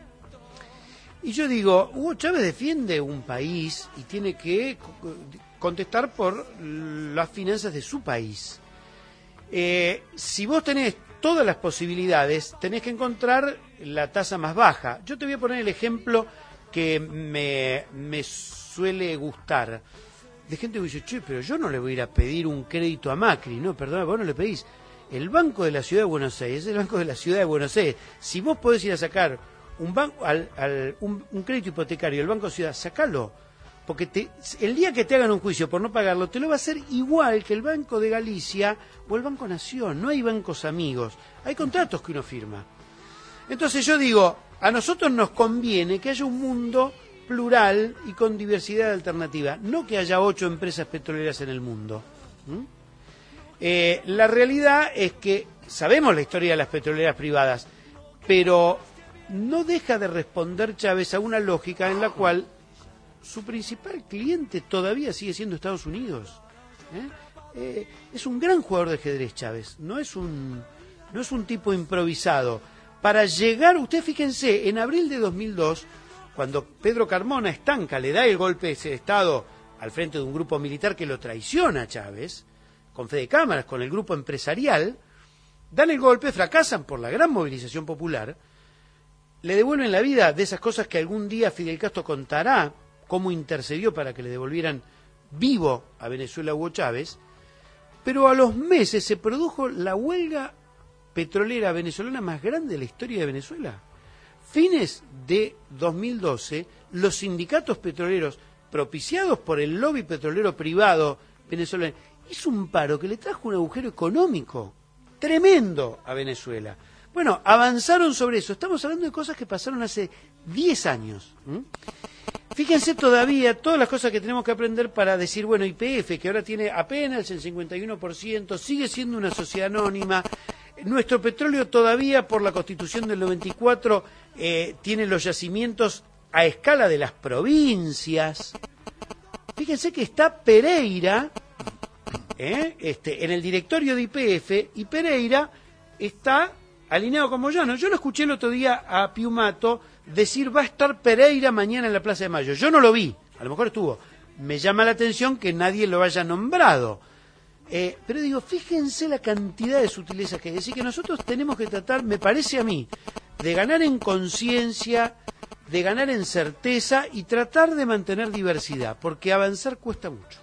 Y yo digo, Hugo Chávez defiende un país y tiene que contestar por las finanzas de su país. Eh, si vos tenés todas las posibilidades, tenés que encontrar la tasa más baja. Yo te voy a poner el ejemplo que me, me suele gustar. De gente que dice, che, pero yo no le voy a ir a pedir un crédito a Macri. No, perdón, vos no le pedís. El Banco de la Ciudad de Buenos Aires es el Banco de la Ciudad de Buenos Aires. Si vos podés ir a sacar un banco al, al, un, un crédito hipotecario del Banco de Ciudad, sacalo. Porque te, el día que te hagan un juicio por no pagarlo, te lo va a hacer igual que el Banco de Galicia o el Banco Nación. No hay bancos amigos. Hay contratos que uno firma. Entonces yo digo, a nosotros nos conviene que haya un mundo plural y con diversidad alternativa, no que haya ocho empresas petroleras en el mundo. ¿Mm? Eh, la realidad es que sabemos la historia de las petroleras privadas, pero no deja de responder Chávez a una lógica en la cual su principal cliente todavía sigue siendo Estados Unidos. ¿Eh? Eh, es un gran jugador de ajedrez Chávez, no es un, no es un tipo improvisado. Para llegar, ustedes fíjense, en abril de dos mil dos, cuando Pedro Carmona estanca, le da el golpe de ese Estado al frente de un grupo militar que lo traiciona a Chávez, con Fede Cámaras, con el grupo empresarial, dan el golpe, fracasan por la gran movilización popular, le devuelven la vida de esas cosas que algún día Fidel Castro contará, cómo intercedió para que le devolvieran vivo a Venezuela Hugo Chávez, pero a los meses se produjo la huelga petrolera venezolana más grande de la historia de Venezuela. Fines de dos mil doce, los sindicatos petroleros, propiciados por el lobby petrolero privado venezolano, hizo un paro que le trajo un agujero económico tremendo a Venezuela. Bueno, avanzaron sobre eso. Estamos hablando de cosas que pasaron hace diez años. ¿Mm? Fíjense todavía todas las cosas que tenemos que aprender para decir, bueno, Y P F, que ahora tiene apenas el cincuenta y uno por ciento, sigue siendo una sociedad anónima. Nuestro petróleo todavía, por la Constitución del noventa y cuatro, eh, tiene los yacimientos a escala de las provincias. Fíjense que está Pereira ¿eh? este, en el directorio de Y P F, y Pereira está alineado con Moyano. Yo lo escuché el otro día a Piumato decir va a estar Pereira mañana en la Plaza de Mayo. Yo no lo vi, a lo mejor estuvo. Me llama la atención que nadie lo haya nombrado. Eh, pero digo, fíjense la cantidad de sutilezas que hay. Es decir, que nosotros tenemos que tratar, me parece a mí, de ganar en conciencia, de ganar en certeza y tratar de mantener diversidad, porque avanzar cuesta mucho.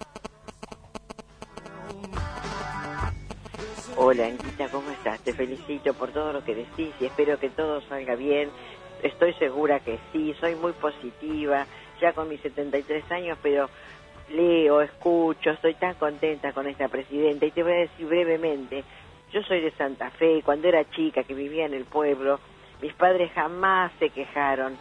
Hola, Anquita, ¿cómo estás? Te felicito por todo lo que decís y espero que todo salga bien. Estoy segura que sí, soy muy positiva, ya con mis setenta y tres años, pero leo, escucho, estoy tan contenta con esta presidenta. Y te voy a decir brevemente, yo soy de Santa Fe, cuando era chica, que vivía en el pueblo, mis padres jamás se quejaron.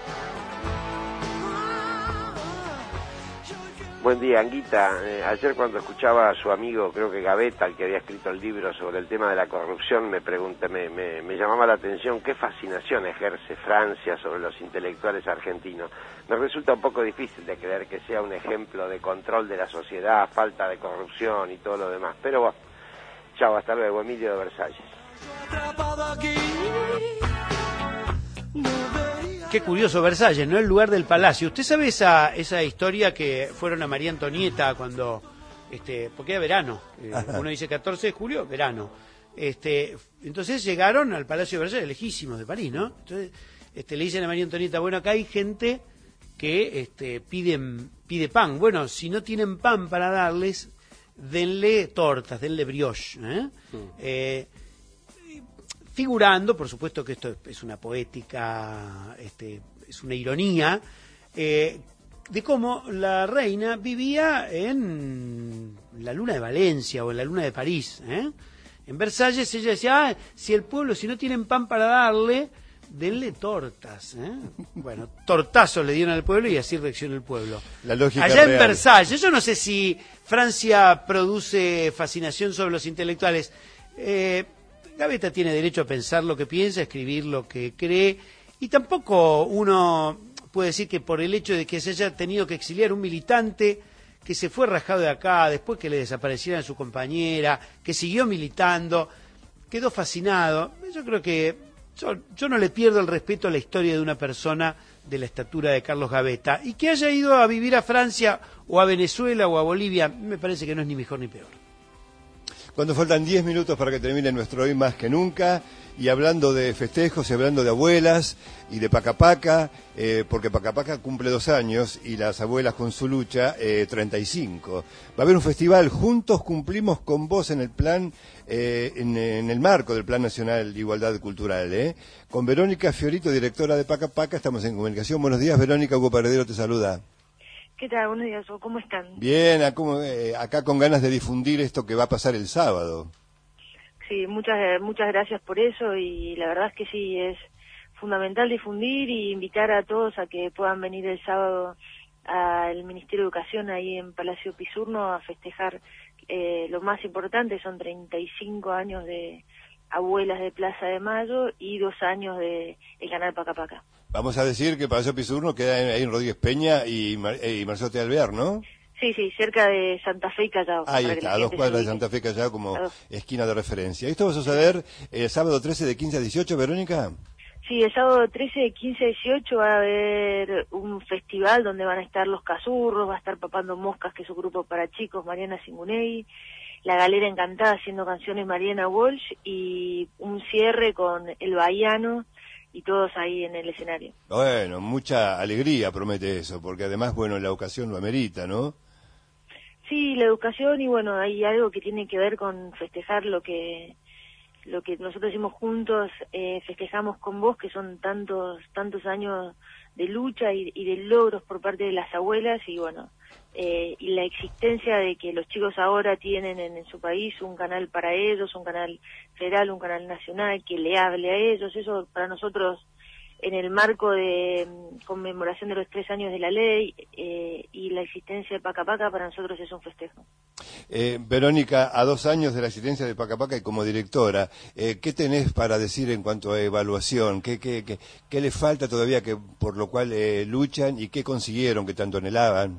Buen día, Anguita. Eh, ayer cuando escuchaba a su amigo, creo que Gavetta, el que había escrito el libro sobre el tema de la corrupción, me pregunté, me, me, me llamaba la atención qué fascinación ejerce Francia sobre los intelectuales argentinos. Me resulta un poco difícil de creer que sea un ejemplo de control de la sociedad, falta de corrupción y todo lo demás. Pero bueno, chao, hasta luego, Emilio de Versalles. Qué curioso Versalles, ¿no? El lugar del palacio. ¿Usted sabe esa esa historia que fueron a María Antonieta cuando, este, porque era verano, eh, uno dice catorce de julio, verano. Este, entonces llegaron al Palacio de Versalles, lejísimos de París, ¿no? Entonces, este, le dicen a María Antonieta, bueno, acá hay gente que este, piden, pide pan. Bueno, si no tienen pan para darles, denle tortas, denle brioche, ¿eh? Mm. Eh, figurando, por supuesto que esto es una poética, este, es una ironía, eh, de cómo la reina vivía en la luna de Valencia o en la luna de París. ¿eh? En Versalles ella decía, ah, si el pueblo, si no tienen pan para darle, denle tortas. ¿eh? Bueno, tortazos le dieron al pueblo y así reaccionó el pueblo. La lógica Allá en real. Versalles, yo no sé si Francia produce fascinación sobre los intelectuales. Eh, Gavetta tiene derecho a pensar lo que piensa, a escribir lo que cree, y tampoco uno puede decir que por el hecho de que se haya tenido que exiliar un militante que se fue rajado de acá, después que le desaparecieran su compañera, que siguió militando, quedó fascinado. Yo creo que yo, yo no le pierdo el respeto a la historia de una persona de la estatura de Carlos Gavetta, y que haya ido a vivir a Francia o a Venezuela o a Bolivia, me parece que no es ni mejor ni peor. Cuando faltan diez minutos para que termine nuestro Hoy Más que Nunca, y hablando de festejos y hablando de abuelas y de Pacapaca, eh, porque Pacapaca cumple dos años y las abuelas con su lucha eh, treinta y cinco. Va a haber un festival, Juntos Cumplimos con Vos, en el plan, eh, en, en el marco del Plan Nacional de Igualdad Cultural, eh, con Verónica Fiorito, directora de Pacapaca. Estamos en comunicación. Buenos días, Verónica. Hugo Paredero te saluda. ¿Qué tal? Buenos días, ¿cómo están? Bien, acá, acá con ganas de difundir esto que va a pasar el sábado. Sí, muchas muchas gracias por eso, y la verdad es que sí, es fundamental difundir y invitar a todos a que puedan venir el sábado al Ministerio de Educación ahí en Palacio Pisurno a festejar eh, lo más importante, son treinta y cinco años de abuelas de Plaza de Mayo y dos años de el canal Pacapaca. Vamos a decir que Palacio Pisurno queda en, ahí en Rodríguez Peña y, Mar, eh, y Marcelo T. Alvear, ¿no? Sí, sí, cerca de Santa Fe y Callao. Ahí está, a dos cuadras de Santa Fe y Callao como esquina de referencia. ¿Esto va a suceder el sábado trece de quince a dieciocho, Verónica? Sí, el sábado trece de quince a dieciocho va a haber un festival donde van a estar Los Cazurros, va a estar Papando Moscas, que es un grupo para chicos, Mariana Singunei, La Galera Encantada haciendo canciones, Mariana Walsh, y un cierre con El Bahiano, y todos ahí en el escenario. Bueno, mucha alegría promete eso, porque además, bueno, la ocasión lo amerita, ¿no? Sí, la educación, y bueno, hay algo que tiene que ver con festejar lo que lo que nosotros hicimos juntos, eh, festejamos con vos, que son tantos tantos años de lucha y, y de logros por parte de las abuelas, y bueno, eh, y la existencia de que los chicos ahora tienen en, en su país un canal para ellos, un canal federal, un canal nacional que le hable a ellos, eso para nosotros, en el marco de um, conmemoración de los tres años de la ley eh, y la existencia de Paca Paca, para nosotros es un festejo. Eh, Verónica, a dos años de la existencia de Paca Paca y como directora, eh, ¿qué tenés para decir en cuanto a evaluación? ¿Qué, qué, qué, qué les falta todavía que por lo cual eh, luchan y qué consiguieron que tanto anhelaban?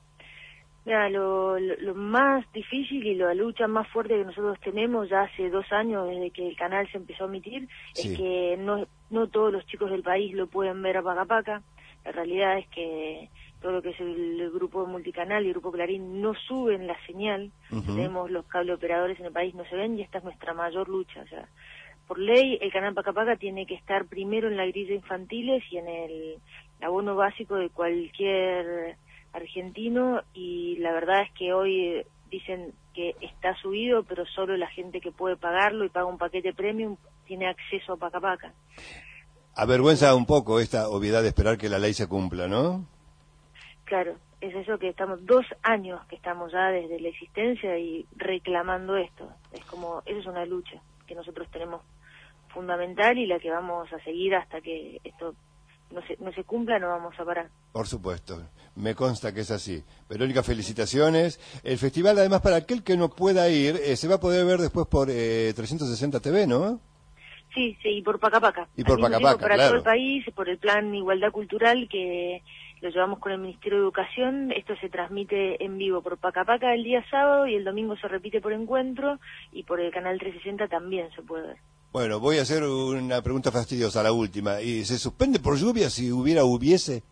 Mira, lo, lo, lo más difícil y la lucha más fuerte que nosotros tenemos ya hace dos años desde que el canal se empezó a emitir, sí, es que no, no todos los chicos del país lo pueden ver a Paca Paca. La realidad es que todo lo que es el, el grupo multicanal y el grupo Clarín no suben la señal. Uh-huh. Tenemos los cable operadores en el país, no se ven, y esta es nuestra mayor lucha. O sea, por ley, el canal Paca Paca tiene que estar primero en la grilla infantiles y en el abono básico de cualquier argentino, y la verdad es que hoy dicen que está subido, pero solo la gente que puede pagarlo y paga un paquete premium tiene acceso a Paca Paca. Avergüenza un poco esta obviedad de esperar que la ley se cumpla, ¿no? Claro, es eso que estamos, dos años que estamos ya desde la existencia y reclamando esto. Es como, eso es una lucha que nosotros tenemos fundamental y la que vamos a seguir hasta que esto no se, no se cumpla, no vamos a parar. Por supuesto, me consta que es así. Verónica, felicitaciones. El festival, además, para aquel que no pueda ir, eh, se va a poder ver después por eh, trescientos sesenta T V, ¿no? Sí, sí, y por Paca Paca. Y por Paca Paca, para claro. todo el país, por el plan Igualdad Cultural que lo llevamos con el Ministerio de Educación. Esto se transmite en vivo por Paca Paca el día sábado y el domingo se repite por Encuentro, y por el canal trescientos sesenta también se puede ver. Bueno, voy a hacer una pregunta fastidiosa, la última. ¿Y se suspende por lluvia si hubiera hubiese?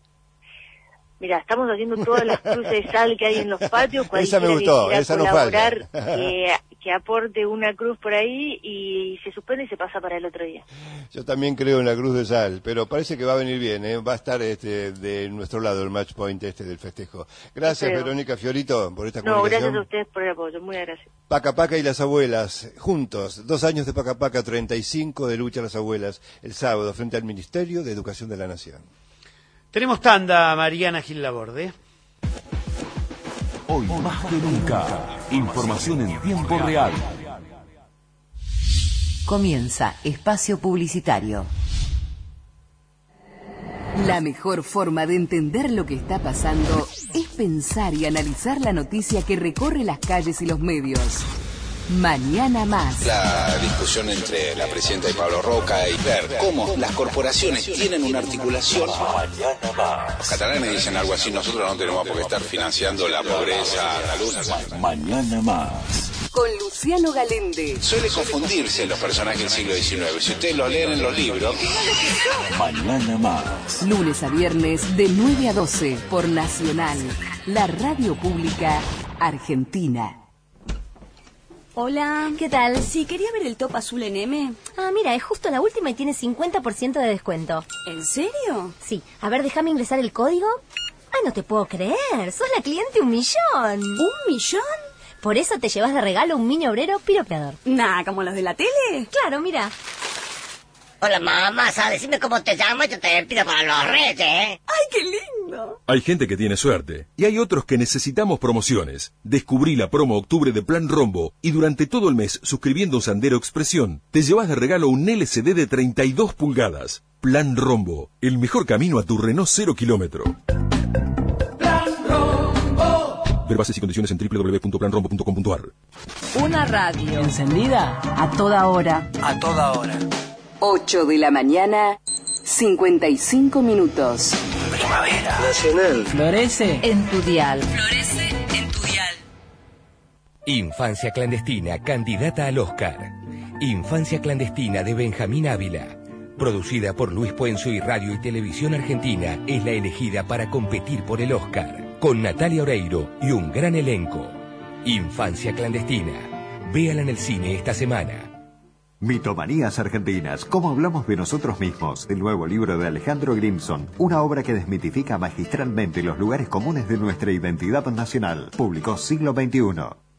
Mira, estamos haciendo todas las cruces de sal que hay en los patios. Esa me gustó, esa no falta. Que, que aporte una cruz por ahí y se suspende y se pasa para el otro día. Yo también creo en la cruz de sal, pero parece que va a venir bien, ¿eh? Va a estar este, de nuestro lado el match point este del festejo. Gracias, creo. Verónica Fiorito, por esta no, comunicación. No, gracias a ustedes por el apoyo, muy gracias. Paca Paca y las abuelas, juntos, dos años de Paca Paca, treinta y cinco de lucha a las abuelas, el sábado frente al Ministerio de Educación de la Nación. Tenemos tanda, Mariana Gil Laborde. Hoy más que nunca, información en tiempo real. Comienza Espacio Publicitario. La mejor forma de entender lo que está pasando es pensar y analizar la noticia que recorre las calles y los medios. Mañana más. La discusión entre la presidenta y Pablo Roca y ver cómo las corporaciones tienen una articulación. Mañana más. Los catalanes dicen algo así: nosotros no tenemos por qué estar financiando la pobreza andaluz. Mañana más. Con Luciano Galende. Suele confundirse los personajes del siglo diecinueve. Si ustedes lo leen en los libros. Mañana más. Lunes a viernes de nueve a doce por Nacional, la radio pública argentina. Hola. ¿Qué tal? Sí, quería ver el top azul en M. Ah, mira, es justo la última y tiene cincuenta por ciento de descuento. ¿En serio? Sí. A ver, déjame ingresar el código. Ah, no te puedo creer. Sos la cliente un millón. ¿Un millón? Por eso te llevas de regalo un mini obrero piropeador. Nah, ¿como los de la tele? Claro, mira. Hola, mamá, ¿sabes? Decime cómo te llamas, yo te pido para los reyes, ¿eh? ¡Ay, qué lindo! Hay gente que tiene suerte y hay otros que necesitamos promociones. Descubrí la promo octubre de Plan Rombo y durante todo el mes, suscribiendo un Sandero Expresión, te llevas de regalo un L C D de treinta y dos pulgadas. Plan Rombo, el mejor camino a tu Renault cero kilómetro. Plan Rombo. Ver bases y condiciones en doble u doble u doble u punto plan rombo punto com punto a r. Una radio encendida a toda hora. A toda hora. ocho de la mañana, cincuenta y cinco minutos. Primavera. Nacional. Florece en tu dial. Florece en tu dial. Infancia clandestina, candidata al Oscar. Infancia clandestina de Benjamín Ávila. Producida por Luis Puenzo y Radio y Televisión Argentina, es la elegida para competir por el Oscar. Con Natalia Oreiro y un gran elenco. Infancia clandestina. Véala en el cine esta semana. Mitomanías Argentinas, cómo hablamos de nosotros mismos, el nuevo libro de Alejandro Grimson, una obra que desmitifica magistralmente los lugares comunes de nuestra identidad nacional. Publicó Siglo veintiuno.